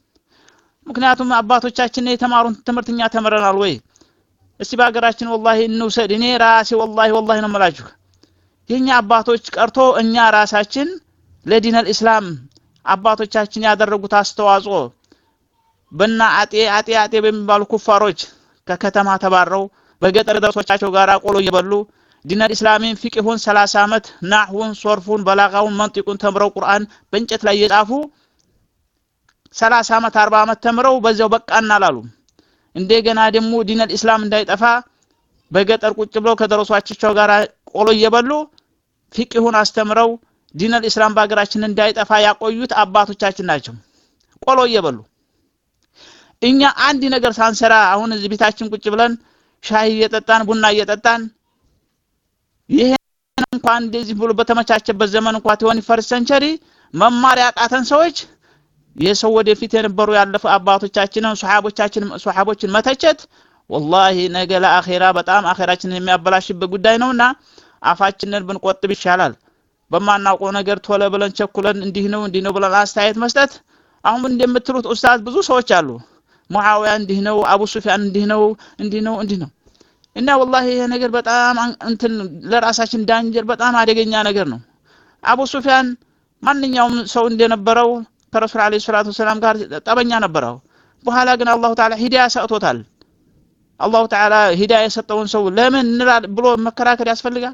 ምክንያቱም አባቶቻችን የተማሩን ትምርትኛ ተመረናል ወይ እስቲ ባገራችን ወላሂ እንውሰድ እኔ ራሴ ወላሂ ወላሂ ነው መላችሁ የኛ አባቶች ቀርቶ እኛ ራሳችን ለዲን አልእስላም አባቶቻችን ያደረጉት አስተዋጽኦ በእና አጤ አጤ አጤ በሚባሉ ኩፋሮች ከከተማ ተባረው በገጠር ደርሶቻቸው ጋር ቆሎ እየበሉ ዲን አልእስላምን ፍቅሁን ሰላሳ አመት ናህውን ሶርፉን በላጋውን መንጢቁን ተምረው ቁርአን በእንጨት ላይ የጻፉ ሰላሳ አመት አርባ አመት ተምረው በዛው በቃና አላሉ እንደገና ደግሞ ዲን አልእስላም እንዳይጠፋ በገጠር ቁጭ ብለው ከደረሶቻቸው ጋር ቆሎ እየበሉ ፍቅሁን አስተምረው ዲን አልእስላም ባገራችን እንዳይጠፋ ያቆዩት አባቶቻችን ናቸው ቆሎ እየበሉ እኛ አንድ ነገር ሳንሰራ አሁን እዚህ ቤታችን ቁጭ ብለን ሻይ እየጠጣን ቡና እየጠጣን ይሄ እንኳን እንደዚህ ብሎ በተመቻቸበት ዘመን እንኳን ትሆን ፈርስት ሴንቸሪ መማር ያቃተን ሰዎች የሰው ወደፊት የነበሩ ያለፉ አባቶቻችንን ሱሐቦቻችንን ሱሐቦችን መተቸት ወላሂ ነገ ለአኺራ በጣም አኺራችንን የሚያበላሽበት ጉዳይ ነውና አፋችንን ብንቆጥብ ይሻላል በማናውቀው ነገር ቶሎ ብለን ቸኩለን እንዲህ ነው እንዲህ ነው ብለን አስተያየት መስጠት አሁን እንደምትሉት ኡስታዝ ብዙ ሰዎች አሉ ሙአዊያ እንዲህ ነው አቡ ሱፊያን እንዲህ ነው እንዲህ ነው እንዲህ ነው እና ወላሂ ይሄ ነገር በጣም እንትን ለራሳችን ዳንጀር በጣም አደገኛ ነገር ነው አቡ ሱፊያን ማንኛውም ሰው እንደነበረው ከረሱል አለይሂ ሰላቱ ወሰለም ጋር ጠበኛ ነበረው በኋላ ግን አላህ ተዓላ ሂዳያ ሰጥቶታል አላህ ተዓላ ሂዳያ የሰጠውን ሰው ለምን እንላል ብሎ መከራከር ያስፈልጋል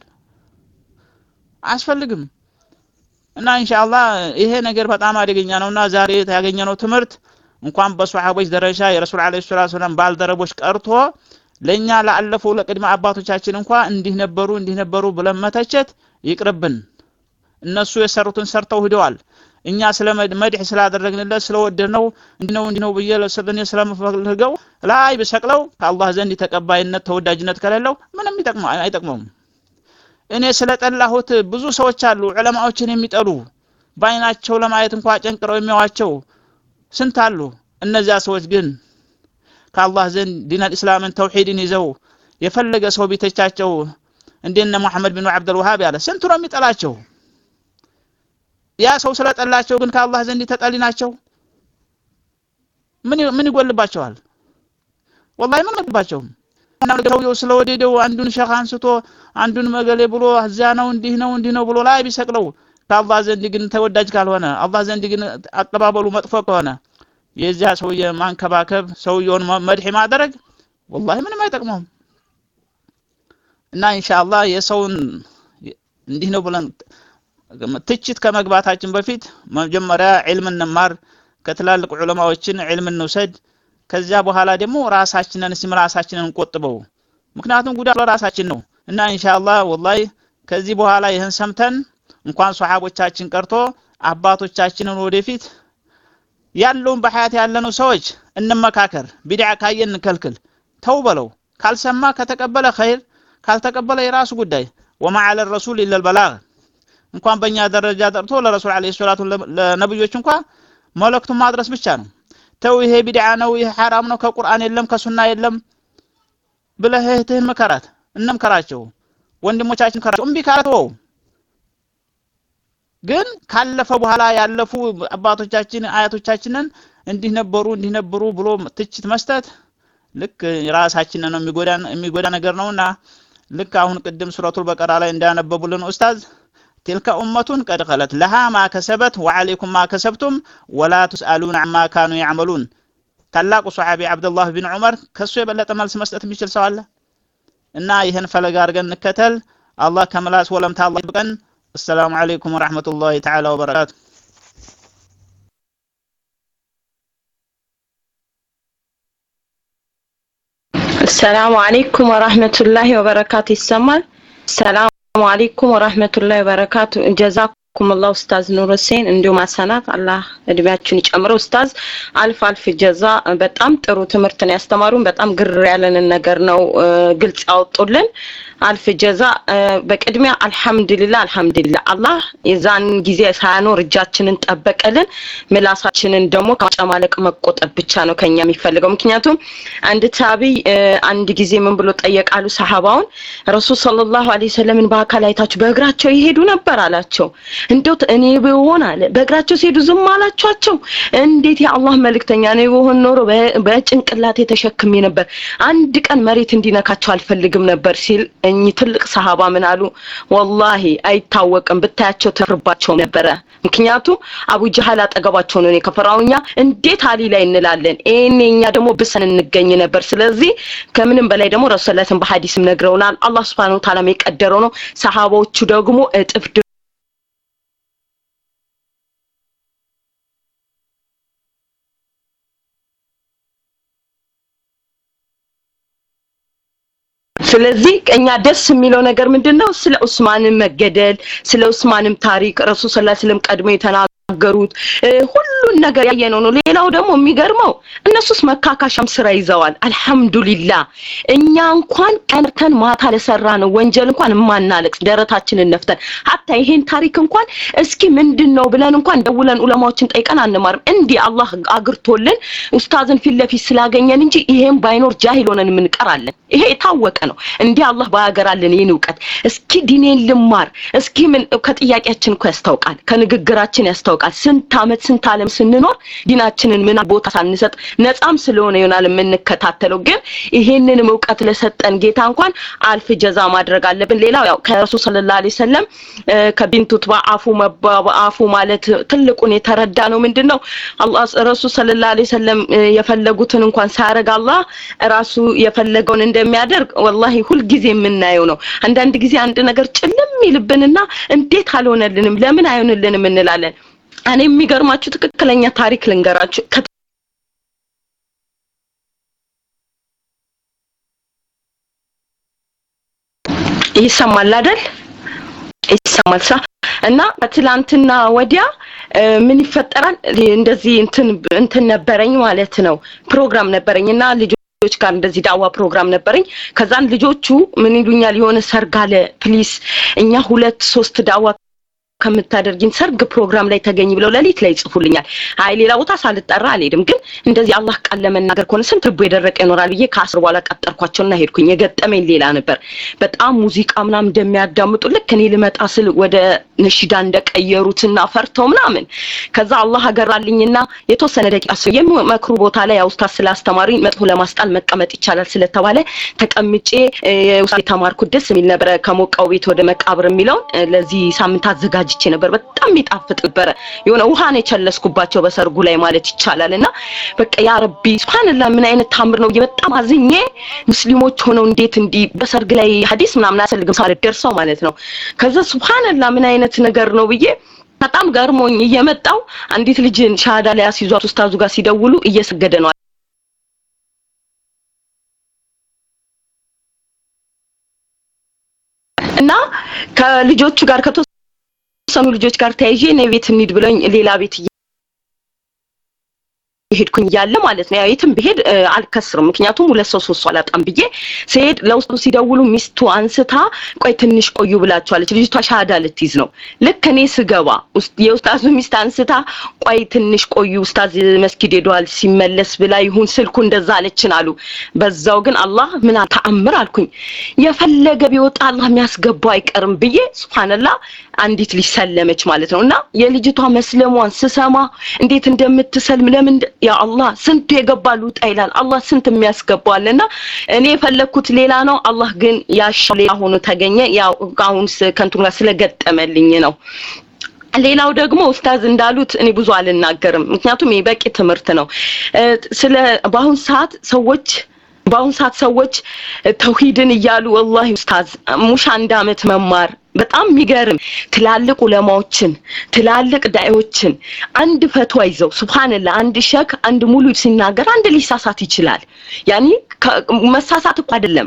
አስፈልግም እና ኢንሻአላህ ይሄ ነገር በጣም አደገኛ ነውና ዛሬ ያገኘነው ትምህርት እንኳን በሱሐቦች ደረጃ የረሱል አለይሂ ሰላቱ ወሰለም ባልደረቦች ቀርቶ ለኛ ለአለፈው ለቅድመ አባቶቻችን እንኳን እንዲህ ነበሩ እንዲህ ነበሩ ብለን መተቸት ይቅርብን እነሱ የሰሩትን ሰርተው ሄደዋል እኛ ስለመድህ ስላደረግንለት ስለወደድነው እንዲነው እንዲነው በየለሰደነ ስለመፈልገው ላይ በሰቅለው ከአላህ ዘንድ ተቀባይነት ተወዳጅነት ከሌለው ምንም ይጠቅም አይጠቅመውም እኔ ስለጠላሁት ብዙ ሰዎች አሉ ዑለማዎችን የሚጠሉ ባይናቸው ለማየት እንኳን ጨንቅረው የሚያዋቸው ስንት አሉ እነዚያ ሰዎች ግን ከአላህ ዘንድ ዲን አልእስላምን ተውሂድን ይዘው የፈለገ ሰው ቢተቻቸው እንደነ መሐመድ ቢን አብዱል ወሃብ ያለ ስንት ነው የሚጠላቸው ያ ሰው ስለጠላቸው ግን ከአላህ ዘንድ ተጠሊ ናቸው ምን ምን ይጎልባቸዋል ወላሂ ምን ይጎልባቸው እና ሰውየው ስለወደደው አንዱን ሸኽ አንስቶ አንዱን መገሌ ብሎ አዛ ነው እንዲህ ነው እንዲህ ነው ብሎ ላይ ቢሰቅለው ከአላህ ዘንድ ግን ተወዳጅ ካልሆነ አላህ ዘንድ ግን አቀባበሉ መጥፎ ከሆነ የዚያ ሰውየ ማንከባከብ ሰውየውን መድህ ማድረግ ወላሂ ምንም አይጠቅመውም እና ኢንሻአላህ የሰውን እንዲህ ነው ብለን ትችት ከመግባታችን በፊት መጀመሪያ ዒልም እንማር ከትላልቅ ዑለማዎችን ዒልም እንውሰድ ከዚያ በኋላ ደግሞ ራሳችንን እስም ራሳችንን እንቆጥበው ምክንያቱም ጉዳት ለራሳችን ነው እና ኢንሻአላህ ወላሂ ከዚህ በኋላ ይሄን ሰምተን እንኳን ሱሐቦቻችን ቀርቶ አባቶቻችንን ወደፊት ያለውን በሐያት ያለነው ሰዎች እንመካከር ቢድዓ ካየን እንከልክል ተው በለው ካልሰማ ከተቀበለ ኸይር ካልተቀበለ የራሱ ጉዳይ ወማ على الرسول الا البلاغ እንኳን በእኛ ደረጃ ጠርቶ ለረሱል አለይሂ ሰላቱ ለነብዮች እንኳን መልእክቱን ማድረስ ብቻ ነው ተው ይሄ ቢድዓ ነው ይሄ حرام ነው ከቁርአን የለም ከሱና የለም ብለህ እህትህን መከራት እንምከራቸው ወንድሞቻችን ከራቸው እምቢ ካለው ግን ካለፈ በኋላ ያለፉ አባቶቻችን አያቶቻችንን እንዲህ ነበሩ እንዲህ ነበሩ ብሎ ትችት መስጠት ልክ ራሳችንን ነው የሚጎዳ የሚጎዳ ነገር ነውና ልክ አሁን ቅድም ሱረቱል በቀራ ላይ እንዳነበቡልን ኡስታዝ تلك أمة قد خلت لها ما كسبت وعليكم ما كسبتم ولا تسألون عما كانوا يعملون ታላቁ ሱሐቢ አብዱላህ ቢን ዑመር ከሱ የበለጠ መልስ መስጠት የሚችል ሰው አለ እና ይሄን ፈለግ አድርገን እንከተል አላህ ከመላስ ወለምታ አላህ ይብቀን السلام عليكم ورحمة الله تعالى وبركاته السلام عليكم ورحمة الله وبركاته السمال السلام عليكم ورحمة الله وبركاته جزاكم الله أستاذ نور حسين انديوم حسنات الله እድሜያችሁን ይጨምረው ኡስታዝ አልፍ አልፍ ጀዛ በጣም ጥሩ ትምህርትን ያስተማሩን በጣም ግር ያለንን ነገር ነው ግልጽ ያወጡልን አልፍ ጀዛ በቅድሚያ አልহামዱሊላህ አልহামዱሊላህ አላህ የዛን ጊዜ ሳያኖር እጃችንን ጠበቀልን ምላሳችንን ደግሞ ከማጨማለቅ መቆጠብ ብቻ ነው ከኛ የሚፈልገው ምክንያቱም አንድ ታቢ አንድ ጊዜ ምን ብሎ ጠየቃሉ ሰሃባውን ረሱል ሰለላሁ ዐለይሂ ወሰለምን በአካል አይታችሁ በእግራቸው ይሄዱ ነበር አላቸው እንደው እኔ በሆነ አለ በእግራቸው ሲሄዱ ዝም አላችኋቸው እንዴት የአላህ መልእክተኛ ነው ይሆን ኖሮ በጭንቅላቴ ተሸክሜ ነበር አንድ ቀን መሬት እንዲነካቸው አልፈልግም ነበር ሲል እኚ ትልቅ ሰሃባ ምን አሉ ወላሂ አይታወቅም ብታያቸው ተርባቸው ነበር ምክንያቱም አቡ ጀሃል አጠገባቸው ነው የከፈራውኛ እንዴት አሊ ላይ እንላለን እኔኛ ደግሞ ብሰን እንገኝ ነበር ስለዚህ ከምንም በላይ ደግሞ ረሱላችን በሐዲስም ነግረውናል አላህ Subhanahu Wa Ta'ala የቀደረው ነው ሰሃባዎቹ ደግሞ እጥፍ ስለዚህ እኛ ደስ የሚለው ነገር ምንድነው ስለ ዑስማንም መገደል ስለ ዑስማንም ታሪክ ረሱል ሰለላሁ ዐለይሂ ወሰለም ቀድሞ የተናገሩት ሁሉን ነገር ያየነው ነው ሌላው ደግሞ የሚገርመው እነሱስ መካካሻም ስራ ይዘዋል አልহামዱሊላህ እኛ እንኳን ቀንተን ማታ ለሰራ ነው ወንጀል እንኳን ማናለቅስ ደረታችንን ነፍተን hatta ይሄን ታሪክ እንኳን እስኪ ምንድነው ብለን እንኳን ደውለን ዑለማዎችን ጠይቀን አንማርም እንዲ አላህ አግርቶልን ኡስታዝን ፊለፊት ስላገኘን እንጂ ይሄን ባይኖር ጃሂል ሆነን ምንቀራለን ይሄ የታወቀ ነው እንዴ አላህ ባያገራልን ይሄን ዕውቀት እስኪ ዲኔን ልማር እስኪ ምን ከጥያቄያችን እኮ ያስታውቃል ከንግግራችን ያስታውቃል ስንት አመት ስንት ዓለም ስንኖር ዲናችንን ምን ቦታ ሳንሰጥ ነፃም ስለሆነ ይሆናል የምንከታተለው ግን ይሄንን ዕውቀት ለሰጠን ጌታ እንኳን አልፍ ጀዛ ማድረግ አለብን ሌላው ያው ከረሱል ሰለላሁ ዐለይሂ ወሰለም ከቢንቱት ባአፉ መባአፉ ማለት ትልቁን የተረዳ ነው ምንድነው አላህ ረሱል ሰለላሁ ዐለይሂ ወሰለም የፈለጉትን እንኳን ሳያረግ አላህ ራሱ የፈለገውን እንደሚያደርግ والله ሁሉ ጊዜ የምናየው ነው አንዳንድ ጊዜ አንድ ነገር ጭልም ይልብንና እንዴት አልሆነልንም ለምን አይሆንልንም እንላለን እኔ የሚገርማችሁ ትክክለኛ ታሪክ ልንገራችሁ ይሰማል አይደል ይሰማል እና ትላንትና ወዲያ ምን ይፈጠራል እንደዚህ እንትን እንትን ነበረኝ ማለት ነው ፕሮግራም ነበረኝና ልጅ ልጆች ጋር እንደዚህ ዳዋ ፕሮግራም ነበረኝ ከዛን ልጆቹ ምን ይሉኛል የሆነ ሰርጋለ ፕሊስ እኛ ሁለት ሶስት ዳዋ ከምታደርጊን ሰርግ ፕሮግራም ላይ ተገኝ ብለው ለሊት ላይ ጽፉልኛል አይ ሌላ ቦታ ሳልጠራ አልሄድም ግን እንደዚህ አላህ ቃል ለመናገር ኮነ ስንት ልቦ የደረቀ ይኖራል ብዬ ከአስር በኋላ ቀጠርኳቸውና ሄድኩኝ የገጠመኝ ሌላ ነበር በጣም ሙዚቃ ምናም እንደሚያዳምጡ ልክ እኔ ልመጣ ስል ወደ ነሽዳ እንደቀየሩትና ፈርተው ምናምን ከዛ አላህ አገራልኝና የተወሰነ ደቂቃ ሰው የመክሩ ቦታ ላይ አውስታስ ስላስተማሩኝ መጥፎ ለማስጣል መቀመጥ ይቻላል ስለተባለ ተቀምጬ ውስጥ ተማርኩ ደስ የሚል ነበር ከሞቃው ቤት ወደ መቃብር የሚለው ለዚህ ሳምንት አዘጋጅ ይቼ ነበር በጣም ይጣፍጥ ነበር የሆነ ውሃን የቸለስኩባቸው በሰርጉ ላይ ማለት ይቻላልና በቃ ያ ረቢ ሱብሃንአላህ ምን አይነት ታምር ነው በጣም አዝኜ ሙስሊሞች ሆነው እንዴት እንዲ በሰርግ ላይ ሐዲስ ምናምን አሰልግም ሳልደርሰው ማለት ነው ከዛ ሱብሃንአላህ ምን አይነት ነገር ነው ብዬ በጣም ገርሞኝ እየመጣው አንዲት ልጅን ሻሃዳ ላይ አስይዟት ኡስታዙ ጋር ሲደውሉ እየሰገደ ነው እና ከልጆቹ ጋር ከቶ ሰኑ ልጆች ጋር ታይጄ ነው ቤት እንሂድ ብለኝ ሌላ ቤት ሄድኩኝ ያለ ማለት ነው ያይተም በሄድ አልከስርም ምክንያቱም ሁለት ሰው ሶስት አላጣም ብዬ ሲሄድ ለውስጡ ሲደውሉ ሚስቱ አንስታ ቆይ ትንሽ ቆዩ ብላችኋለች ልጅቷ ሻሃዳ ልትይዝ ነው ልክ እኔ ስገባ የኡስታዙ ሚስት አንስታ ቆይ ትንሽ ቆዩ ኡስታዝ መስጊድ ሄዷል ሲመለስ ብላ ይሁን ስልኩ እንደዛ አለችን አሉ በዛው ግን አላህ ምን ተአምር አልኩኝ የፈለገ ቢወጣ አላህ የሚያስገባው አይቀርም ብዬ ሱብሃንአላህ አንዲት ሊሰለመች ማለት ነውና የልጅቷ መስለሟን ስሰማ እንዴት እንደምትሰልም ለምን ያ አላህ ስንት የገባሉ ጣይላል አላህ ስንት የሚያስገባዋልና እኔ የፈለኩት ሌላ ነው አላህ ግን ያሻው ሌላ ሆኖ ተገኘ ያው አሁን ከንቱን ጋር ስለገጠመልኝ ነው ሌላው ደግሞ ኡስታዝ እንዳሉት እኔ ብዙ አልናገርም ምክንያቱም የበቂ ትምህርት ነው ስለ ባሁን ሰዓት ሰዎች ባሁን ሰዓት ሰዎች ተውሂድን ይያሉ والله ኡስታዝ ሙሽ አንድ አመት መማር በጣም የሚገርም ትላልቅ ዑለማዎችን ትላልቅ ዳዒዎችን አንድ ፈትዋ ይዘው ሱብሃንአላህ አንድ ሸክ አንድ ሙሉ ሲናገር አንድ ሊሳሳት ይችላል ያኒ መሳሳት እኮ አይደለም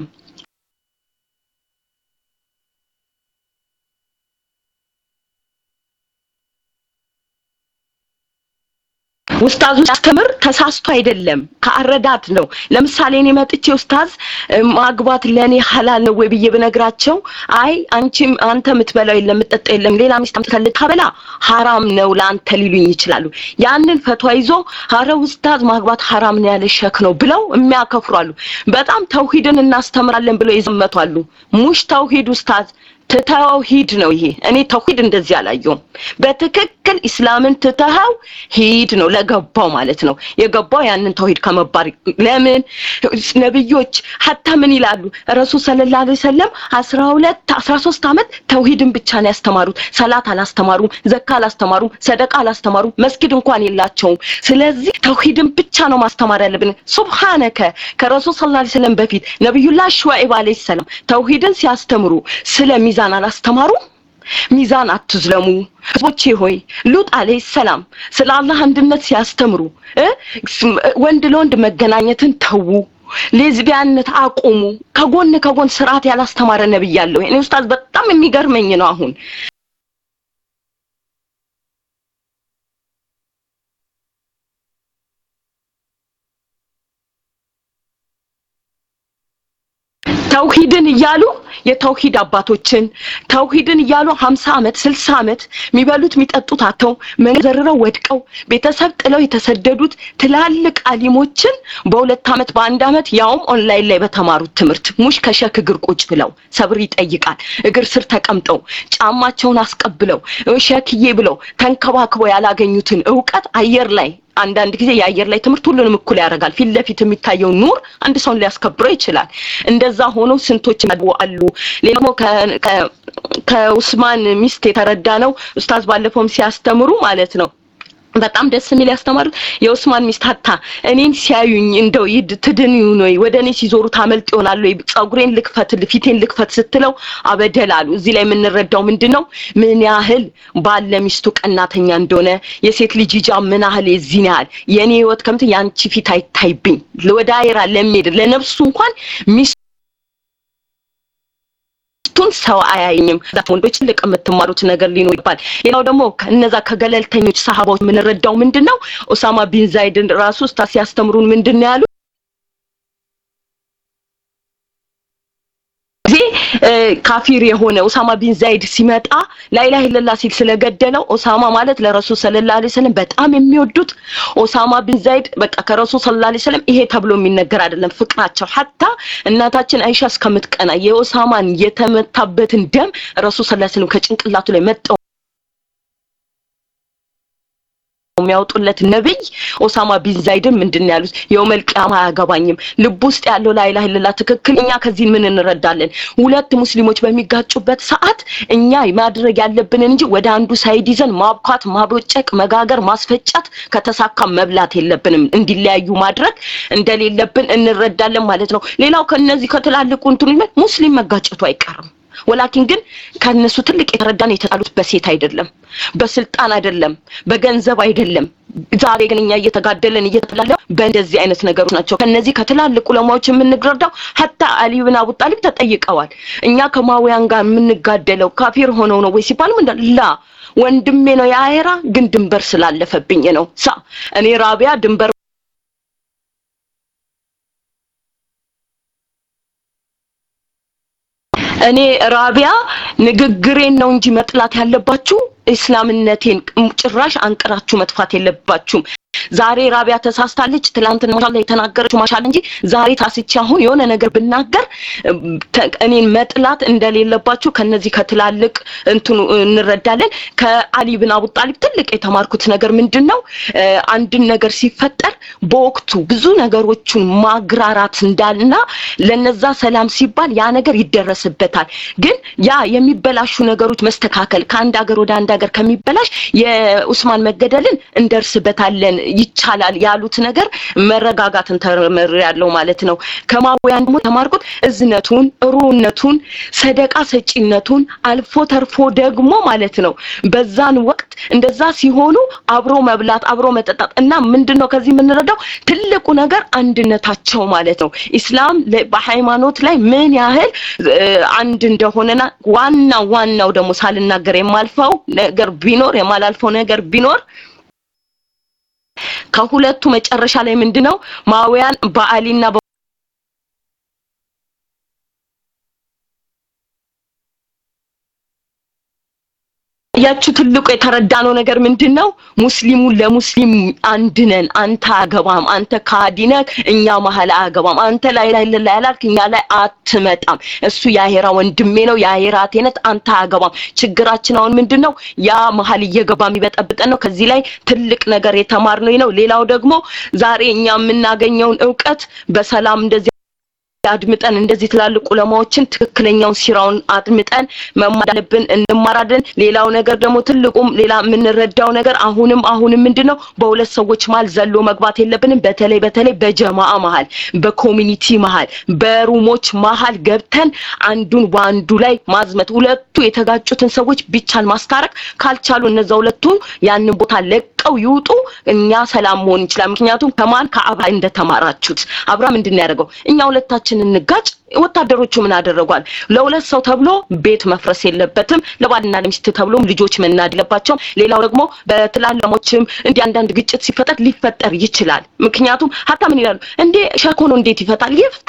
ኡስታዙ ያስተምር ተሳስቶ አይደለም ከአረዳት ነው ለምሳሌ እኔ መጥቼ ኡስታዝ ማግባት ለኔ ሐላል ነው ወይ ብዬ በነግራቸው አይ አንቺም አንተ ምትበላው የለም ምትጠጣ የለም ሌላ ሚስት አምጥተልታበላ ሐራም ነው ላንተ ሊሉኝ ይችላሉ ያንን ፈትዋ ይዞ ሐረ ኡስታዝ ማግባት ሐራም ነው ያለ ሸክ ነው ብለው የሚያከፍራሉ በጣም ተውሂድን እናስተምራለን ብለው ይዘመቷሉ ሙሽ ተውሂድ ኡስታዝ ተተውሂድ ነው ይሄ እኔ ተውሂድ እንደዚህ አላየውም በትክክል እስላምን ተተው ሂድ ነው ለገባው ማለት ነው የገባው ያንን ተውሂድ ከመባር ለምን ነብዮች hatta ምን ይላሉ ረሱል ሰለላሁ ዐለይሂ ወሰለም አስራ ሁለት አስራ ሶስት አመት ተውሂድን ብቻ ነው ያስተማሩት ሰላት አላስተማሩም ዘካ አላስተማሩም ሰደቃ አላስተማሩም መስጊድ እንኳን የላቸውም ስለዚህ ተውሂድን ብቻ ነው ማስተማር ያለብን ሱብሃንከ ከረሱል ሰለላሁ ዐለይሂ ወሰለም በፊት ነብዩላህ ሹዓይብ ዐለይሂ ሰላም ተውሂድን ሲያስተምሩ ስለ ሚዛን አላስተማሩ ሚዛን አትዝለሙ ህዝቦቼ ሆይ ሉጥ አለይሂ ሰላም ስለ አላህ አንድነት ሲያስተምሩ ወንድ ለወንድ መገናኘትን ተው ሌዝቢያንነት አቆሙ ከጎን ከጎን ስርዓት ያላስተማረ ነብይ ያለው እኔ ኡስታዝ በጣም የሚገርመኝ ነው አሁን ተውሂድን ይያሉ የተውሂድ አባቶችን ተውሂድን ይያሉ ሃምሳ አመት ስልሳ አመት ሚበሉት ሚጠጡት አተው መንዘርረው ወድቀው ቤተሰብ ጥለው የተሰደዱት ትላልቅ አሊሞችን በሁለት አመት በአንድ አመት ያውም ኦንላይን ላይ በተማሩት ትምህርት ሙሽ ከሸክ እግር ቁጭ ብለው ሰብር ይጠይቃል እግር ስር ተቀምጠው ጫማቸውን አስቀብለው ሸክዬ ብለው ተንከባክበው ያላገኙትን ዕውቀት አየር ላይ አንዳንድ ጊዜ የአየር ላይ ትምህርት ሁሉንም እኩል ያደርጋል ፊት ለፊት የሚታየው ኑር አንድ ሰውን ሊያስከብረው ይችላል እንደዛ ሆኖ ስንቶች አሉ ሌላው ከኡስማን ሚስት የተረዳ ነው ኡስታዝ ባለፈውም ሲያስተምሩ ማለት ነው በጣም ደስ የሚል ያስተማሩት የኡስማን ሚስት hatta እኔን ሲያዩኝ እንደው ይድ ትድንዩ ነው ወደኔ ሲዞሩ ታመልጥ ይሆናል ወይ ጸጉሬን ልክፈት ፊቴን ልክፈት ስትለው አበደላሉ እዚህ ላይ የምንረዳው ምንድነው ምን ያህል ባለ ሚስቱ ቀናተኛ እንደሆነ የሴት ልጅ ጃ ምን ያህል የዚናል የኔ ህይወት ከምት ያንቺ ፊት አይታይብኝ ለወዳይራ ለሚድ ለነፍሱ እንኳን ሚስ ቱን ሰው አያየኝም ወንዶች ልቅ የምትማሩት ነገር ሊኖር ይባል ሌላው ደግሞ ከነዛ ከገለልተኞች ሰሃባዎች ምን ረዳው ምንድነው ኡሳማ ቢን ዛይድን ራሱ ስታስ ያስተምሩን ምንድነው ያሉ ካፊር የሆነ ኡሳማ ቢን ዛይድ ሲመጣ ላኢላሃ ኢላላህ ሲል ስለገደለው ኡሳማ ማለት ለረሱል ሰለላሁ ዐለይሂ ወሰለም በጣም የሚወዱት ኡሳማ ቢን ዛይድ በቃ ከረሱል ሰለላሁ ዐለይሂ ወሰለም ይሄ ተብሎ የሚነገር አይደለም ፍቅራቸው hatta እናታችን አይሻ እስከምትቀና የኡሳማን የተመታበትን ደም ረሱል ሰለላሁ ዐለይሂ ወሰለም ከጭንቅላቱ ላይ መጣው የሚያወጡለት ነብይ ኡሳማ ቢን ዛይድ ምንድነው ያሉት የውመል ቂያማ ያገባኝም ልብ ውስጥ ያለው ላኢላሃ ኢላላህ ትክክለኛ ከዚህ ምን እንረዳለን ሁለት ሙስሊሞች በሚጋጩበት ሰዓት እኛ ማድረግ ያለብንን እንጂ ወደ አንዱ ሳይድ ይዘን ማብካት ማቦጨቅ መጋገር ማስፈጫት ከተሳካ መብላት የለብንም እንዲለያዩ ማድረግ እንደሌለብን እንረዳለን ማለት ነው ሌላው ከነዚህ ከተላልቁ እንትኑ ሙስሊም መጋጨቱ አይቀርም ወላኪን ግን ከነሱ ትልቅ የተረዳን የተጣሉት በሴት አይደለም በስልጣን አይደለም በገንዘብ አይደለም ዛሬ ግን እኛ እየተጋደለን እየተላለው በእንደዚህ አይነት ነገሮች ናቸው ከነዚህ ከተላልቁ ዑለማዎች የምንግረዳው hatta አሊ ኢብኑ አቡ ጣሊብ ተጠይቀዋል እኛ ከማውያን ጋር የምንጋደለው ካፊር ሆነው ነው ወይ ሲባል ምን ላ ወንድሜ ነው ያይራ ግን ድንበር ስላለፈብኝ ነው ሳ እኔ ራቢያ ድንበር እኔ ራቢያ ንግግሬን ነው እንጂ መጥላት ያለባችሁ እስላምነቴን ጭራሽ አንቀራችሁ መጥፋት የለባችሁም ዛሬ ራቢያ ተሳስታለች ትላንትና ማሻአላ የተናገረችው ማሻአላ እንጂ ዛሬ ታስቻ አሁን የሆነ ነገር ብናገር እኔን መጥላት እንደሌለባችሁ ከነዚህ ከትላልቅ እንትኑ እንረዳለን ከአሊ ኢብኑ አቡ ጣሊብ ትልቅ የተማርኩት ነገር ምንድነው አንድን ነገር ሲፈጠር በወቅቱ ብዙ ነገሮችን ማግራራት እንዳልና ለነዛ ሰላም ሲባል ያ ነገር ይደረስበታል ግን ያ የሚበላሹ ነገሮች መስተካከል ከአንድ ሀገር ወደ አንድ ሀገር ከሚበላሽ የኡስማን መገደልን እንደርስበታለን ይቻላል ያሉት ነገር መረጋጋትን ተመር ያለው ማለት ነው ከማውያን ደግሞ ተማርኩት እዝነቱን ሩነቱን ሰደቃ ሰጪነቱን አልፎ ተርፎ ደግሞ ማለት ነው በዛን ወቅት እንደዛ ሲሆኑ አብሮ መብላት አብሮ መጠጣት እና ምንድነው ከዚህ የምንረዳው ትልቁ ነገር አንድነታቸው ማለት ነው ኢስላም በሃይማኖት ላይ ምን ያህል አንድ እንደሆነና ዋና ዋናው ደግሞ ሳልናገር የማልፈው ነገር ቢኖር የማላልፈው ነገር ቢኖር ከሁለቱ መጨረሻ ላይ ምንድነው ማውያን በአሊና ያቺ ትልቁ የተረዳነው ነገር ምንድነው ሙስሊሙ ለሙስሊም አንድነን አንተ አገባም አንተ ካዲነክ እኛ መሐላ አገባም አንተ ላይ ላይ ላይ ያላልክ እኛ ላይ አትመጣም እሱ ያሄራ ወንድሜ ነው ያሄራ ተነት አንተ አገባም ችግራችን አሁን ምንድነው ያ መሐል እየገባ የሚበጠብጠን ነው ከዚህ ላይ ትልቅ ነገር የተማርነው ነው ሌላው ደግሞ ዛሬ እኛ የምናገኘውን ዕውቀት በሰላም እንደዚህ አድምጠን እንደዚህ ትላልቅ ዑለማዎችን ትክክለኛውን ሲራውን አድምጠን መማዳለብን እንማራለን ሌላው ነገር ደግሞ ትልቁም ሌላ የምንረዳው ነገር አሁንም አሁንም ምንድነው በሁለት ሰዎች መሃል ዘሎ መግባት የለብንም በተለይ በተለይ በጀማዓ መሃል በኮሚኒቲ መሃል በሩሞች መሃል ገብተን አንዱን ባንዱ ላይ ማዝመት ሁለቱ የተጋጩትን ሰዎች ቢቻል ማስታረቅ ካልቻሉ እነዛ ሁለቱ ያንን ቦታ ለቀው ይውጡ እኛ ሰላም መሆን ይችላል ምክንያቱም ከማን ከአብራ እንደተማራችሁት አብራ ምንድነው ያደረገው እኛ ሁለታችን እንጋጭ ወታደሮቹ ምን አደረጓል ለሁለት ሰው ተብሎ ቤት መፍረስ የለበትም ለባልና ለሚስት ተብሎም ልጆች መናድለባቸው ሌላው ደግሞ በትላልሞችም እንደ አንዳንድ ግጭት ሲፈጠር ሊፈጠር ይችላል ምክንያቱም ሀታ ምን ይላሉ እንዴ ሸኮኖ እንዴት ይፈታል ይፍታ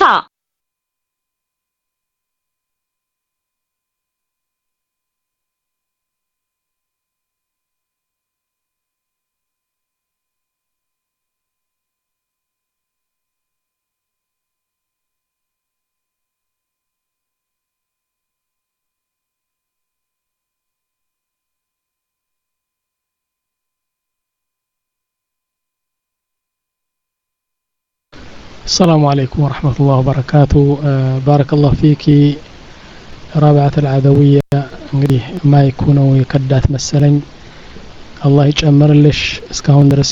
السلام عليكم ورحمة الله وبركاته آه بارك الله فيك رابعة العدوية እንግዲህ ማይኩነው የከዳት መሰለኝ አላህ ይጨምርልሽ እስካሁን ድረስ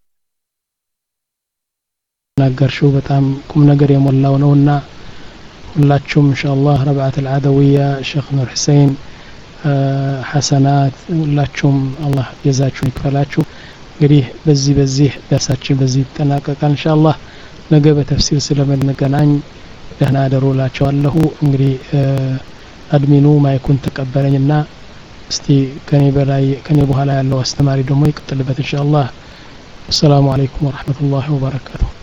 የተናገርሽው በጣም ቁም ነገር የሞላው ነውና ሁላችሁም ኢንሻአላህ ረብዓት العدوية ሼክ ኑር ሁሴን ሐሰናት ሁላችሁም አላህ የዛችሁ ይክፈላችሁ እንግዲህ በዚህ በዚህ ደርሳችን በዚህ ተጠናቀቀ ኢንሻአላህ ነገ በተፍሲር ስለምንገናኝ ደህና አደሩላችኋለሁ እንግዲህ አድሚኑ ማይኩን ተቀበለኝና እስቲ ከኔ በላይ ከኔ በኋላ ያለው አስተማሪ ደግሞ ይቀጥልበት ኢንሻአላህ። ሰላም አለይኩም ወራህመቱላሂ ወበረካቱሁ።